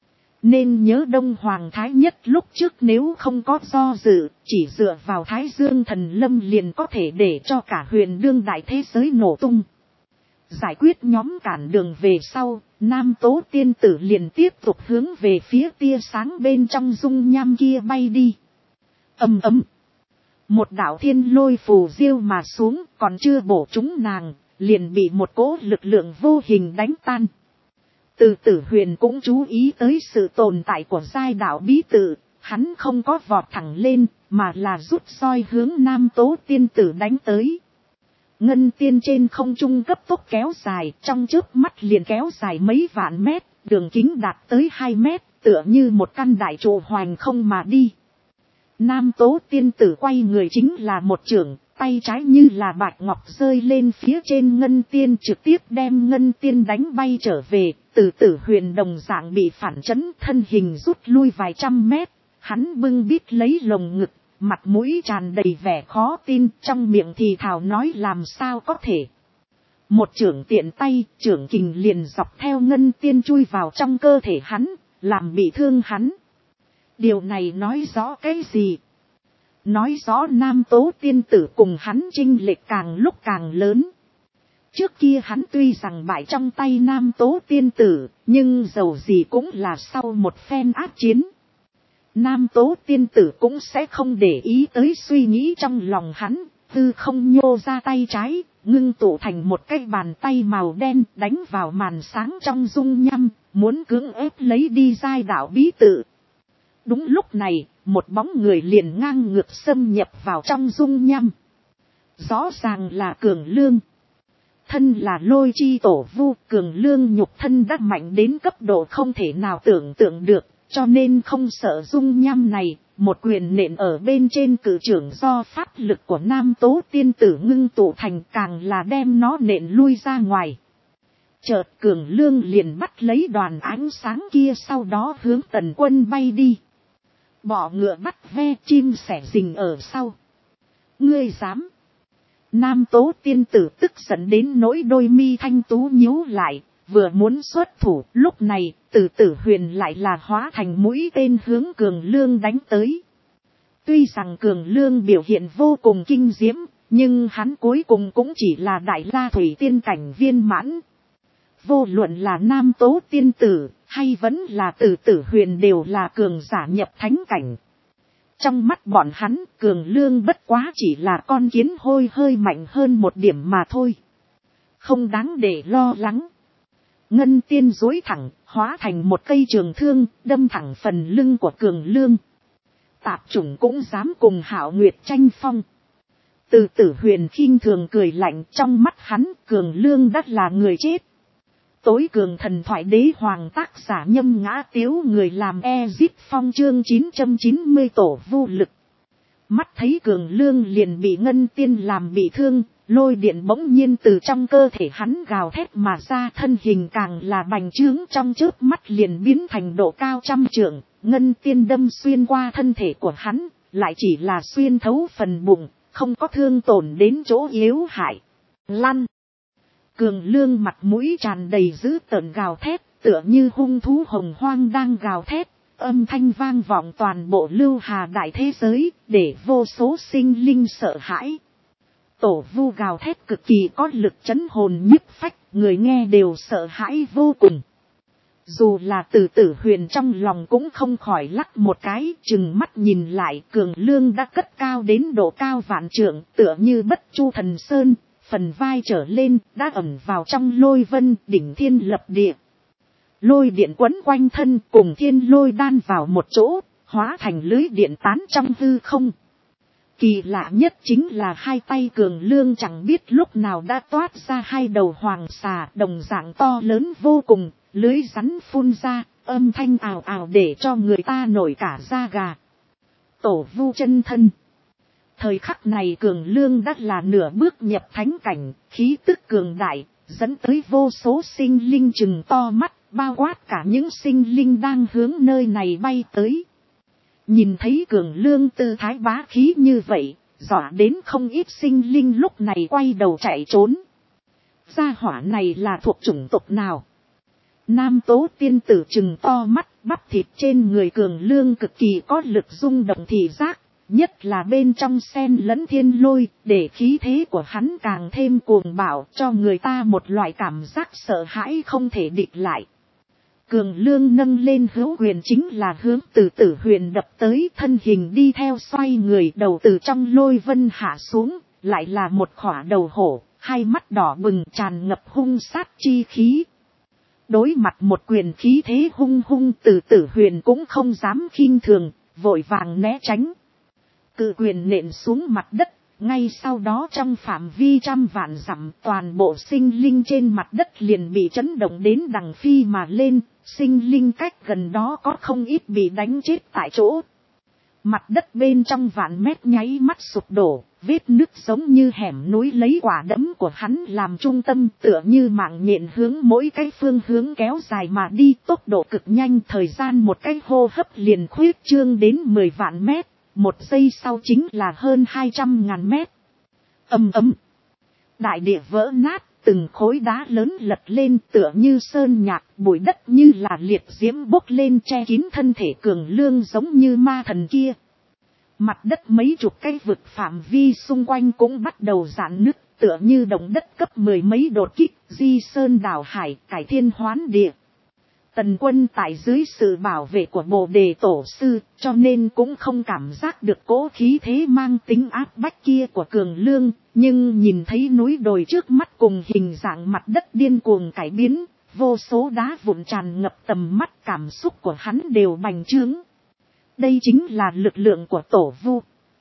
Nên nhớ Đông Hoàng Thái Nhất lúc trước nếu không có do dự, chỉ dựa vào Thái Dương Thần Lâm liền có thể để cho cả huyền đương đại thế giới nổ tung. Giải quyết nhóm cản đường về sau, Nam Tố tiên tử liền tiếp tục hướng về phía tia sáng bên trong dung nham kia bay đi. Ầm ầm. Một đạo thiên lôi phù diêu mà xuống, còn chưa bổ trúng nàng, liền bị một cỗ lực lượng vô hình đánh tan. Từ Tử Huyền cũng chú ý tới sự tồn tại của giai đạo bí tự, hắn không có vọt thẳng lên, mà là rút roi hướng Nam Tố tiên tử đánh tới. Ngân tiên trên không trung cấp tốc kéo dài, trong chớp mắt liền kéo dài mấy vạn mét, đường kính đạt tới 2 mét, tựa như một căn đại trụ hoành không mà đi. Nam Tố tiên tử quay người chính là một chưởng, tay trái như là bạch ngọc rơi lên phía trên Ngân tiên, trực tiếp đem Ngân tiên đánh bay trở về. Từ Tử Huyền đồng dạng bị phản chấn, thân hình rút lui vài trăm mét, hắn bưng bít lấy lồng ngực, mặt mũi tràn đầy vẻ khó tin, trong miệng thì thào nói làm sao có thể. Một chưởng tiện tay, chưởng kình liền dọc theo Ngân tiên chui vào trong cơ thể hắn, làm bị thương hắn. Điều này nói rõ cái gì? Nói rõ Nam Tố tiên tử cùng hắn chênh lệch càng lúc càng lớn. Trước kia hắn tuy rằng bại trong tay Nam Tố tiên tử, nhưng dầu gì cũng là sau một phen ác chiến. Nam Tố tiên tử cũng sẽ không để ý tới suy nghĩ trong lòng hắn, tư không nhô ra tay trái, ngưng tụ thành một cái bàn tay màu đen đánh vào màn sáng trong dung nham, muốn cưỡng ép lấy đi giai đạo bí tự. Đúng lúc này, một bóng người liền ngang ngược xâm nhập vào trong dung nham. Rõ ràng là Cường Lương. Thân là Lôi chi tổ vu, Cường Lương nhục thân đã mạnh đến cấp độ không thể nào tưởng tượng được, cho nên không sợ dung nham này, một quyền nện ở bên trên cự trưởng do pháp lực của Nam Tố tiên tử ngưng tụ thành, càng là đem nó nện lui ra ngoài. Chợt Cường Lương liền bắt lấy đoàn ánh sáng kia, sau đó hướng Tần Quân bay đi. Bọ ngựa bắt ve, chim sẻ rình ở sau. Ngươi dám? Nam Tố tiên tử tức giận đến nỗi đôi mi thanh tú nhíu lại, vừa muốn xuất thủ, lúc này, Từ Tử Huyền lại là hóa thành mũi tên hướng Cường Lương đánh tới. Tuy rằng Cường Lương biểu hiện vô cùng kinh diễm, nhưng hắn cuối cùng cũng chỉ là đại la thủy tiên cảnh viên mãn. Vô luận là Nam Tố tiên tử, hay vẫn là Từ Tử Huyền đều là cường giả nhập thánh cảnh. Trong mắt bọn hắn, Cường Lương bất quá chỉ là con kiến hôi hơi mạnh hơn một điểm mà thôi. Không đáng để lo lắng. Ngân tiên duỗi thẳng, hóa thành một cây trường thương, đâm thẳng phần lưng của Cường Lương. Tạp chủng cũng dám cùng Hạo Nguyệt tranh phong. Từ Tử Huyền khinh thường cười lạnh, trong mắt hắn Cường Lương đắt là người chết. Tối cường thần thoại đế hoàng tác giả Nhâm Ngã Tiếu, người làm Ezip Phong chương 990 tổ vu lực. Mắt thấy Cường Lương liền bị Ngân Tiên làm bị thương, lôi điện bỗng nhiên từ trong cơ thể hắn gào thét mà ra, thân hình càng là bành trướng, trong chớp mắt liền biến thành độ cao 100 trượng. Ngân Tiên đâm xuyên qua thân thể của hắn, lại chỉ là xuyên thấu phần bụng, không có thương tổn đến chỗ yếu hại. Lăn! Cường Lương mặt mũi tràn đầy dữ tợn gào thét, tựa như hung thú hồng hoang đang gào thét, âm thanh vang vọng toàn bộ Lưu Hà đại thế giới, để vô số sinh linh sợ hãi. Tổ vu gào thét cực kỳ có lực chấn hồn nhức phách, người nghe đều sợ hãi vô cùng. Dù là Từ Tử Huyền trong lòng cũng không khỏi lắc một cái, chừng mắt nhìn lại, Cường Lương đã cất cao đến độ cao vạn trượng, tựa như Bất Chu Thần Sơn, phần vai trở lên đã ẩn vào trong lôi vân, đỉnh thiên lập địa. Lôi điện quấn quanh thân, cùng thiên lôi đan vào một chỗ, hóa thành lưới điện tán trong hư không. Kỳ lạ nhất chính là hai tay Cường Lương chẳng biết lúc nào đã toát ra hai đầu hoàng xà đồng dạng to lớn vô cùng, lưới rắn phun ra, âm thanh ào ào để cho người ta nổi cả da gà. Tổ vu chân thân. Thời khắc này Cường Lương đã là nửa bước nhập thánh cảnh, khí tức cường đại, dẫn tới vô số sinh linh chừng to mắt, bao quát cả những sinh linh đang hướng nơi này bay tới. Nhìn thấy Cường Lương tư thái bá khí như vậy, dọa đến không ít sinh linh lúc này quay đầu chạy trốn. Gia hỏa này là thuộc chủng tộc nào? Nam Tố tiên tử chừng to mắt, bắp thịt trên người Cường Lương cực kỳ có lực rung động thị giác, nhất là bên trong xen lẫn thiên lôi, để khí thế của hắn càng thêm cuồng bạo, cho người ta một loại cảm giác sợ hãi không thể địch lại. Cường Lương nâng lên hữu quyền chính là hướng Từ Tử Huyền đập tới, thân hình đi theo xoay người, đầu từ trong lôi vân hạ xuống, lại là một khỏa đầu hổ, hai mắt đỏ bừng tràn ngập hung sát chi khí. Đối mặt một quyền khí thế hung hung, Từ Tử Huyền cũng không dám khinh thường, vội vàng né tránh. Cự quyền nện xuống mặt đất, ngay sau đó trong phạm vi 100 vạn dặm, toàn bộ sinh linh trên mặt đất liền bị chấn động đến đằng phi mà lên, sinh linh cách gần đó có không ít bị đánh chết tại chỗ. Mặt đất bên trong vạn mét nháy mắt sụp đổ, vết nứt giống như hẻm núi lấy quả đấm của hắn làm trung tâm, tựa như mạng nhện hướng mỗi cái phương hướng kéo dài mà đi, tốc độ cực nhanh, thời gian một cái hô hấp liền khuyết trương đến 10 vạn mét. Một giây sau chính là hơn 200.000 mét. Ầm ầm. Đại địa vỡ nát, từng khối đá lớn lật lên tựa như sơn nhạc, bụi đất như là liệt diễm bốc lên che kín thân thể Cường Lương giống như ma thần kia. Mặt đất mấy chục cái vực phạm vi xung quanh cũng bắt đầu rạn nứt, tựa như động đất cấp 10 mấy đột kích, di sơn đảo hải, cải thiên hoán địa. Tần Quân tại dưới sự bảo vệ của Bồ Đề Tổ Sư, cho nên cũng không cảm giác được cỗ khí thế mang tính áp bách kia của Cường Lương, nhưng nhìn thấy núi đồi trước mắt cùng hình dạng mặt đất điên cuồng cải biến, vô số đá vụn tràn ngập tầm mắt, cảm xúc của hắn đều bành trướng. Đây chính là lực lượng của Tổ Vu.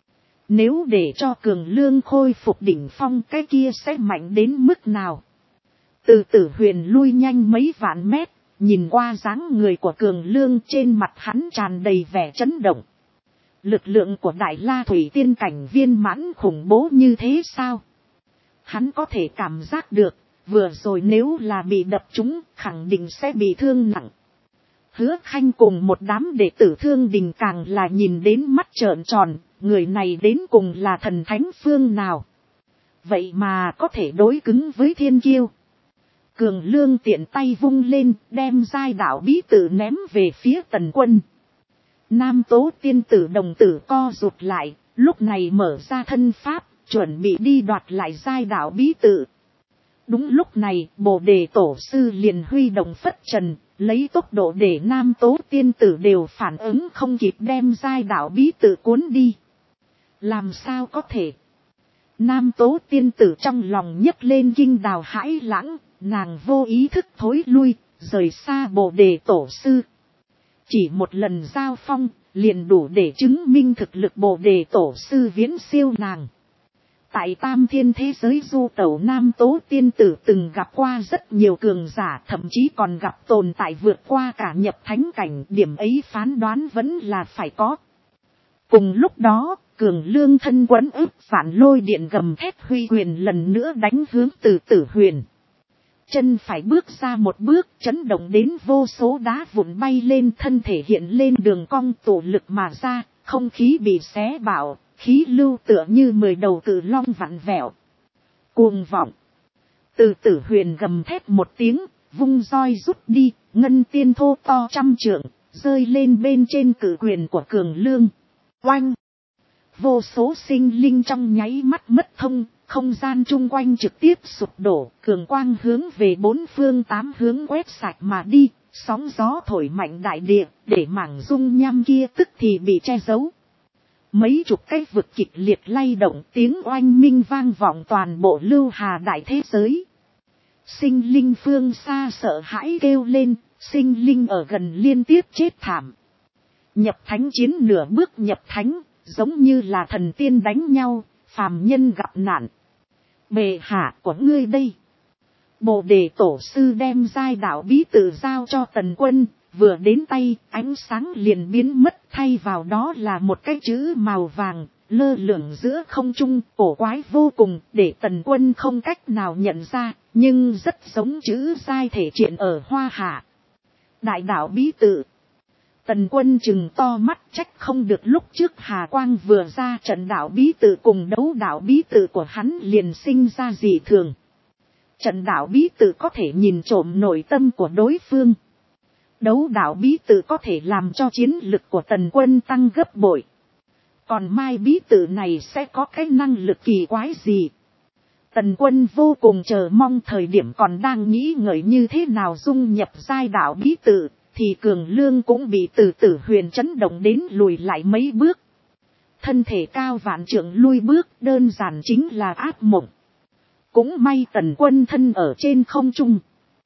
Nếu để cho Cường Lương khôi phục đỉnh phong, cái kia sẽ mạnh đến mức nào? Từ Tử Huyền lui nhanh mấy vạn mét. Nhìn qua dáng người của Cường Lương, trên mặt hắn tràn đầy vẻ chấn động. Lực lượng của Đại La Thủy Tiên cảnh viên mãn khủng bố như thế sao? Hắn có thể cảm giác được, vừa rồi nếu là bị đập trúng, khẳng định sẽ bị thương nặng. Hứa Khanh cùng một đám đệ tử Thương Đình càng là nhìn đến mắt trợn tròn, người này đến cùng là thần thánh phương nào? Vậy mà có thể đối cứng với thiên kiêu. Cường Lương tiện tay vung lên, đem giai đạo bí tử ném về phía Tần Quân. Nam Tố tiên tử đồng tử co rụt lại, lúc này mở ra thân pháp, chuẩn bị đi đoạt lại giai đạo bí tử. Đúng lúc này, Bồ Đề Tổ Sư liền huy động phất trần, lấy tốc độ để Nam Tố tiên tử đều phản ứng không kịp, đem giai đạo bí tử cuốn đi. Làm sao có thể? Nam Tố tiên tử trong lòng nhấc lên kinh đào hãi lãng. nàng vô ý thức thối lui, rời xa Bồ Đề Tổ sư. Chỉ một lần giao phong, liền đủ để chứng minh thực lực Bồ Đề Tổ sư viễn siêu nàng. Tại tam thiên thế giới du tẩu Nam Tố tiên tử từng gặp qua rất nhiều cường giả, thậm chí còn gặp tồn tại vượt qua cả nhập thánh cảnh, điểm ấy phán đoán vẫn là phải có. Cùng lúc đó, Cường Lương thân quấn ức phản lôi điện gầm thét huy quyền lần nữa đánh hướng Từ Tử Huyền. Chân phải bước ra một bước, chấn động đến vô số đá vụn bay lên, thân thể hiện lên đường cong tụ lực mà ra, không khí bị xé bạo, khí lưu tựa như 10 đầu cự long vặn vẹo. Cuồng vọng. Từ Tử Huyền gầm thét một tiếng, vung roi rút đi, ngân tiên thô to 100 trượng, rơi lên bên trên cự quyền của Cường Lương. Oanh! Vô số sinh linh trong nháy mắt mất thông, không gian chung quanh trực tiếp sụp đổ, cường quang hướng về 4 phương 8 hướng quét sạch mà đi, sóng gió thổi mạnh đại địa, để mảng dung nham kia tức thì bị che giấu. Mấy chục cái vực kịch liệt lay động, tiếng oanh minh vang vọng toàn bộ Lưu Hà đại thế giới. Sinh linh phương xa sợ hãi kêu lên, sinh linh ở gần liên tiếp chết thảm. Nhập thánh chiến nửa bước nhập thánh, giống như là thần tiên đánh nhau, phàm nhân gặp nạn. Bệ hạ của ngươi đây. Bồ Đề Tổ sư đem giai đạo bí tự giao cho Tần Quân, vừa đến tay, ánh sáng liền biến mất, thay vào đó là một cái chữ màu vàng, lơ lửng giữa không trung, cổ quái vô cùng, để Tần Quân không cách nào nhận ra, nhưng rất giống chữ giai thể triện ở Hoa Hạ. Đại đạo bí tự. Tần Quân chừng to mắt, trách không được lúc trước Hà Quang vừa ra trận đạo bí tự cùng đấu đạo bí tự của hắn liền sinh ra dị thường. Trận đạo bí tự có thể nhìn trộm nội tâm của đối phương. Đấu đạo bí tự có thể làm cho chiến lực của Tần Quân tăng gấp bội. Còn mai bí tự này sẽ có cái năng lực kỳ quái gì? Tần Quân vô cùng chờ mong, thời điểm còn đang nghĩ ngợi như thế nào dung nhập giai đạo bí tự, thì Cường Lương cũng bị Từ Tử Huyền chấn động đến lùi lại mấy bước. Thân thể cao vạn trượng lui bước, đơn giản chính là ác mộng. Cũng may Tần Quân thân ở trên không trung.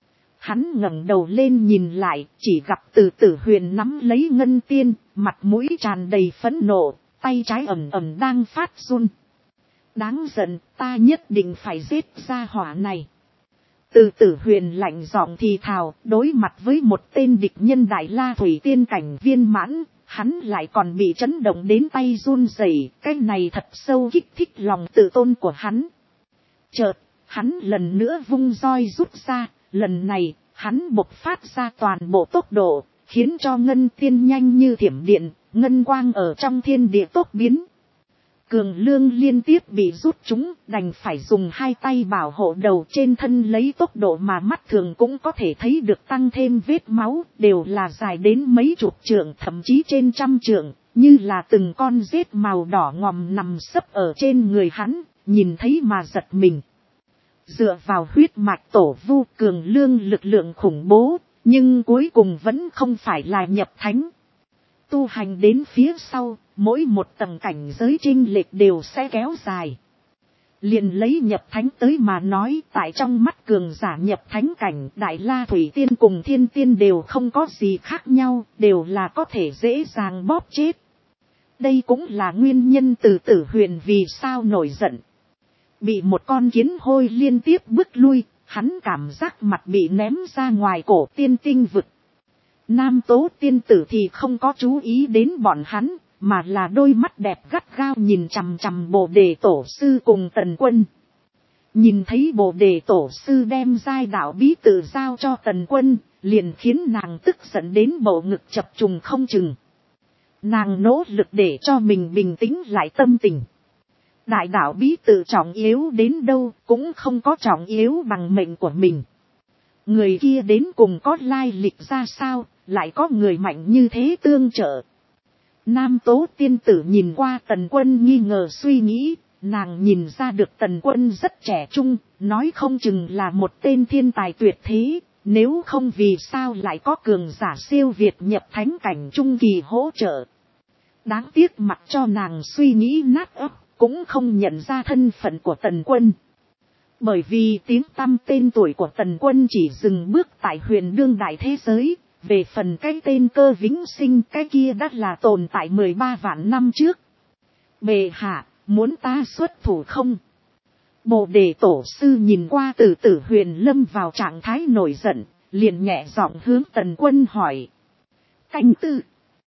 Hắn ngẩng đầu lên nhìn lại, chỉ gặp Từ Tử Huyền nắm lấy ngân tiên, mặt mũi tràn đầy phẫn nộ, tay trái ẩm ẩm đang phát run. Đáng giận, ta nhất định phải giết gia hỏa này. Từ Tử Huyền lạnh giọng thì thào, đối mặt với một tên địch nhân Đại La Thủy Tiên cảnh viên mãn, hắn lại còn bị chấn động đến tay run rẩy, cái này thật sâu kích thích lòng tự tôn của hắn. Chợt, hắn lần nữa vung roi rút ra, lần này, hắn bộc phát ra toàn bộ tốc độ, khiến cho ngân tiên nhanh như thiểm điện, ngân quang ở trong thiên địa tốc biến. Cường Lương liên tiếp bị rút trúng, đành phải dùng hai tay bảo hộ đầu, trên thân lấy tốc độ mà mắt thường cũng có thể thấy được tăng thêm vết máu, đều là dài đến mấy chục trượng, thậm chí trên 100 trượng, như là từng con rết màu đỏ ngòm nằm sấp ở trên người hắn, nhìn thấy mà giật mình. Dựa vào huyết mạch tổ vu, Cường Lương lực lượng khủng bố, nhưng cuối cùng vẫn không phải là nhập thánh. Tu hành đến phía sau, mỗi một tầng cảnh giới chênh lệch đều sẽ kéo dài. Liền lấy nhập thánh tới mà nói, tại trong mắt cường giả nhập thánh cảnh, Đại La Thủy Tiên cùng Thiên Tiên đều không có gì khác nhau, đều là có thể dễ dàng bóp chết. Đây cũng là nguyên nhân Từ Tử Huyền vì sao nổi giận. Bị một con kiến hôi liên tiếp bước lui, hắn cảm giác mặt bị ném ra ngoài cổ tiên tinh vực. Nam Tố tiên tử thì không có chú ý đến bọn hắn, mà là đôi mắt đẹp gắt gao nhìn chằm chằm Bồ Đề Tổ sư cùng Tần Quân. Nhìn thấy Bồ Đề Tổ sư đem giai đạo bí tự giao cho Tần Quân, liền khiến nàng tức giận đến bầu ngực chập trùng không chừng. Nàng nỗ lực để cho mình bình tĩnh lại tâm tình. Đại đạo bí tự trọng yếu đến đâu cũng không có trọng yếu bằng mệnh của mình. Người kia đến cùng có lai lịch ra sao, lại có người mạnh như thế tương trợ. Nam Tố tiên tử nhìn qua Tần Quân nghi ngờ suy nghĩ, nàng nhìn ra được Tần Quân rất trẻ trung, nói không chừng là một tên thiên tài tuyệt thế, nếu không vì sao lại có cường giả siêu việt nhập thánh cảnh trung kỳ hỗ trợ. Đáng tiếc mặc cho nàng suy nghĩ nát óc, cũng không nhận ra thân phận của Tần Quân. Bởi vì tiếng tăm tên tuổi của Tần Quân chỉ dừng bước tại huyền đương đại thế giới, về phần cái tên Cơ Vĩnh Sinh cái kia đã là tồn tại 13 vạn năm trước. Bệ hạ, muốn ta xuất thủ không? Bồ đề tổ sư nhìn qua từ Tử Huyền lâm vào trạng thái nổi giận, liền nhẹ giọng hướng Tần Quân hỏi. Canh tư.